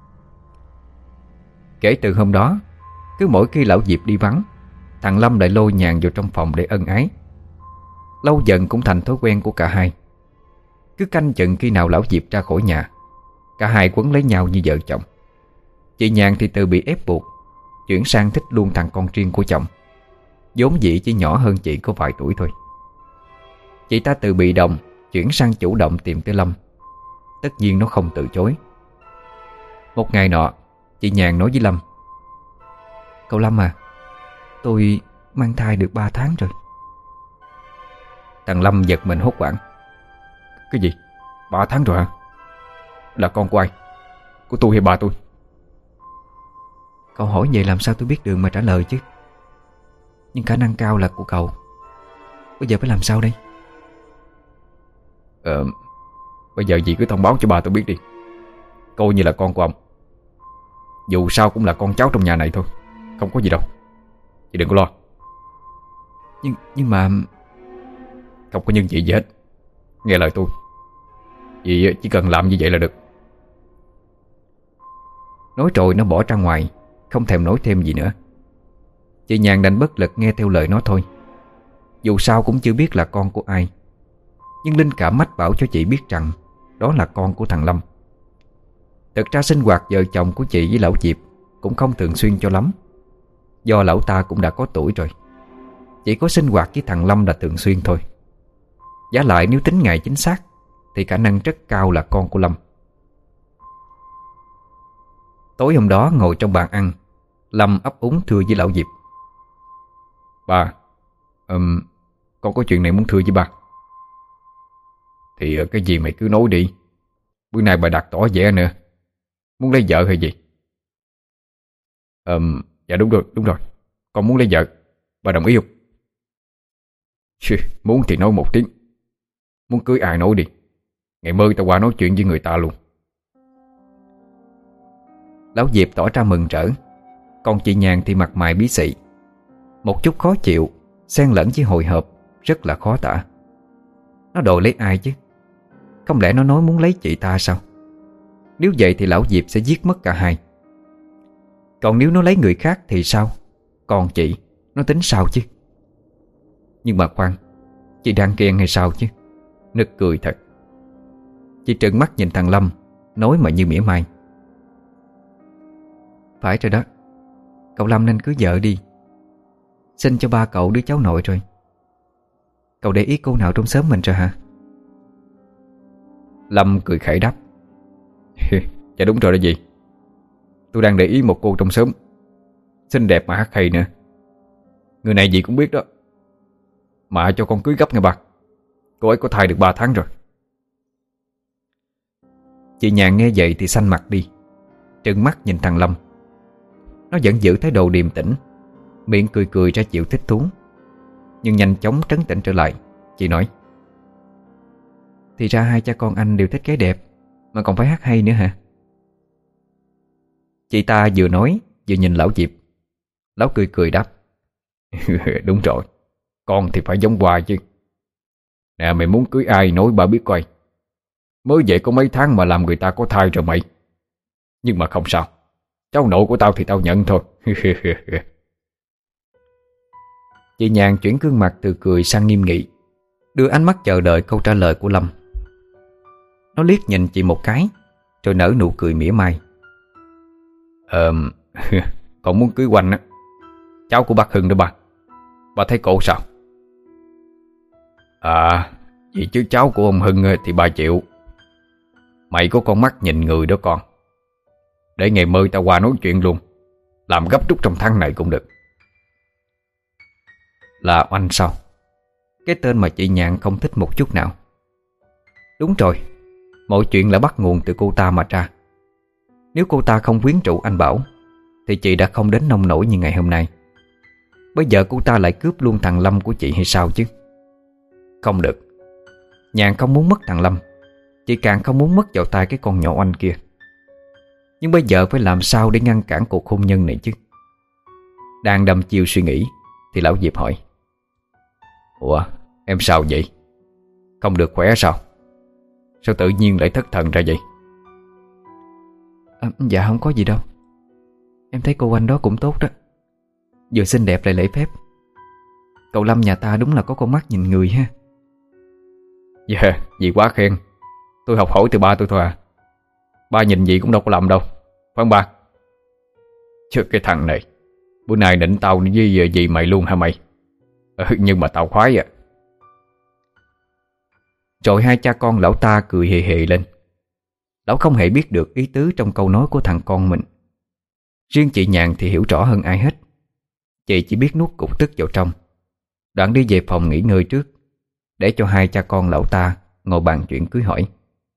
Kể từ hôm đó, cứ mỗi khi lão Diệp đi vắng, thằng Lâm lại lôi Nhàn vào trong phòng để ân ái. Lâu dần cũng thành thói quen của cả hai. Cứ canh chừng khi nào lão Diệp ra khỏi nhà, cả hai quấn lấy nhau như vợ chồng. Chị Nhàn thì từ bị ép buộc chuyển sang thích luôn thằng con riêng của chồng, vốn dĩ chỉ nhỏ hơn chị có vài tuổi thôi. Chị ta từ bị động chuyển sang chủ động tìm tới Lâm. Tất nhiên nó không từ chối. Một ngày nọ, chị Nhàn nói với Lâm: cậu Lâm à, tôi mang thai được ba tháng rồi. Thằng Lâm giật mình hốt hoảng: cái gì? Ba tháng rồi hả? Là con của ai? Của tôi hay bà tôi? Cậu hỏi vậy làm sao tôi biết đường mà trả lời chứ. Nhưng khả năng cao là của cậu. Bây giờ phải làm sao đây? Ờ, bây giờ dì cứ thông báo cho bà tôi biết đi, coi như là con của ông. Dù sao cũng là con cháu trong nhà này thôi, không có gì đâu. Chị đừng có lo. Nhưng nhưng mà Không có nhưng gì gì hết. Nghe lời tôi, dì chỉ cần làm như vậy là được. Nói rồi nó bỏ ra ngoài, không thèm nói thêm gì nữa. Chị Nhàn đành bất lực nghe theo lời nó thôi. Dù sao cũng chưa biết là con của ai, nhưng linh cảm mách bảo cho chị biết rằng đó là con của thằng Lâm. Thực ra sinh hoạt vợ chồng của chị với lão Diệp cũng không thường xuyên cho lắm, do lão ta cũng đã có tuổi rồi. Chỉ có sinh hoạt với thằng Lâm là thường xuyên thôi. Giá lại nếu tính ngày chính xác thì khả năng rất cao là con của Lâm. Tối hôm đó ngồi trong bàn ăn, Lâm ấp úng thưa với lão Diệp: Ba, um, con có chuyện này muốn thưa với ba. Thì cái gì mày cứ nói đi. Bữa nay bà đặt tỏ vẻ nữa, muốn lấy vợ hay gì? um, Dạ đúng rồi, đúng rồi, con muốn lấy vợ. Bà đồng ý không? Chì, muốn thì nói một tiếng. Muốn cưới ai nói đi, ngày mơ tao qua nói chuyện với người ta luôn. Lão Diệp tỏ ra mừng rỡ, còn chị Nhàn thì mặt mày bí xị, một chút khó chịu xen lẫn với hồi hộp, rất là khó tả. Nó đòi lấy ai chứ? Không lẽ nó nói muốn lấy chị ta sao? Nếu vậy thì lão Diệp sẽ giết mất cả hai. Còn nếu nó lấy người khác thì sao? Còn chị, nó tính sao chứ? Nhưng mà khoan, chị đang ghen hay sao chứ? Nực cười thật. Chị trợn mắt nhìn thằng Lâm, nói mà như mỉa mai: Phải rồi đó, cậu Lâm nên cưới vợ đi. Sinh cho ba cậu đứa cháu nội rồi. Cậu để ý cô nào trong xóm mình rồi hả? Lâm cười khẩy đáp: Dạ đúng rồi đó dì. Tôi đang để ý một cô trong xóm, Xinh đẹp mà hát hay nữa. Người này gì cũng biết đó. Mà cho con cưới gấp nghe bà. Cô ấy có thai được ba tháng rồi. Chị Nhàn nghe vậy thì xanh mặt đi, trừng mắt nhìn thằng Lâm. Nó vẫn giữ thái độ điềm tĩnh, miệng cười cười ra chịu thích thú. Nhưng nhanh chóng trấn tĩnh trở lại. Chị nói: Thì ra hai cha con anh đều thích gái đẹp, mà còn phải hát hay nữa hả? Chị ta vừa nói vừa nhìn lão Diệp. Lão cười cười đáp: Đúng rồi, con thì phải giống Hoa chứ. Nè, mày muốn cưới ai nói bà biết coi. Mới vậy có mấy tháng mà làm người ta có thai rồi mày. Nhưng mà không sao, cháu nội của tao thì tao nhận thôi. Chị Nhàn chuyển gương mặt từ cười sang nghiêm nghị, đưa ánh mắt chờ đợi câu trả lời của Lâm. Nó liếc nhìn chị một cái, rồi nở nụ cười mỉa mai. Ờ, con muốn cưới Oanh á, cháu của bác Hưng đó bà. Bà thấy cổ sao? À, vì chứ cháu của ông Hưng thì bà chịu. Mày có con mắt nhìn người đó con. Để ngày mơi tao qua nói chuyện luôn, làm gấp rút trong tháng này cũng được. Là Oanh sao? Cái tên mà chị Nhàn không thích một chút nào. Đúng rồi, mọi chuyện là bắt nguồn từ cô ta mà ra. Nếu cô ta không quyến rũ anh Bảo thì chị đã không đến nông nổi như ngày hôm nay. Bây giờ cô ta lại cướp luôn thằng Lâm của chị hay sao chứ? Không được. Nhàn không muốn mất thằng Lâm, chị càng không muốn mất vào tay cái con nhỏ Oanh kia. Nhưng bây giờ phải làm sao để ngăn cản cuộc hôn nhân này chứ? Đang đăm chiêu suy nghĩ thì lão Diệp hỏi: Ủa, em sao vậy? Không được khỏe sao? Sao tự nhiên lại thất thần ra vậy? À, dạ không có gì đâu. Em thấy cô Oanh đó cũng tốt đó, vừa xinh đẹp lại lễ phép. Cậu Lâm nhà ta đúng là có con mắt nhìn người ha. Dạ, yeah, gì quá khen. Tôi học hỏi từ ba tôi thôi à. Ba nhìn gì cũng đâu có lầm đâu, phải không ba? Chứ cái thằng này bữa nay định tao với gì mày luôn hả mày? Ừ, nhưng mà tao khoái à. Rồi hai cha con lão ta cười hề hề lên. Lão không hề biết được ý tứ trong câu nói của thằng con mình. Riêng chị Nhàn thì hiểu rõ hơn ai hết. Chị chỉ biết nuốt cục tức vào trong, đoạn đi về phòng nghỉ ngơi trước, để cho hai cha con lão ta ngồi bàn chuyện cưới hỏi.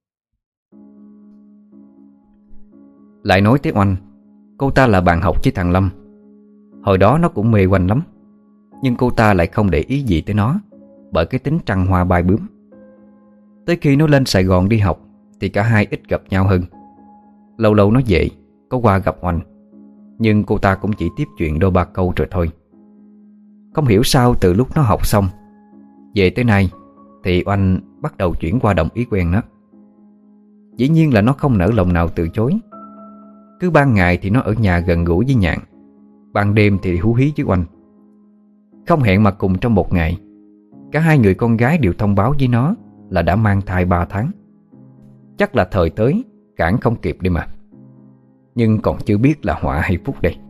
Lại nói tới Oanh, cô ta là bạn học với thằng Lâm. Hồi đó nó cũng mê Oanh lắm, nhưng cô ta lại không để ý gì tới nó, bởi cái tính trăng hoa bay bướm. Tới khi nó lên Sài Gòn đi học thì cả hai ít gặp nhau hơn. Lâu lâu nó về có qua gặp Oanh, nhưng cô ta cũng chỉ tiếp chuyện đôi ba câu rồi thôi. Không hiểu sao từ lúc nó học xong về tới nay thì Oanh bắt đầu chuyển qua đồng ý quen nó. Dĩ nhiên là nó không nỡ lòng nào từ chối. Cứ ban ngày thì nó ở nhà gần gũi với Nhàn, ban đêm thì hú hí với Oanh. Không hẹn mà cùng trong một ngày, cả hai người con gái đều thông báo với nó là đã mang thai ba tháng. Chắc là thời tới cản không kịp đi mà. Nhưng còn chưa biết là họa hay phúc đây.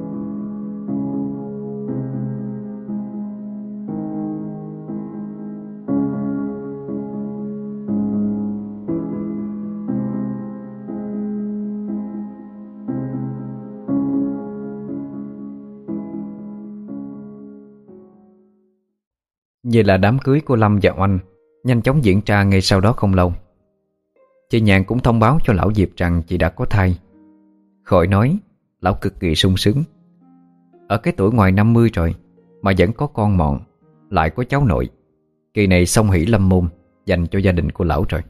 Vậy là đám cưới của Lâm và Oanh nhanh chóng diễn ra ngay sau đó không lâu. Chị Nhàn cũng thông báo cho lão Diệp rằng chị đã có thai. Khỏi nói, lão cực kỳ sung sướng. Ở cái tuổi ngoài năm mươi rồi mà vẫn có con mọn, lại có cháu nội. Kỳ này song hỷ lâm môn dành cho gia đình của lão rồi.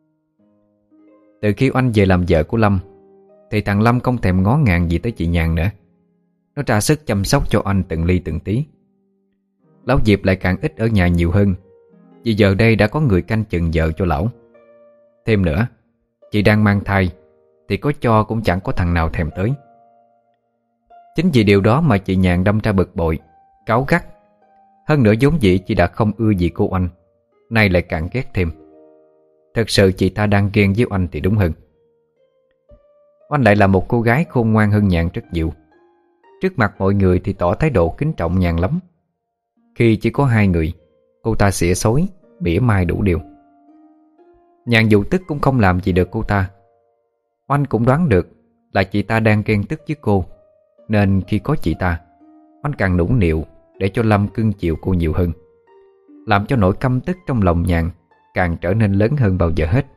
Từ khi Oanh về làm vợ của Lâm thì thằng Lâm không thèm ngó ngàng gì tới chị Nhàn nữa. Nó ra sức chăm sóc cho Oanh từng ly từng tí. Lão Diệp lại càng ít ở nhà nhiều hơn, vì giờ đây đã có người canh chừng vợ cho lão. Thêm nữa, chị đang mang thai thì có cho cũng chẳng có thằng nào thèm tới. Chính vì điều đó mà chị Nhàn đâm ra bực bội, cáu gắt. Hơn nữa vốn dĩ chị đã không ưa gì cô Oanh, nay lại càng ghét thêm. Thật sự chị ta đang ghen với Oanh thì đúng hơn. Oanh lại là một cô gái khôn ngoan hơn Nhàn rất nhiều. Trước mặt mọi người thì tỏ thái độ kính trọng Nhàn lắm. Khi chỉ có hai người, cô ta xỉa xối, mỉa mai đủ điều. Nhàn dù tức cũng không làm gì được cô ta. Oanh cũng đoán được là chị ta đang ghen tức với cô, Nên khi có chị ta, anh càng nũng nịu để cho Lâm cưng chiều cô nhiều hơn, làm cho nỗi căm tức trong lòng Nhàn càng trở nên lớn hơn bao giờ hết.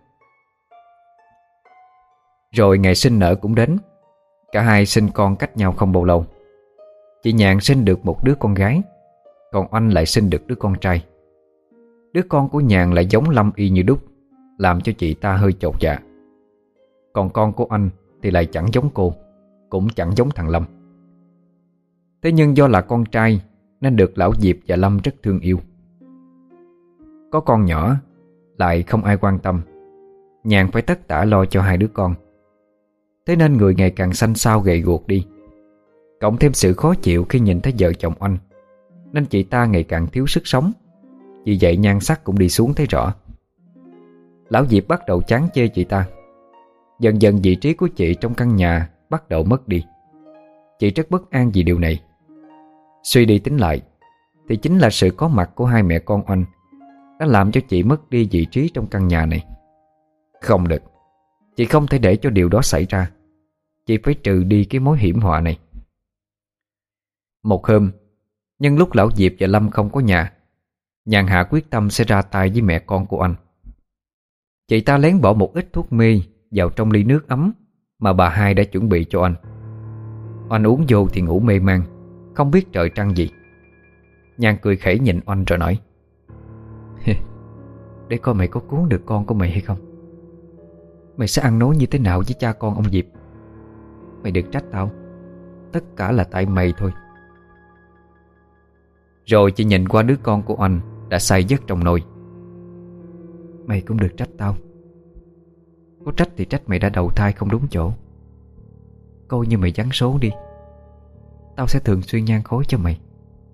Rồi ngày sinh nở cũng đến. Cả hai sinh con cách nhau không bao lâu. Chị Nhàn sinh được một đứa con gái, còn anh lại sinh được đứa con trai. Đứa con của Nhàn lại giống Lâm y như đúc, làm cho chị ta hơi chột dạ. Còn con của anh thì lại chẳng giống cô, cũng chẳng giống thằng Lâm. Thế nhưng do là con trai nên được lão Diệp và Lâm rất thương yêu. Có con nhỏ lại không ai quan tâm, Nhàn phải tất tả lo cho hai đứa con. Thế nên người ngày càng xanh xao gầy guộc đi. Cộng thêm sự khó chịu khi nhìn thấy vợ chồng anh, nên chị ta ngày càng thiếu sức sống. Vì vậy nhan sắc cũng đi xuống thấy rõ. Lão Diệp bắt đầu chán chê chị ta. Dần dần vị trí của chị trong căn nhà bắt đầu mất đi. Chị rất bất an vì điều này. Suy đi tính lại thì chính là sự có mặt của hai mẹ con anh đã làm cho chị mất đi vị trí trong căn nhà này. Không được, chị không thể để cho điều đó xảy ra. Chị phải trừ đi cái mối hiểm họa này. Một hôm, nhân lúc lão Diệp và Lâm không có nhà, Nhàn hạ quyết tâm sẽ ra tay với mẹ con của anh. Chị ta lén bỏ một ít thuốc mê vào trong ly nước ấm mà bà hai đã chuẩn bị cho anh. Anh uống vô thì ngủ mê man, không biết trời trăng gì. Nhàn cười khẩy nhìn anh rồi nói: để coi mày có cứu được con của mày hay không. Mày sẽ ăn nói như thế nào với cha con ông Diệp? Mày đừng trách tao, tất cả là tại mày thôi. Rồi chị nhìn qua đứa con của anh đã say giấc trong nồi. Mày cũng được trách tao. Có trách thì trách mày đã đầu thai không đúng chỗ. Coi như mày giáng số đi, tao sẽ thường xuyên nhang khói cho mày.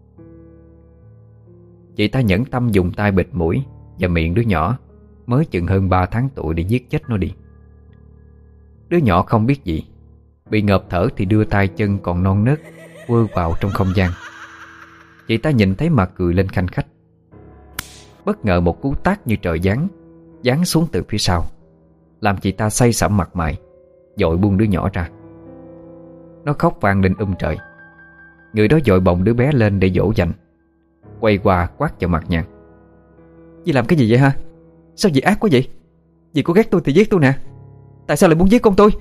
Chị ta nhẫn tâm dùng tay bịt mũi và miệng đứa nhỏ mới chừng hơn ba tháng tuổi để giết chết nó đi. Đứa nhỏ không biết gì, bị ngợp thở thì đưa tay chân còn non nớt quơ vào trong không gian. Chị ta nhìn thấy mà cười lên khanh khách. Bất ngờ một cú tát như trời giáng giáng xuống từ phía sau, làm chị ta say sẩm mặt mày, vội buông đứa nhỏ ra. Nó khóc vang lên um trời. Người đó vội bồng đứa bé lên để dỗ dành, quay qua quát vào mặt Nhàn: Dì làm cái gì vậy hả? Sao dì ác quá vậy? Dì có ghét tôi thì giết tôi nè. Tại sao lại muốn giết con tôi?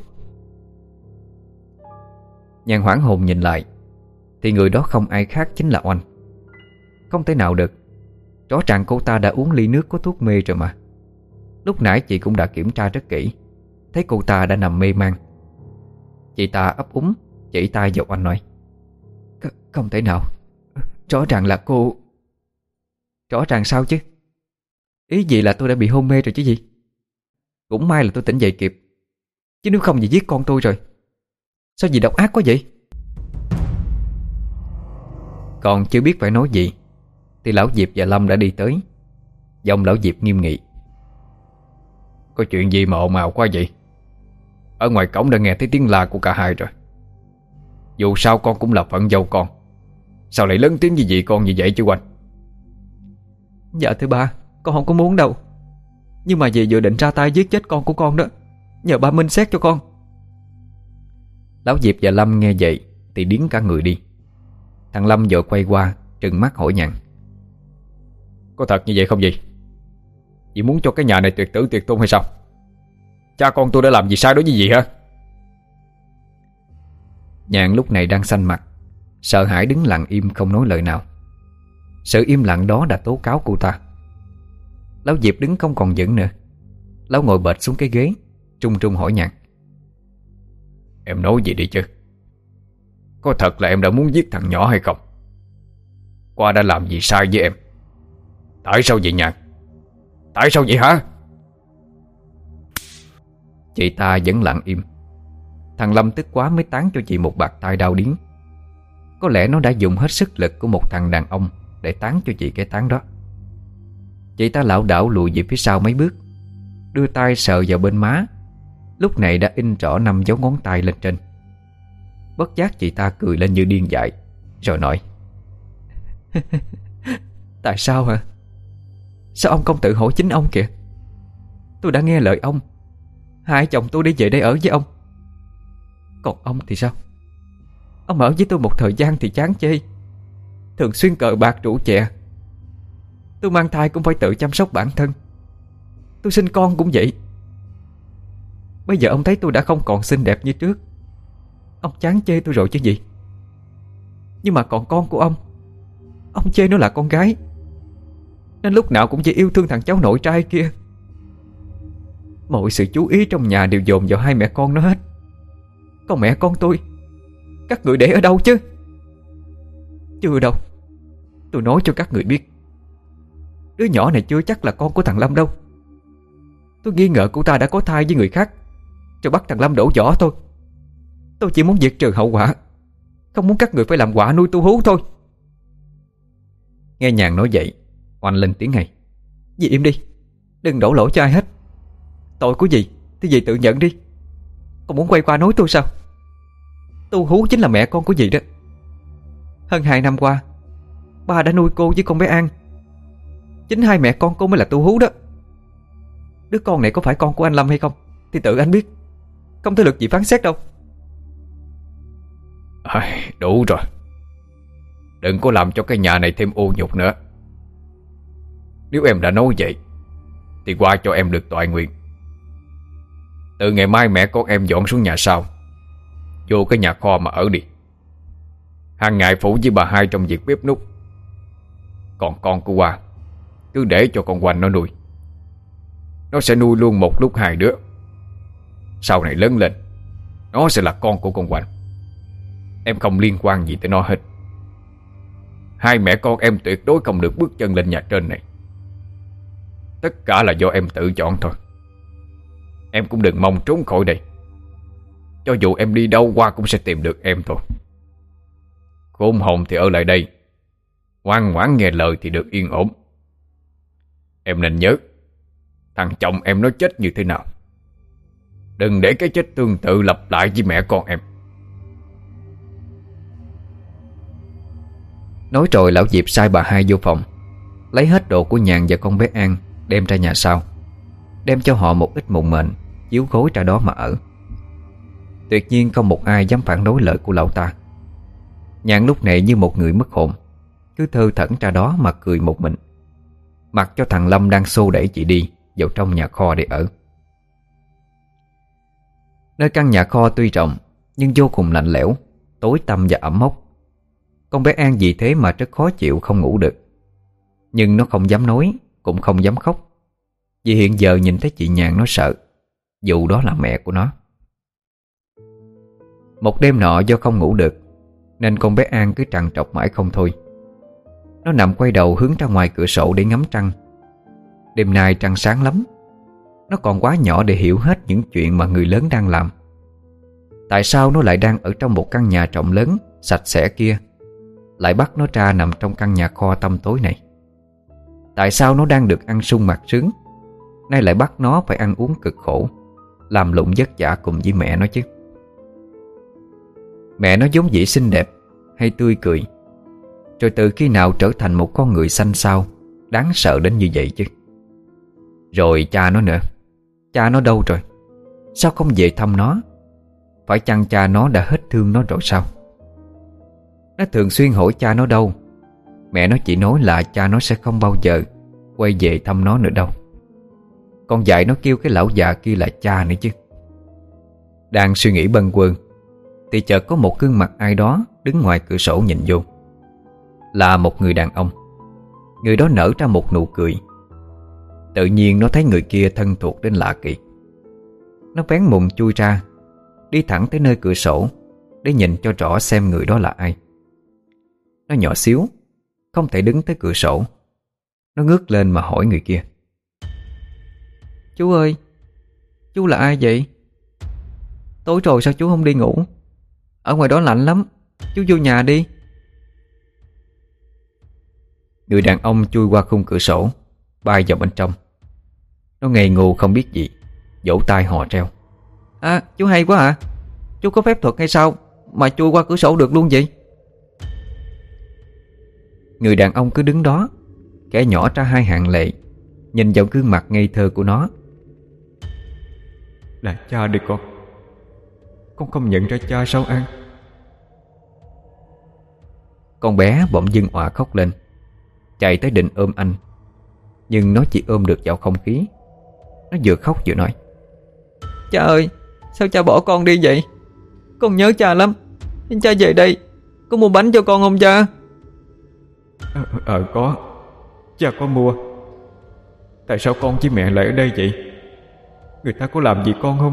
Nhàn hoảng hồn nhìn lại thì người đó không ai khác chính là Oanh. Không thể nào được, rõ ràng cô ta đã uống ly nước có thuốc mê rồi mà. Lúc nãy chị cũng đã kiểm tra rất kỹ, thấy cô ta đã nằm mê man. Chị ta ấp úng chỉ tay vào Oanh nói: Không thể nào, rõ ràng là cô. Rõ ràng sao chứ? Ý gì là tôi đã bị hôn mê rồi chứ gì? Cũng may là tôi tỉnh dậy kịp, chứ nếu không gì giết con tôi rồi. Sao dì độc ác quá vậy? Còn chưa biết phải nói gì thì lão Diệp và Lâm đã đi tới. Giọng lão Diệp nghiêm nghị: Có chuyện gì mà ồn ào quá vậy? Ở ngoài cổng đã nghe thấy tiếng la của cả hai rồi. Dù sao con cũng là phận dâu con, sao lại lớn tiếng với dì con như vậy chứ Oanh? Dạ thưa ba, con không có muốn đâu. Nhưng mà dì vừa định ra tay giết chết con của con đó, nhờ ba minh xét cho con. Lão Diệp và Lâm nghe vậy thì điếng cả người đi. Thằng Lâm vội quay qua trừng mắt hỏi Nhàn: Có thật như vậy không dì? Dì muốn cho cái nhà này tuyệt tử tuyệt tôn hay sao? Cha con tôi đã làm gì sai đối với dì hả? Nhàn lúc này đang xanh mặt, sợ hãi đứng lặng im không nói lời nào. Sự im lặng đó đã tố cáo cô ta. Lão Diệp đứng không còn vững nữa. Lão ngồi bệt xuống cái ghế, trung trung hỏi Nhàn: Em nói gì đi chứ? Có thật là em đã muốn giết thằng nhỏ hay không? Qua đã làm gì sai với em? Tại sao vậy Nhàn? Tại sao vậy hả? Chị ta vẫn lặng im. Thằng Lâm tức quá mới tán cho chị một bạt tai đau điếng. Có lẽ nó đã dùng hết sức lực của một thằng đàn ông để tán cho chị cái tán đó. Chị ta lảo đảo lùi về phía sau mấy bước, đưa tay sờ vào bên má. Lúc này đã in rõ năm dấu ngón tay lên trên. Bất giác chị ta cười lên như điên dại, rồi nói: Tại sao hả? Sao ông không tự hỏi chính ông kìa? Tôi đã nghe lời ông, hai chồng tôi đi về đây ở với ông. Còn ông thì sao? Ông ở với tôi một thời gian thì chán chê, thường xuyên cờ bạc rượu chè. Tôi mang thai cũng phải tự chăm sóc bản thân, tôi sinh con cũng vậy. Bây giờ ông thấy tôi đã không còn xinh đẹp như trước, ông chán chê tôi rồi chứ gì. Nhưng mà còn con của ông, ông chê nó là con gái, nên lúc nào cũng chỉ yêu thương thằng cháu nội trai kia. Mọi sự chú ý trong nhà đều dồn vào hai mẹ con nó hết. Còn mẹ con tôi, các người để ở đâu chứ? Chưa đâu. Tôi nói cho các người biết, đứa nhỏ này chưa chắc là con của thằng Lâm đâu. Tôi nghi ngờ cô ta đã có thai với người khác, rồi bắt thằng Lâm đổ vỏ thôi. Tôi chỉ muốn diệt trừ hậu quả, không muốn các người phải làm quả nuôi tu hú thôi. Nghe Nhàn nói vậy, Oanh lên tiếng ngay: Dì im đi, đừng đổ lỗi cho ai hết. Tội của dì thì dì tự nhận đi. Còn muốn quay qua nói tôi sao? Tu Hú chính là mẹ con của dì đó. Hơn hai năm qua, ba đã nuôi cô với con bé An. Chính hai mẹ con cô mới là Tu Hú đó. Đứa con này có phải con của anh Lâm hay không thì tự anh biết, không thể lực gì phán xét đâu. À, đủ rồi. Đừng có làm cho cái nhà này thêm ô nhục nữa. Nếu em đã nói vậy thì qua cho em được toại nguyện. Từ ngày mai mẹ con em dọn xuống nhà sau, vô cái nhà kho mà ở đi. Hàng ngày phụ với bà hai trong việc bếp núc. Còn con của Hoa cứ để cho con Oanh nó nuôi. Nó sẽ nuôi luôn một lúc hai đứa. Sau này lớn lên, nó sẽ là con của con Oanh. Em không liên quan gì tới nó hết. Hai mẹ con em tuyệt đối không được bước chân lên nhà trên này. Tất cả là do em tự chọn thôi. Em cũng đừng mong trốn khỏi đây. Cho dù em đi đâu qua cũng sẽ tìm được em thôi. Khôn hồn thì ở lại đây, ngoan ngoãn nghe lời thì được yên ổn. Em nên nhớ, thằng chồng em nó chết như thế nào, đừng để cái chết tương tự lặp lại với mẹ con em. Nói rồi lão Diệp sai bà hai vô phòng, lấy hết đồ của Nhàn và con bé An đem ra nhà sau, đem cho họ một ít mùng mền, chiếu gối ra đó mà ở. Tuyệt nhiên không một ai dám phản đối lời của lão ta. Nhàn lúc này như một người mất hồn, cứ thơ thẩn ra đó mà cười một mình, mặc cho thằng Lâm đang xô đẩy chị đi vào trong nhà kho để ở. Nơi căn nhà kho tuy rộng nhưng vô cùng lạnh lẽo, tối tăm và ẩm mốc. Con bé An vì thế mà rất khó chịu, không ngủ được. Nhưng nó không dám nói, cũng không dám khóc, vì hiện giờ nhìn thấy chị Nhàn nó sợ, dù đó là mẹ của nó. Một đêm nọ do không ngủ được, nên con bé An cứ trằn trọc mãi không thôi. Nó nằm quay đầu hướng ra ngoài cửa sổ để ngắm trăng. Đêm nay trăng sáng lắm. Nó còn quá nhỏ để hiểu hết những chuyện mà người lớn đang làm. Tại sao nó lại đang ở trong một căn nhà rộng lớn, sạch sẽ kia, lại bắt nó ra nằm trong căn nhà kho tăm tối này? Tại sao nó đang được ăn sung mặc sướng, nay lại bắt nó phải ăn uống cực khổ, làm lụng vất vả cùng với mẹ nó chứ? Mẹ nó vốn dĩ xinh đẹp, hay tươi cười, rồi từ khi nào trở thành một con người xanh xao, đáng sợ đến như vậy chứ? Rồi cha nó nữa, cha nó đâu rồi? Sao không về thăm nó? Phải chăng cha nó đã hết thương nó rồi sao? Nó thường xuyên hỏi cha nó đâu, mẹ nó chỉ nói là cha nó sẽ không bao giờ quay về thăm nó nữa đâu. Còn dạy nó kêu cái lão già kia là cha nữa chứ. Đang suy nghĩ bâng quơ thì chợt có một gương mặt ai đó đứng ngoài cửa sổ nhìn vô. Là một người đàn ông. Người đó nở ra một nụ cười. Tự nhiên nó thấy người kia thân thuộc đến lạ kỳ. Nó vén mùng chui ra, đi thẳng tới nơi cửa sổ để nhìn cho rõ xem người đó là ai. Nó nhỏ xíu, không thể đứng tới cửa sổ. Nó ngước lên mà hỏi người kia: Chú ơi, chú là ai vậy? Tối rồi sao chú không đi ngủ? Ở ngoài đó lạnh lắm, chú vô nhà đi. Người đàn ông chui qua khung cửa sổ, bay vào bên trong. Nó ngây ngô không biết gì, vỗ tay hò reo: À, chú hay quá à? Chú có phép thuật hay sao mà chui qua cửa sổ được luôn vậy? Người đàn ông cứ đứng đó, kẻ nhỏ ra hai hàng lệ, nhìn vào gương mặt ngây thơ của nó. Là cha đi con. Con không nhận ra cha sao An? Con bé bỗng dưng òa khóc lên, chạy tới định ôm anh, nhưng nó chỉ ôm được vào không khí. Nó vừa khóc vừa nói: Cha ơi, sao cha bỏ con đi vậy? Con nhớ cha lắm. Cha về đây có mua bánh cho con không cha? Ờ, ờ có. Cha có mua. Tại sao con với mẹ lại ở đây vậy? Người ta có làm gì con không?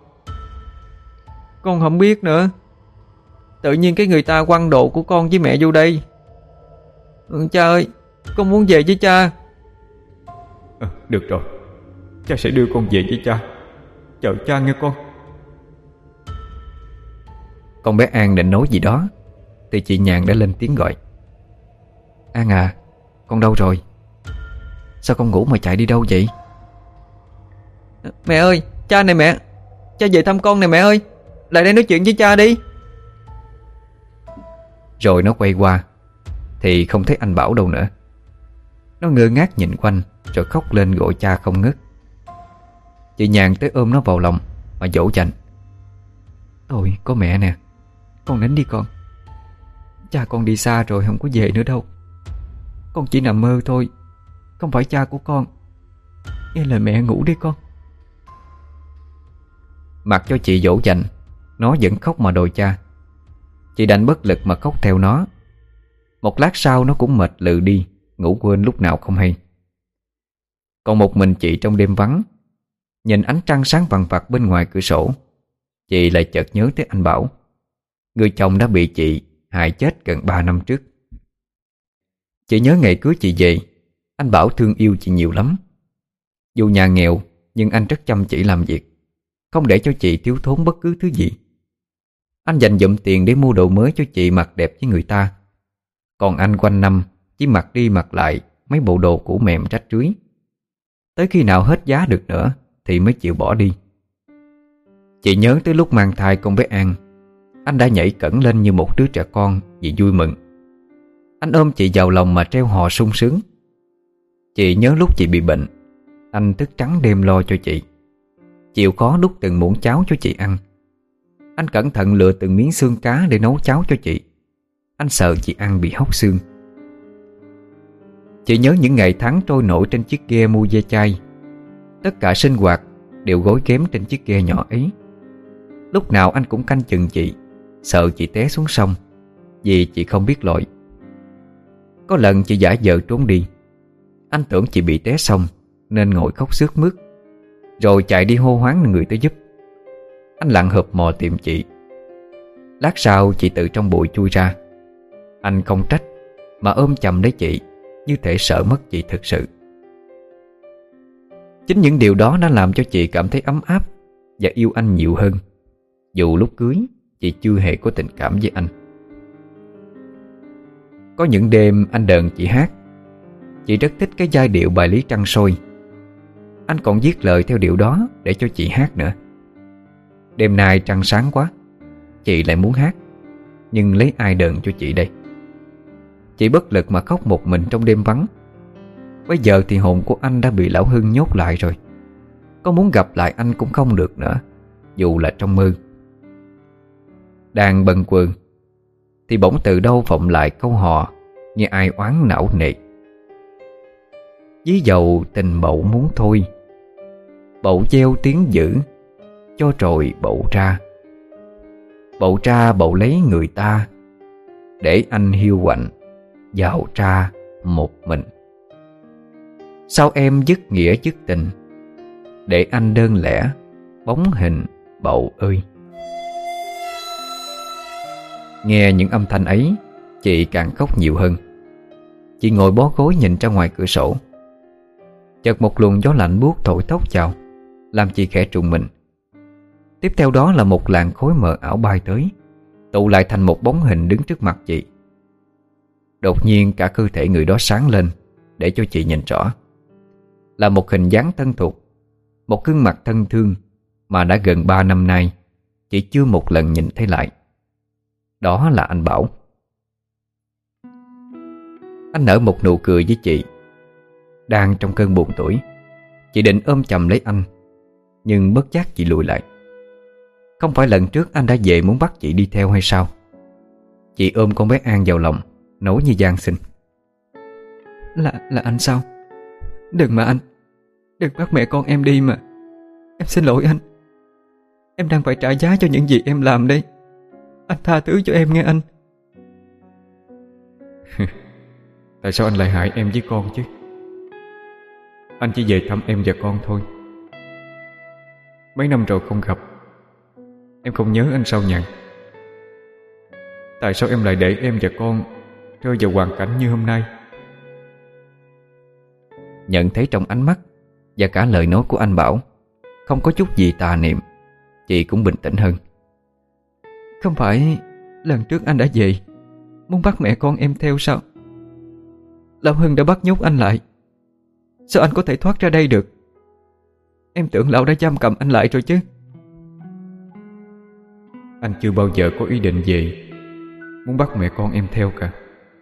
Con không biết nữa. Tự nhiên cái người ta quăng đồ của con với mẹ vô đây. Ừ, cha ơi, con muốn về với cha. À, được rồi, cha sẽ đưa con về với cha. Chờ cha nghe con. Con bé An định nói gì đó thì chị Nhàn đã lên tiếng gọi: An à, con đâu rồi? Sao con ngủ mà chạy đi đâu vậy? Mẹ ơi, cha này mẹ. Cha về thăm con này mẹ ơi. Lại đây nói chuyện với cha đi. Rồi nó quay qua thì không thấy anh Bảo đâu nữa. Nó ngơ ngác nhìn quanh rồi khóc lên gọi cha không ngớt. Chị Nhàn tới ôm nó vào lòng mà dỗ dành: Thôi có mẹ nè, con nín đi con. Cha con đi xa rồi, không có về nữa đâu. Con chỉ nằm mơ thôi, không phải cha của con. Nghe lời mẹ ngủ đi con. Mặc cho chị dỗ dành, nó vẫn khóc mà đòi cha. Chị đành bất lực mà khóc theo nó. Một lát sau nó cũng mệt lự đi, ngủ quên lúc nào không hay. Còn một mình chị trong đêm vắng, nhìn ánh trăng sáng vằng vặc bên ngoài cửa sổ, chị lại chợt nhớ tới anh Bảo, người chồng đã bị chị hại chết gần ba năm trước. Chị nhớ ngày cưới chị về, anh Bảo thương yêu chị nhiều lắm. Dù nhà nghèo nhưng anh rất chăm chỉ làm việc, không để cho chị thiếu thốn bất cứ thứ gì. Anh dành dụm tiền để mua đồ mới cho chị mặc đẹp với người ta. Còn anh quanh năm chỉ mặc đi mặc lại mấy bộ đồ cũ mềm rách rưới. Tới khi nào hết giá được nữa thì mới chịu bỏ đi. Chị nhớ tới lúc mang thai con bé An, anh đã nhảy cẫng lên như một đứa trẻ con vì vui mừng. Anh ôm chị vào lòng mà treo hò sung sướng. Chị nhớ lúc chị bị bệnh, anh thức trắng đêm lo cho chị, chịu khó đút từng muỗng cháo cho chị ăn. Anh cẩn thận lựa từng miếng xương cá để nấu cháo cho chị. Anh sợ chị ăn bị hóc xương. Chị nhớ những ngày tháng trôi nổi trên chiếc ghe mua ve chai. Tất cả sinh hoạt đều gối ghém trên chiếc ghe nhỏ ấy. Lúc nào anh cũng canh chừng chị, sợ chị té xuống sông vì chị không biết lội. Có lần chị giả vờ trốn đi. Anh tưởng chị bị té sông nên ngồi khóc sướt mướt, rồi chạy đi hô hoán người tới giúp. Anh lặn hộp mò tìm chị. Lát sau chị từ trong bụi chui ra. Anh không trách mà ôm chầm lấy chị, như thể sợ mất chị thực sự. Chính những điều đó đã làm cho chị cảm thấy ấm áp và yêu anh nhiều hơn, dù lúc cưới chị chưa hề có tình cảm với anh. Có những đêm anh đờn chị hát. Chị rất thích cái giai điệu bài Lý Trăng Sôi. Anh còn viết lời theo điệu đó để cho chị hát nữa. Đêm nay trăng sáng quá, chị lại muốn hát, nhưng lấy ai đờn cho chị đây? Chị bất lực mà khóc một mình trong đêm vắng. Bây giờ thì hồn của anh đã bị lão Hưng nhốt lại rồi. Có muốn gặp lại anh cũng không được nữa, dù là trong mơ. Đang bần quơ thì bỗng từ đâu vọng lại câu hò như ai oán não nề: Dí dầu tình bậu muốn thôi, bậu gieo tiếng dữ, cho rồi bậu ra. Bậu ra bậu lấy người ta, để anh hiu quạnh vào tra một mình. Sao em dứt nghĩa dứt tình, để anh đơn lẻ bóng hình bậu ơi. Nghe những âm thanh ấy, chị càng khóc nhiều hơn. Chị ngồi bó gối nhìn ra ngoài cửa sổ. Chợt một luồng gió lạnh buốt thổi tóc vào, làm chị khẽ trùng mình. Tiếp theo đó là một làn khói mờ ảo bay tới, tụ lại thành một bóng hình đứng trước mặt chị. Đột nhiên cả cơ thể người đó sáng lên để cho chị nhìn rõ. Là một hình dáng thân thuộc, một gương mặt thân thương mà đã gần ba năm nay chị chưa một lần nhìn thấy lại. Đó là anh Bảo. Anh nở một nụ cười với chị. Đang trong cơn buồn tủi, chị định ôm chầm lấy anh, nhưng bất giác chị lùi lại. Không phải lần trước anh đã về muốn bắt chị đi theo hay sao? Chị ôm con bé An vào lòng, nổi như van xin. Là, là anh sao? Đừng mà anh. Đừng bắt mẹ con em đi mà. Em xin lỗi anh. Em đang phải trả giá cho những gì em làm đây. Anh tha thứ cho em nghe anh. Tại sao anh lại hại em với con chứ? Anh chỉ về thăm em và con thôi. Mấy năm rồi không gặp, em không nhớ anh sao nhàn? Tại sao em lại để em và con rơi vào hoàn cảnh như hôm nay? Nhận thấy trong ánh mắt và cả lời nói của anh Bảo không có chút gì tà niệm, chị cũng bình tĩnh hơn. Không phải lần trước anh đã về muốn bắt mẹ con em theo sao? Lão Hưng đã bắt nhốt anh lại. Sao anh có thể thoát ra đây được? Em tưởng lão đã giam cầm anh lại rồi chứ. Anh chưa bao giờ có ý định về muốn bắt mẹ con em theo cả.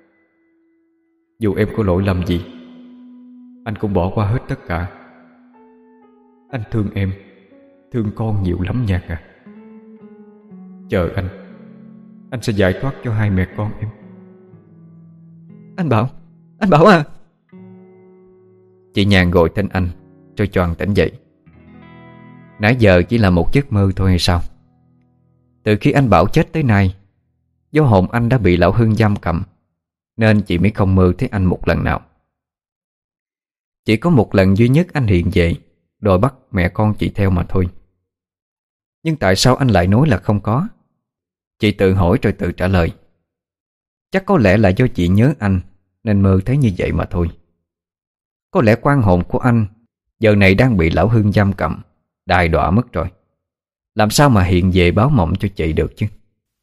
Dù em có lỗi lầm gì, anh cũng bỏ qua hết tất cả. Anh thương em, thương con nhiều lắm nha cả. Chờ anh, anh sẽ giải thoát cho hai mẹ con em. Anh Bảo, anh Bảo à! Chị Nhàn gọi tên anh rồi choàng tỉnh dậy. Nãy giờ chỉ là một giấc mơ thôi hay sao? Từ khi anh Bảo chết tới nay, do hồn anh đã bị lão Hưng giam cầm, nên chị mới không mơ thấy anh một lần nào. Chỉ có một lần duy nhất anh hiện về đòi bắt mẹ con chị theo mà thôi. Nhưng tại sao anh lại nói là không có? Chị tự hỏi rồi tự trả lời. Chắc có lẽ là do chị nhớ anh nên mơ thấy như vậy mà thôi. Có lẽ quan hồn của anh giờ này đang bị lão Hưng giam cầm, đày đọa mất rồi. Làm sao mà hiện về báo mộng cho chị được chứ?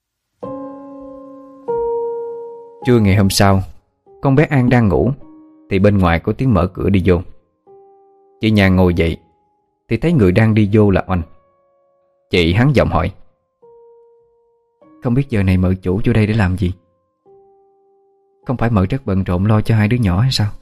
Trưa ngày hôm sau, con bé An đang ngủ thì bên ngoài có tiếng mở cửa đi vô. Chị Nhàn ngồi dậy thì thấy người đang đi vô là Oanh. Chị hắn giọng hỏi: Không biết giờ này mợ chủ vô đây để làm gì? Không phải mợ rất bận rộn lo cho hai đứa nhỏ hay sao?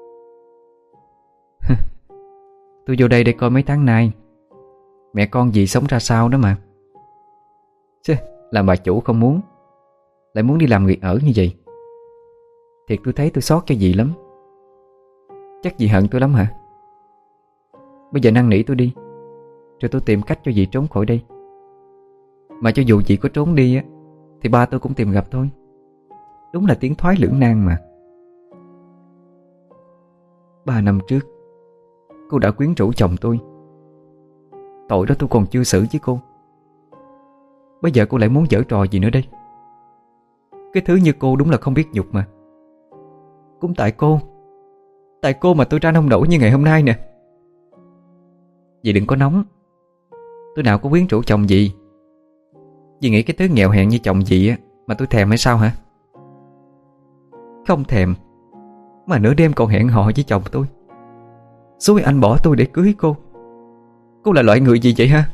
Tôi vô đây để coi mấy tháng nay mẹ con dì sống ra sao đó mà. Chứ làm bà chủ không muốn, lại muốn đi làm người ở như vậy. Thiệt tôi thấy tôi xót cho dì lắm. Chắc dì hận tôi lắm hả? Bây giờ năn nỉ tôi đi, rồi tôi tìm cách cho dì trốn khỏi đây. Mà cho dù dì có trốn đi á thì ba tôi cũng tìm gặp thôi. Đúng là tiếng thoái lưỡng nan mà. Ba năm trước cô đã quyến rũ chồng tôi. Tội đó tôi còn chưa xử với cô. Bây giờ cô lại muốn giở trò gì nữa đây? Cái thứ như cô đúng là không biết nhục mà. Cũng tại cô Tại cô mà tôi ra nông nổi như ngày hôm nay nè. Dì đừng có nóng. Tôi nào có quyến rũ chồng dì. Dì nghĩ cái thứ nghèo hèn như chồng dì á mà tôi thèm hay sao hả? Không thèm, mà nửa đêm còn hẹn hò với chồng tôi. Xúi anh bỏ tôi để cưới cô. Cô là loại người gì vậy ha?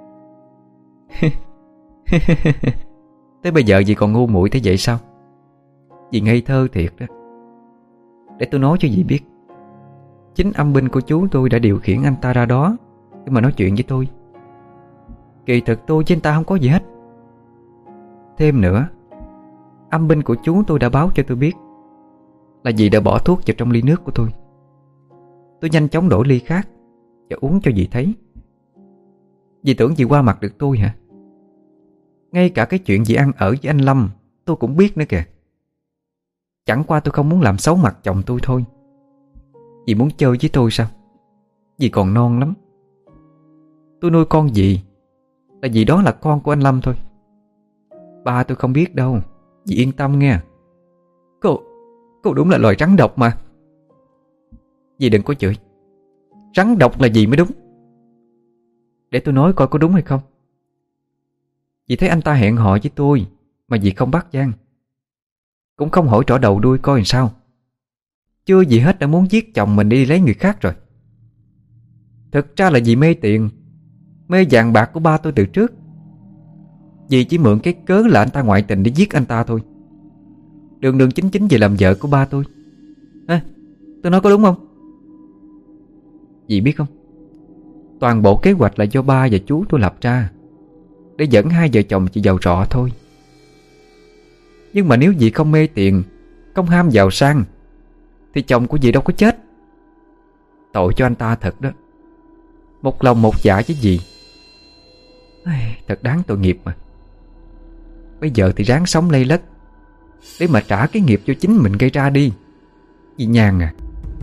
Tới bây giờ dì còn ngu muội thế vậy sao? Dì ngây thơ thiệt đó. Để tôi nói cho dì biết, chính âm binh của chú tôi đã điều khiển anh ta ra đó để mà nói chuyện với tôi. Kỳ thực tôi với anh ta không có gì hết. Thêm nữa, âm binh của chú tôi đã báo cho tôi biết là dì đã bỏ thuốc vào trong ly nước của tôi. Tôi nhanh chóng đổi ly khác và uống cho dì thấy. Dì tưởng dì qua mặt được tôi hả? Ngay cả cái chuyện dì ăn ở với anh Lâm tôi cũng biết nữa kìa. Chẳng qua tôi không muốn làm xấu mặt chồng tôi thôi. Dì muốn chơi với tôi sao? Dì còn non lắm. Tôi nuôi con dì là vì đó là con của anh Lâm thôi. Ba tôi không biết đâu. Dì yên tâm nghe. Cô Cô đúng là loài rắn độc mà. Dì đừng có chửi. Rắn độc là gì mới đúng. Để tôi nói coi có đúng hay không. Dì thấy anh ta hẹn hò với tôi mà dì không bắt gian, cũng không hỏi rõ đầu đuôi coi làm sao. Chưa gì hết đã muốn giết chồng mình đi lấy người khác rồi. Thực ra là dì mê tiền, mê vàng bạc của ba tôi từ trước. Dì chỉ mượn cái cớ là anh ta ngoại tình để giết anh ta thôi. Đường đường chính chính về làm vợ của ba tôi. À, tôi nói có đúng không? Dì biết không, toàn bộ kế hoạch là do ba và chú tôi lập ra để dẫn hai vợ chồng chị giàu rọ thôi. Nhưng mà nếu dì không mê tiền không ham giàu sang, thì chồng của dì đâu có chết. Tội cho anh ta thật đó. Một lòng một dạ chứ gì. Ai, thật đáng tội nghiệp mà. Bây giờ thì ráng sống lây lất để mà trả cái nghiệp cho chính mình gây ra đi, dì Nhan à.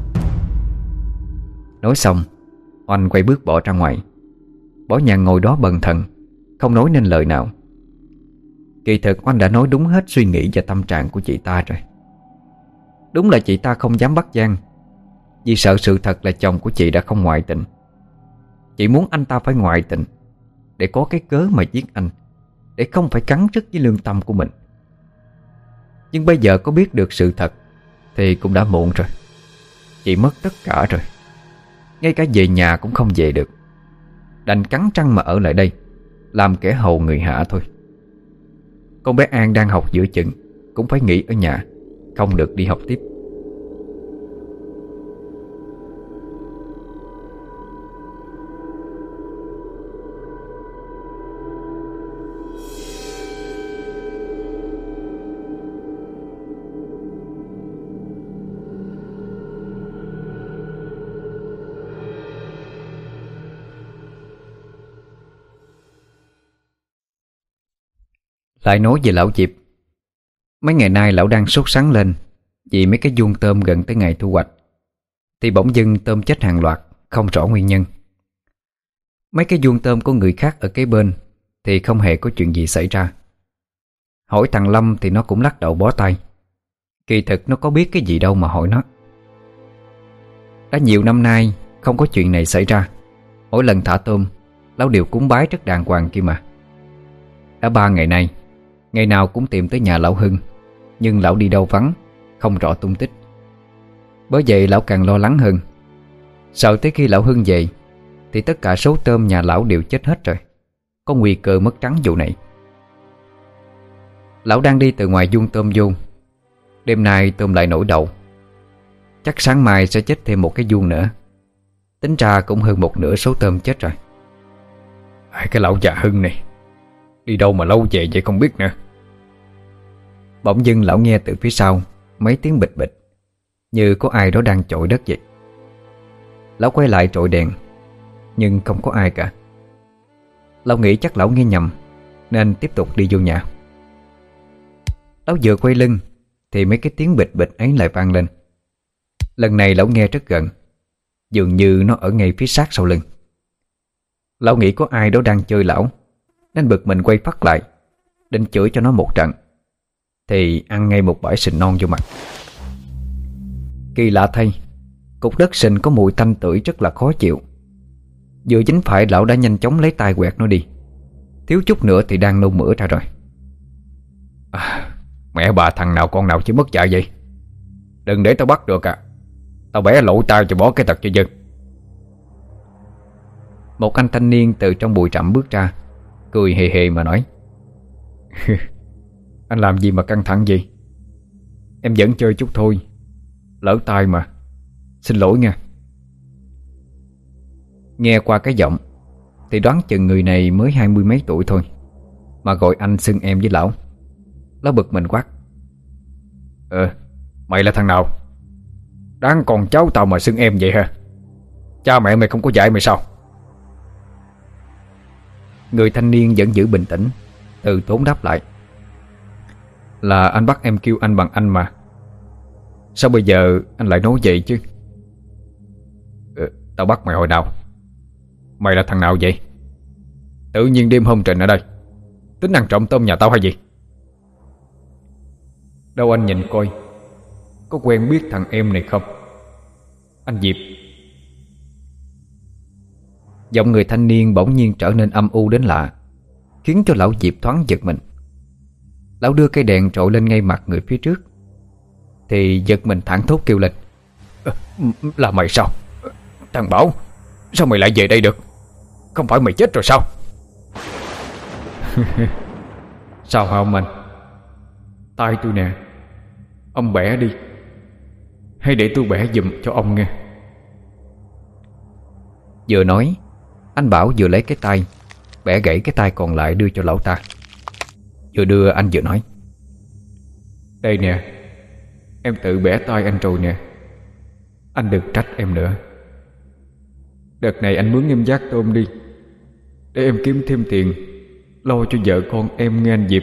Nói xong, Oanh quay bước bỏ ra ngoài. Bỏ nhà ngồi đó bần thần, không nói nên lời nào. Kỳ thực Oanh đã nói đúng hết suy nghĩ và tâm trạng của chị ta rồi. Đúng là chị ta không dám bắt Giang, vì sợ sự thật là chồng của chị đã không ngoại tình. Chị muốn anh ta phải ngoại tình để có cái cớ mà giết anh, để không phải cắn rứt với lương tâm của mình. Nhưng bây giờ có biết được sự thật thì cũng đã muộn rồi. Chị mất tất cả rồi. Ngay cả về nhà cũng không về được, đành cắn răng mà ở lại đây, làm kẻ hầu người hạ thôi. Con bé An đang học giữa chừng cũng phải nghỉ ở nhà, không được đi học tiếp. Lại nói về lão Diệp. Mấy ngày nay lão đang sốt sắng lên vì mấy cái vuông tôm gần tới ngày thu hoạch, thì bỗng dưng tôm chết hàng loạt, không rõ nguyên nhân. Mấy cái vuông tôm của người khác ở kế bên thì không hề có chuyện gì xảy ra. Hỏi thằng Lâm thì nó cũng lắc đầu bó tay. Kỳ thực nó có biết cái gì đâu mà hỏi nó. Đã nhiều năm nay không có chuyện này xảy ra. Mỗi lần thả tôm, lão đều cúng bái rất đàng hoàng kia mà. Đã ba ngày nay, ngày nào cũng tìm tới nhà lão Hưng, nhưng lão đi đâu vắng, không rõ tung tích. Bởi vậy lão càng lo lắng hơn, sợ tới khi lão Hưng về thì tất cả số tôm nhà lão đều chết hết rồi, có nguy cơ mất trắng vụ này. Lão đang đi từ ngoài vuông tôm vô. Đêm nay tôm lại nổi đầu. Chắc sáng mai sẽ chết thêm một cái vuông nữa. Tính ra cũng hơn một nửa số tôm chết rồi. Cái lão già Hưng này đi đâu mà lâu về vậy không biết nữa. Bỗng dưng lão nghe từ phía sau mấy tiếng bịch bịch, như có ai đó đang chội đất vậy. Lão quay lại trội đèn, nhưng không có ai cả. Lão nghĩ chắc lão nghe nhầm, nên tiếp tục đi vô nhà. Lão vừa quay lưng thì mấy cái tiếng bịch bịch ấy lại vang lên. Lần này lão nghe rất gần, dường như nó ở ngay phía sát sau lưng. Lão nghĩ có ai đó đang chơi lão, nên bực mình quay phắt lại, định chửi cho nó một trận, thì ăn ngay một bãi sình non vô mặt. Kỳ lạ thay, cục đất sình có mùi tanh tưởi rất là khó chịu. Vừa dính phải, lão đã nhanh chóng lấy tay quẹt nó đi. Thiếu chút nữa thì đang nôn mửa ra rồi. à, Mẹ bà thằng nào con nào chứ mất dạy vậy. Đừng để tao bắt được à. Tao bẻ lỗ tao cho bỏ cái tật cho dân. Một anh thanh niên từ trong bụi rậm bước ra, cười hề hề mà nói: Anh làm gì mà căng thẳng gì? Em vẫn chơi chút thôi, lỡ tay mà. Xin lỗi nha. Nghe qua cái giọng thì đoán chừng người này mới hai mươi mấy tuổi thôi, mà gọi anh xưng em với lão. Lão bực mình quát: Ờ, mày là thằng nào? Đáng con cháu tao mà xưng em vậy hả? Cha mẹ mày không có dạy mày sao? Người thanh niên vẫn giữ bình tĩnh, từ tốn đáp lại: Là anh bắt em kêu anh bằng anh mà. Sao bây giờ anh lại nói vậy chứ? Ừ, tao bắt mày hồi nào? Mày là thằng nào vậy? Tự nhiên đêm hôm trình ở đây tính ăn trộm tôm nhà tao hay gì? Đâu anh nhìn coi, có quen biết thằng em này không? Anh Diệp. Giọng người thanh niên bỗng nhiên trở nên âm u đến lạ, khiến cho lão Diệp thoáng giật mình. Lão đưa cây đèn trội lên ngay mặt người phía trước, thì giật mình thảng thốt kêu lên: à, Là mày sao? Thằng Bảo, sao mày lại về đây được? Không phải mày chết rồi sao? Sao hả ông anh? Tay tôi nè, ông bẻ đi, hay để tôi bẻ giùm cho ông nghe. Vừa nói, anh Bảo vừa lấy cái tay bẻ gãy cái tay còn lại đưa cho lão ta. Vừa đưa anh vừa nói: Đây nè, Em tự bẻ tay anh rồi nè. Anh đừng trách em nữa. Đợt này anh mướn em vác tôm đi, để em kiếm thêm tiền lo cho vợ con em nghe anh Diệp.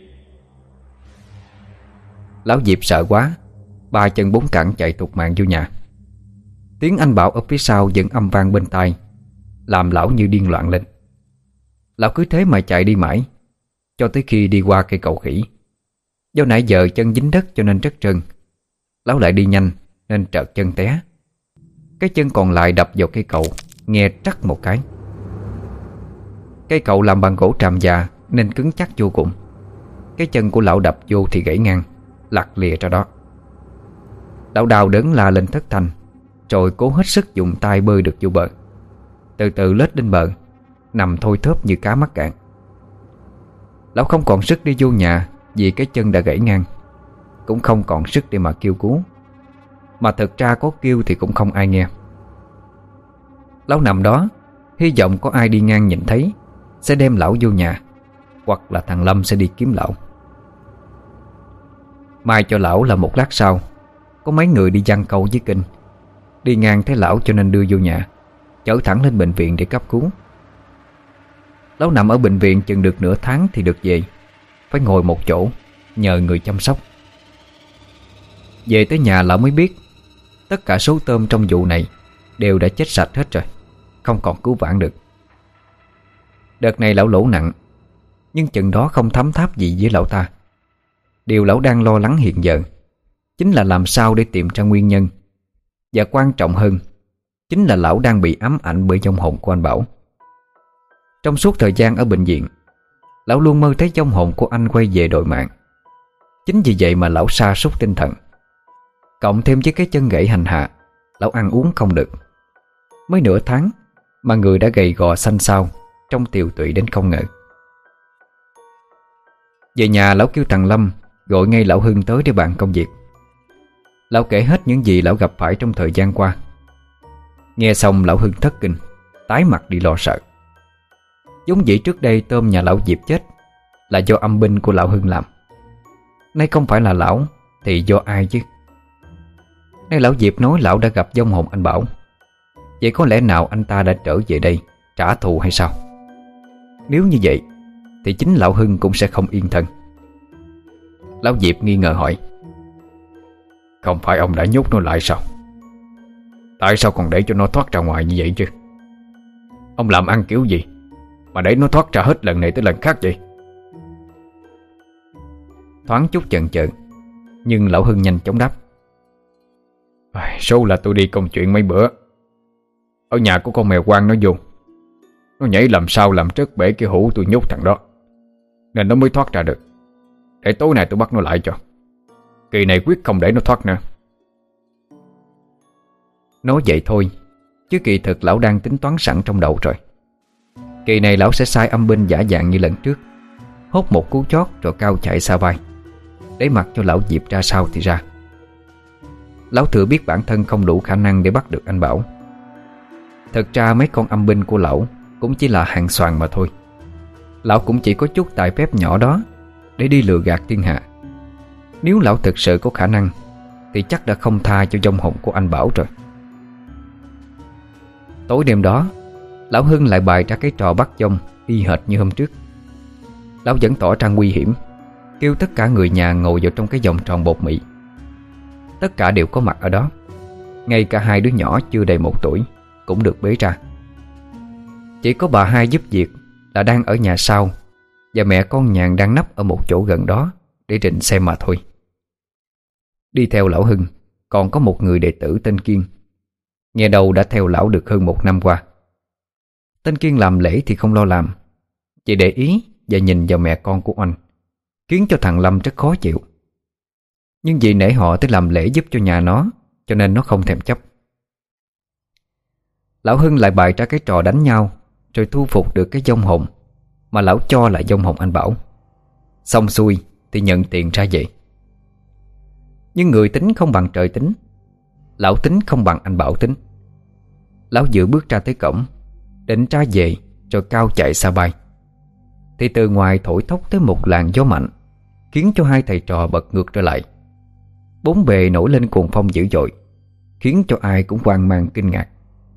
Lão Diệp sợ quá, ba chân bốn cẳng chạy thục mạng vô nhà. Tiếng anh Bảo ở phía sau vẫn âm vang bên tai, làm lão như điên loạn lên. Lão cứ thế mà chạy đi mãi, cho tới khi đi qua cây cầu khỉ. Do nãy giờ chân dính đất cho nên rất trơn, lão lại đi nhanh nên trợt chân té. Cái chân còn lại đập vào cây cầu, nghe trắc một cái. Cây cầu làm bằng gỗ tràm già nên cứng chắc vô cùng. Cái chân của lão đập vô thì gãy ngang, lặt lìa ra đó. Lão đau đớn la lên thất thanh, rồi cố hết sức dùng tay bơi được vô bờ. Từ từ lết lên bờ, nằm thôi thóp như cá mắc cạn. Lão không còn sức đi vô nhà vì cái chân đã gãy ngang, cũng không còn sức để mà kêu cứu. Mà thực ra có kêu thì cũng không ai nghe. Lão nằm đó, hy vọng có ai đi ngang nhìn thấy sẽ đem lão vô nhà, hoặc là thằng Lâm sẽ đi kiếm lão. Mai cho lão là một lát sau, có mấy người đi giăng câu với kinh, đi ngang thấy lão cho nên đưa vô nhà, chở thẳng lên bệnh viện để cấp cứu. Lão nằm ở bệnh viện chừng được nửa tháng thì được về, phải ngồi một chỗ nhờ người chăm sóc. Về tới nhà lão mới biết tất cả số tôm trong vụ này đều đã chết sạch hết rồi, không còn cứu vãn được. Đợt này lão lỗ nặng, nhưng chừng đó không thấm tháp gì với lão ta. Điều lão đang lo lắng hiện giờ chính là làm sao để tìm ra nguyên nhân, và quan trọng hơn chính là lão đang bị ám ảnh bởi vong hồn của anh Bảo. Trong suốt thời gian ở bệnh viện, lão luôn mơ thấy vong hồn của anh quay về đòi mạng. Chính vì vậy mà lão sa sút tinh thần, cộng thêm với cái chân gãy hành hạ, lão ăn uống không được. Mới nửa tháng mà người đã gầy gò xanh xao, trông tiều tụy đến không ngờ. Về nhà lão kêu thằng Lâm gọi ngay lão Hưng tới để bàn công việc. Lão kể hết những gì lão gặp phải trong thời gian qua. Nghe xong lão Hưng thất kinh, tái mặt đi lo sợ. Giống vậy trước đây tôm nhà lão Diệp chết là do âm binh của lão Hưng làm. Nay không phải là lão thì do ai chứ? Nay lão Diệp nói lão đã gặp vong hồn anh Bảo. Vậy có lẽ nào anh ta đã trở về đây trả thù hay sao? Nếu như vậy thì chính lão Hưng cũng sẽ không yên thân. Lão Diệp nghi ngờ hỏi: Không phải ông đã nhốt nó lại sao? Tại sao còn để cho nó thoát ra ngoài như vậy chứ? Ông làm ăn kiểu gì mà để nó thoát ra hết lần này tới lần khác vậy? Thoáng chút chần chừ, nhưng lão Hưng nhanh chóng đáp: Số là tôi đi công chuyện mấy bữa, ở nhà của con mèo quang nó vô, nó nhảy làm sao làm trớt bể cái hũ tôi nhốt thằng đó, nên nó mới thoát ra được. Để tối nay tôi bắt nó lại cho. Kỳ này quyết không để nó thoát nữa. Nói vậy thôi, chứ kỳ thực lão đang tính toán sẵn trong đầu rồi. Kỳ này lão sẽ sai âm binh giả dạng như lần trước, hốt một cú chót rồi cao chạy xa vai, để mặc cho lão Diệp ra sao thì ra. Lão thừa biết bản thân không đủ khả năng để bắt được anh Bảo. Thật ra mấy con âm binh của lão cũng chỉ là hàng xoàn mà thôi. Lão cũng chỉ có chút tài phép nhỏ đó để đi lừa gạt thiên hạ. Nếu lão thực sự có khả năng thì chắc đã không tha cho vong hồn của anh Bảo rồi. Tối đêm đó, lão Hưng lại bày ra cái trò bắt vong y hệt như hôm trước. Lão vẫn tỏ ra nguy hiểm, kêu tất cả người nhà ngồi vào trong cái vòng tròn bột mì. Tất cả đều có mặt ở đó, ngay cả hai đứa nhỏ chưa đầy một tuổi cũng được bế ra. Chỉ có bà hai giúp việc là đang ở nhà sau, và mẹ con Nhàn đang nấp ở một chỗ gần đó để rình xem mà thôi. Đi theo lão Hưng còn có một người đệ tử tên Kiên, nghe đầu đã theo lão được hơn một năm qua. Tên Kiên làm lễ thì không lo làm, chỉ để ý và nhìn vào mẹ con của anh, khiến cho thằng Lâm rất khó chịu. Nhưng vì nể họ tới làm lễ giúp cho nhà nó, cho nên nó không thèm chấp. Lão Hưng lại bày ra cái trò đánh nhau, rồi thu phục được cái vong hồn mà lão cho là vong hồn anh Bảo. Xong xuôi thì nhận tiền ra vậy. Nhưng người tính không bằng trời tính, lão tính không bằng anh Bảo tính. Lão vừa bước ra tới cổng, định ra về rồi cao chạy xa bay, thì từ ngoài thổi thốc tới một làn gió mạnh, khiến cho hai thầy trò bật ngược trở lại. Bốn bề nổi lên cuồng phong dữ dội, khiến cho ai cũng hoang mang kinh ngạc.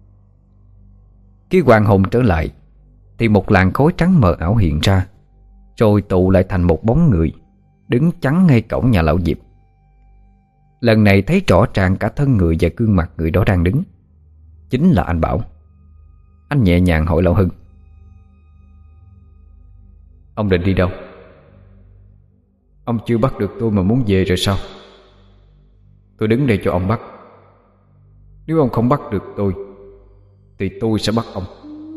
Khi hoàng hồn trở lại thì một làn khói trắng mờ ảo hiện ra, rồi tụ lại thành một bóng người đứng chắn ngay cổng nhà lão Diệp. Lần này thấy rõ ràng cả thân người và gương mặt người đó đang đứng. Chính là anh Bảo. Anh nhẹ nhàng hỏi lão Hưng: Ông định đi đâu? Ông chưa bắt được tôi mà muốn về rồi sao? Tôi đứng đây cho ông bắt. Nếu ông không bắt được tôi thì tôi sẽ bắt ông.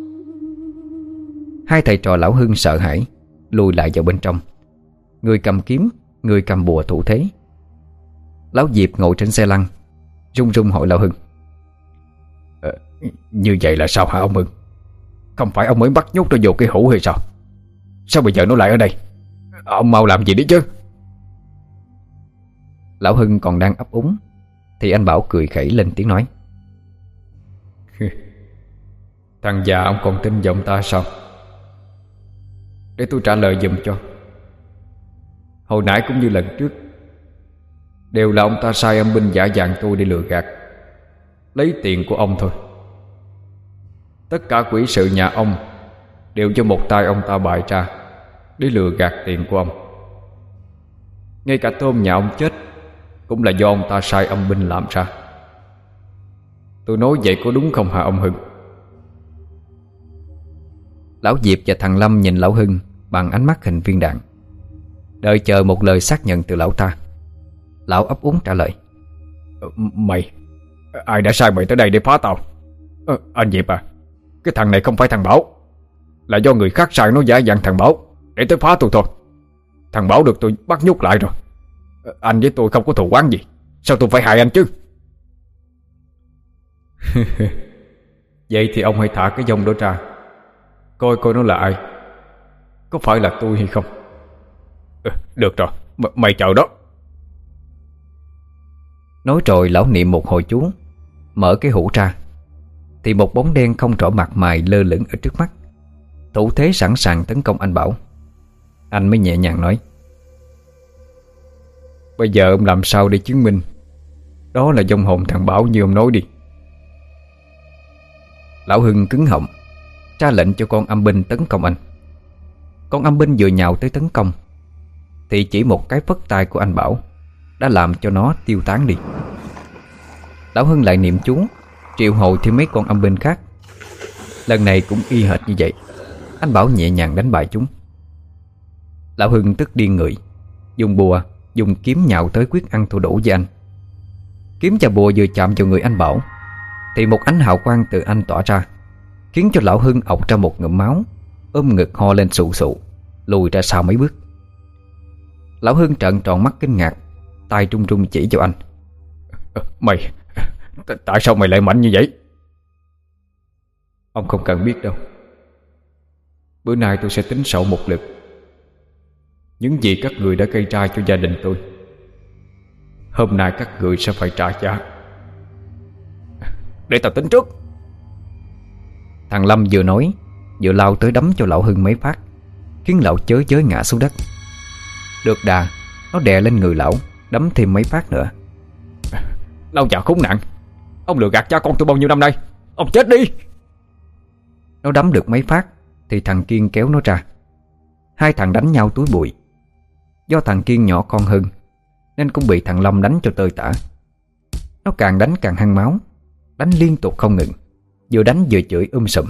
Hai thầy trò lão Hưng sợ hãi lùi lại vào bên trong. Người cầm kiếm, người cầm bùa thủ thế. Lão Diệp ngồi trên xe lăn, run run hỏi lão Hưng: ờ, Như vậy là sao hả ông Hưng? Không phải ông mới bắt nhốt nó vô cái hũ hay sao? Sao bây giờ nó lại ở đây? Ông mau làm gì đi chứ. Lão Hưng còn đang ấp úng thì anh Bảo cười khẩy lên tiếng nói: Thằng già ông còn tin vào ông ta sao? Để tôi trả lời giùm cho. Hồi nãy cũng như lần trước, đều là ông ta sai âm binh giả dạng tôi để lừa gạt, lấy tiền của ông thôi. Tất cả quỷ sự nhà ông đều do một tay ông ta bày ra để lừa gạt tiền của ông. Ngay cả tôm nhà ông chết cũng là do ông ta sai âm binh làm ra. Tôi nói vậy có đúng không hả ông Hưng? Lão Diệp và thằng Lâm nhìn lão Hưng bằng ánh mắt hình viên đạn, đợi chờ một lời xác nhận từ lão ta. Lão ấp úng trả lời: Mày, ai đã sai mày tới đây để phá tao? à, Anh Diệp à, cái thằng này không phải thằng Bảo, là do người khác sai nó giả dạng thằng Bảo để tới phá tôi thôi. Thằng Bảo được tôi bắt nhốt lại rồi. Anh với tôi không có thù oán gì, sao tôi phải hại anh chứ? Vậy thì ông hãy thả cái dông đó ra, coi coi nó là ai, có phải là tôi hay không. ừ, Được rồi, M mày chờ đó. Nói rồi lão niệm một hồi chú, mở cái hũ ra thì một bóng đen không rõ mặt mày lơ lửng ở trước mắt, thủ thế sẵn sàng tấn công anh Bảo. Anh mới nhẹ nhàng nói: Bây giờ ông làm sao để chứng minh đó là vong hồn thằng Bảo như ông nói đi. Lão Hưng cứng họng, ra lệnh cho con âm binh tấn công anh. Con âm binh vừa nhào tới tấn công thì chỉ một cái phất tay của anh Bảo đã làm cho nó tiêu tán đi. Lão Hưng lại niệm chú, triệu hồi thêm mấy con âm binh khác. Lần này cũng y hệt như vậy. Anh Bảo nhẹ nhàng đánh bại chúng. Lão Hưng tức điên người, dùng bùa, dùng kiếm nhào tới quyết ăn thua đủ với anh. Kiếm và bùa vừa chạm vào người anh Bảo thì một ánh hào quang từ anh tỏa ra, khiến cho lão Hưng ọc ra một ngụm máu, ôm ngực ho lên sụ sụ, lùi ra sau mấy bước. Lão Hưng trợn tròn mắt kinh ngạc, tay trung trung chỉ vào anh: Mày, tại sao mày lại mạnh như vậy? Ông không cần biết đâu. Bữa nay tôi sẽ tính sổ một lượt những gì các người đã gây ra cho gia đình tôi. Hôm nay các người sẽ phải trả giá. Để tao tính trước. Thằng Lâm vừa nói vừa lao tới đấm cho lão Hưng mấy phát, khiến lão chới chới ngã xuống đất. Được đà, nó đè lên người lão, đấm thêm mấy phát nữa. Lão già khốn nạn, ông lừa gạt cha con tôi bao nhiêu năm nay, ông chết đi. Nó đấm được mấy phát thì thằng Kiên kéo nó ra. Hai thằng đánh nhau túi bụi. Do thằng Kiên nhỏ con hơn nên cũng bị thằng Lâm đánh cho tơi tả. Nó càng đánh càng hăng máu, đánh liên tục không ngừng, vừa đánh vừa chửi um sùm.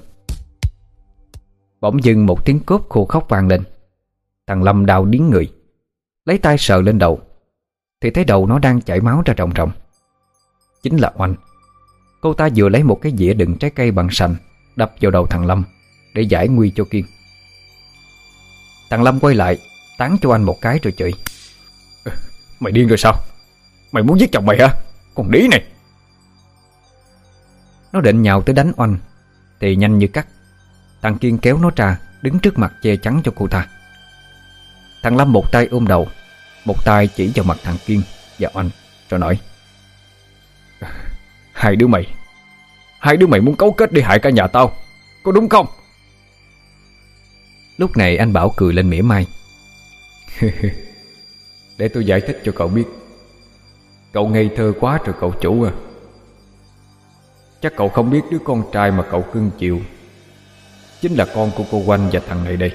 Bỗng dưng một tiếng cốp khô khóc vang lên. Thằng Lâm đau điếng người, lấy tay sờ lên đầu thì thấy đầu nó đang chảy máu ra ròng ròng. Chính là Oanh. Cô ta vừa lấy một cái dĩa đựng trái cây bằng sành đập vào đầu thằng Lâm để giải nguy cho Kiên. Thằng Lâm quay lại tán cho anh một cái rồi chửi: Mày điên rồi sao? Mày muốn giết chồng mày hả? Con đĩ này. Nó định nhào tới đánh Oanh thì nhanh như cắt, thằng Kiên kéo nó ra đứng trước mặt che chắn cho cô ta. Thằng Lâm một tay ôm đầu, một tay chỉ vào mặt thằng Kiên và Oanh rồi nói: Hai đứa mày Hai đứa mày muốn cấu kết để hại cả nhà tao, có đúng không? Lúc này anh Bảo cười lên mỉa mai: Để tôi giải thích cho cậu biết. Cậu ngây thơ quá rồi cậu chủ à. Chắc cậu không biết đứa con trai mà cậu cưng chiều chính là con của cô Oanh và thằng này đây.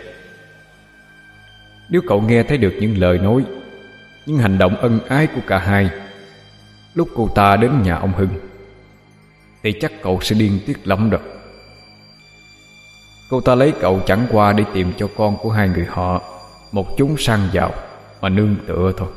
Nếu cậu nghe thấy được những lời nói, những hành động ân ái của cả hai lúc cô ta đến nhà ông Hưng, thì chắc cậu sẽ điên tiết lắm rồi. Cô ta lấy cậu chẳng qua để tìm cho con của hai người họ một chốn sang giàu mà nương tựa thôi.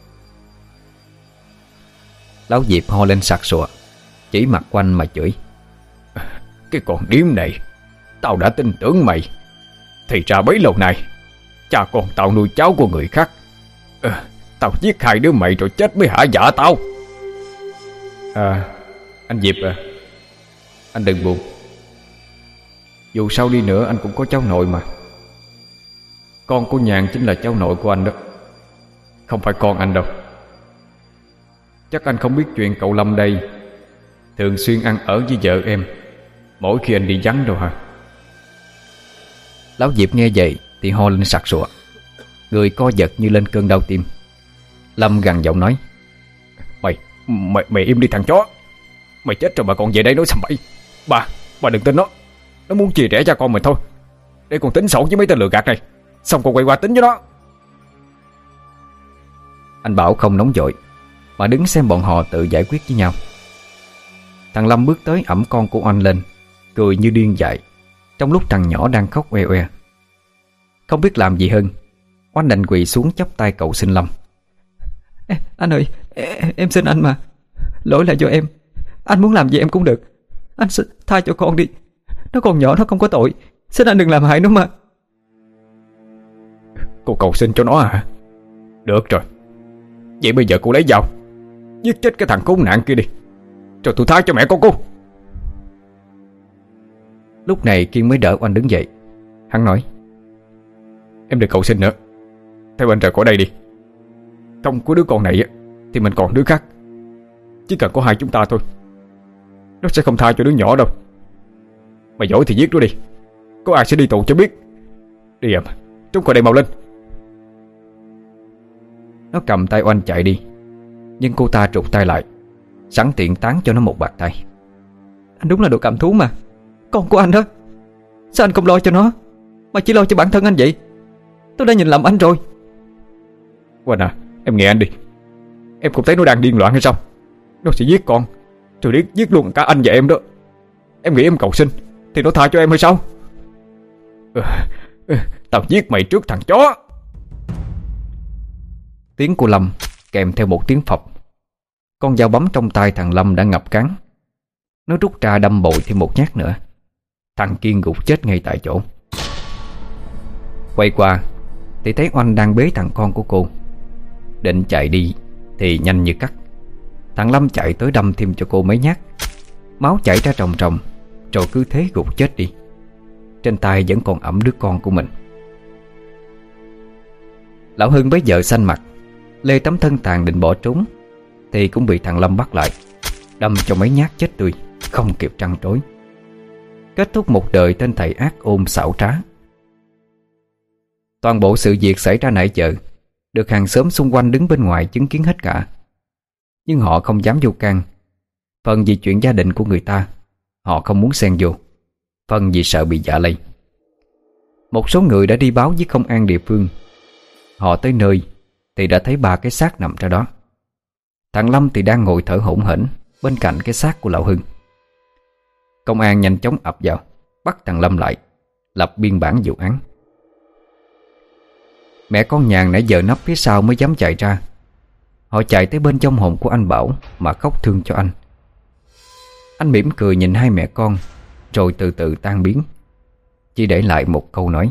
Lão Diệp ho lên sặc sụa, chỉ mặt quanh mà chửi: Cái con điếm này, tao đã tin tưởng mày. Thì ra bấy lâu nay cha con tao nuôi cháu của người khác. à, Tao giết hai đứa mày rồi chết mới hả dạ tao. À, anh Diệp à, anh đừng buồn. Dù sao đi nữa anh cũng có cháu nội mà. Con của Nhàn chính là cháu nội của anh đó, không phải con anh đâu. Chắc anh không biết chuyện cậu Lâm đây thường xuyên ăn ở với vợ em mỗi khi anh đi vắng đâu hả? Lão Diệp nghe vậy thì ho lên sặc sụa, người co giật như lên cơn đau tim. Lâm gằn giọng nói: Mày, mày, mày im đi thằng chó. Mày chết rồi mà còn về đây nói sầm bậy. Bà, bà đừng tin nó. Nó muốn chia rẽ cha con mình thôi, để còn tính xấu với mấy tên lừa gạt này, xong còn quay qua tính với nó. Anh Bảo không nóng vội mà đứng xem bọn họ tự giải quyết với nhau. Thằng Lâm bước tới ẵm con của Oanh lên, cười như điên dại, trong lúc thằng nhỏ đang khóc oe oe. Không biết làm gì hơn, Oanh đành quỳ xuống chắp tay cầu xin Lâm: Anh ơi, em xin anh mà. Lỗi là do em. Anh muốn làm gì em cũng được. Anh xin tha cho con đi. Nó còn nhỏ, nó không có tội. Xin anh đừng làm hại nó mà. Cô cầu xin cho nó hả? Được rồi, vậy bây giờ cô lấy dao giết chết cái thằng khốn nạn kia đi, rồi tôi tha cho mẹ con cô. Lúc này Kiên mới đỡ Oanh đứng dậy. Hắn nói: Em đừng cầu xin nữa, theo anh rời khỏi đây đi. Không có đứa con này thì mình còn đứa khác. Chỉ cần có hai chúng ta thôi, nó sẽ không tha cho đứa nhỏ đâu. Mày giỏi thì giết nó đi, có ai sẽ đi tù cho biết. Đi em, trốn khỏi đây mau lên. Nó cầm tay Oanh chạy đi, nhưng cô ta trục tay lại, sẵn tiện tán cho nó một bạt tay: Anh đúng là đồ cầm thú mà. Con của anh đó, sao anh không lo cho nó mà chỉ lo cho bản thân anh vậy? Tôi đã nhìn lầm anh rồi. Oanh à, em nghe anh đi. Em không thấy nó đang điên loạn hay sao? Nó sẽ giết con, rồi giết, giết luôn cả anh và em đó. Em nghĩ em cầu xin thì nó tha cho em hay sao? ừ, ừ, Tao giết mày trước thằng chó. Tiếng của Lâm kèm theo một tiếng phập. Con dao bấm trong tay thằng Lâm đã ngập cán. Nó rút ra đâm bội thêm một nhát nữa. Thằng Kiên gục chết ngay tại chỗ. Quay qua thì thấy Oanh đang bế thằng con của cô. Định chạy đi thì nhanh như cắt, thằng Lâm chạy tới đâm thêm cho cô mấy nhát. Máu chảy ra ròng ròng, rồi cứ thế gục chết đi. Trên tay vẫn còn ẵm đứa con của mình. Lão Hưng bấy giờ xanh mặt, lê tấm thân tàn định bỏ trốn, thì cũng bị thằng Lâm bắt lại, đâm cho mấy nhát chết tươi, không kịp trăn trối. Kết thúc một đời tên thầy ác ôn xảo trá. Toàn bộ sự việc xảy ra nãy giờ được hàng xóm xung quanh đứng bên ngoài chứng kiến hết cả. Nhưng họ không dám vô can. Phần vì chuyện gia đình của người ta, họ không muốn xen vô. Phần vì sợ bị dạ lây. Một số người đã đi báo với công an địa phương. Họ tới nơi thì đã thấy ba cái xác nằm ra đó. Thằng Lâm thì đang ngồi thở hổn hển bên cạnh cái xác của lão Hưng. Công an nhanh chóng ập vào, bắt thằng Lâm lại, lập biên bản vụ án. Mẹ con Nhàn nãy giờ nấp phía sau mới dám chạy ra. Họ chạy tới bên trong hồn của anh Bảo mà khóc thương cho anh. Anh mỉm cười nhìn hai mẹ con, rồi từ từ tan biến, chỉ để lại một câu nói: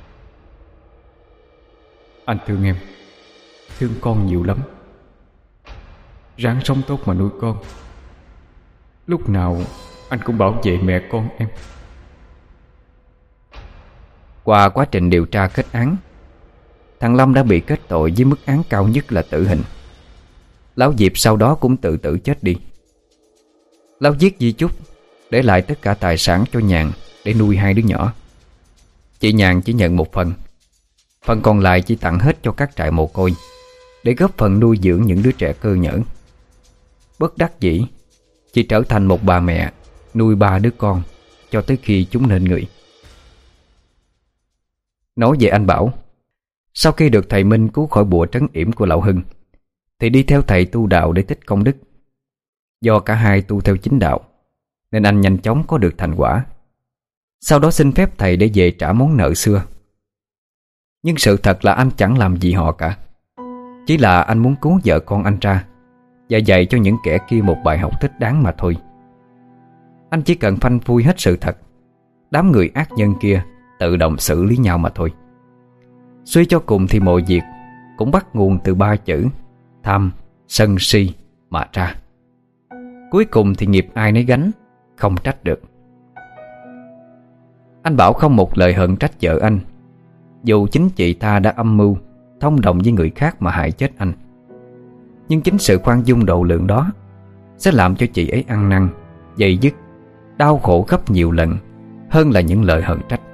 Anh thương em, thương con nhiều lắm. Ráng sống tốt mà nuôi con. Lúc nào anh cũng bảo vệ mẹ con em. Qua quá trình điều tra kết án, thằng Lâm đã bị kết tội với mức án cao nhất là tử hình. Lão Diệp sau đó cũng tự tử chết đi. Lão viết di chúc để lại tất cả tài sản cho Nhàn để nuôi hai đứa nhỏ. Chị Nhàn chỉ nhận một phần, phần còn lại chỉ tặng hết cho các trại mồ côi, để góp phần nuôi dưỡng những đứa trẻ cơ nhở. bất đắc dĩ chỉ trở thành một bà mẹ nuôi ba đứa con cho tới khi chúng nên người. Nói về anh Bảo, sau khi được thầy Minh cứu khỏi bùa trấn yểm của lão Hưng thì đi theo thầy tu đạo để tích công đức. Do cả hai tu theo chính đạo nên anh nhanh chóng có được thành quả. Sau đó xin phép thầy để về trả món nợ xưa. Nhưng sự thật là anh chẳng làm gì họ cả. Chỉ là anh muốn cứu vợ con anh ra và dạy cho những kẻ kia một bài học thích đáng mà thôi. Anh chỉ cần phanh phui hết sự thật, đám người ác nhân kia tự động xử lý nhau mà thôi. Suy cho cùng thì mọi việc cũng bắt nguồn từ ba chữ tham, sân, si mà ra. Cuối cùng thì nghiệp ai nấy gánh, không trách được. Anh Bảo không một lời hận trách vợ anh, dù chính chị ta đã âm mưu thông đồng với người khác mà hại chết anh. Nhưng chính sự khoan dung độ lượng đó sẽ làm cho chị ấy ăn năn, dày dứt, đau khổ gấp nhiều lần hơn là những lời hận trách.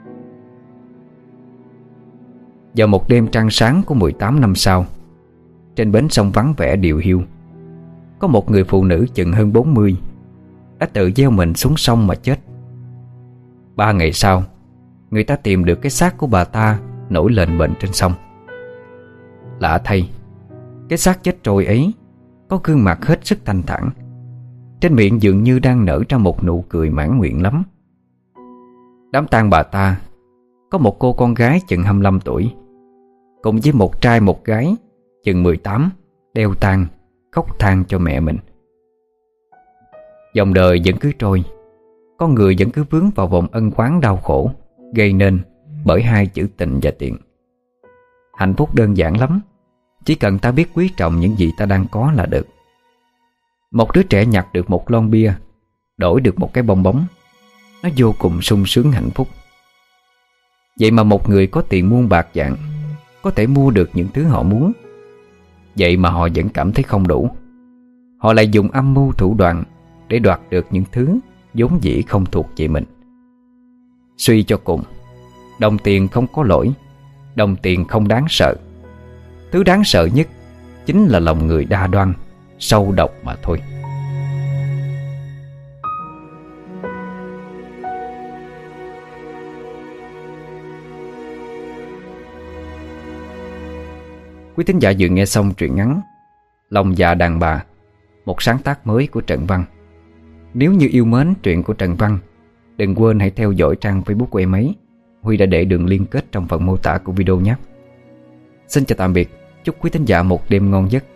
Vào một đêm trăng sáng của mười tám năm sau, trên bến sông vắng vẻ điều hiu, có một người phụ nữ chừng hơn bốn mươi đã tự gieo mình xuống sông mà chết. Ba ngày sau, người ta tìm được cái xác của bà ta nổi lềnh bềnh trên sông. Lạ thay, cái xác chết trôi ấy có gương mặt hết sức thanh thản, trên miệng dường như đang nở ra một nụ cười mãn nguyện lắm. Đám tang bà ta có một cô con gái chừng hai mươi lăm tuổi cùng với một trai một gái chừng mười tám đeo tang khóc than cho mẹ mình. Dòng đời vẫn cứ trôi, con người vẫn cứ vướng vào vòng ân oán đau khổ gây nên bởi hai chữ tình và tiền. Hạnh phúc đơn giản lắm, chỉ cần ta biết quý trọng những gì ta đang có là được. Một đứa trẻ nhặt được một lon bia, đổi được một cái bong bóng, nó vô cùng sung sướng hạnh phúc. Vậy mà một người có tiền muôn bạc vạn có thể mua được những thứ họ muốn, vậy mà họ vẫn cảm thấy không đủ. Họ lại dùng âm mưu thủ đoạn để đoạt được những thứ vốn dĩ không thuộc về mình. Suy cho cùng, đồng tiền không có lỗi, đồng tiền không đáng sợ. Thứ đáng sợ nhất chính là lòng người đa đoan, sâu độc mà thôi. Quý thính giả vừa nghe xong truyện ngắn Lòng Dạ Đàn Bà, một sáng tác mới của Trần Văn. Nếu như yêu mến truyện của Trần Văn, đừng quên hãy theo dõi trang Facebook của em ấy. Huy đã để đường liên kết trong phần mô tả của video nhé. Xin chào tạm biệt, chúc quý thính giả một đêm ngon giấc.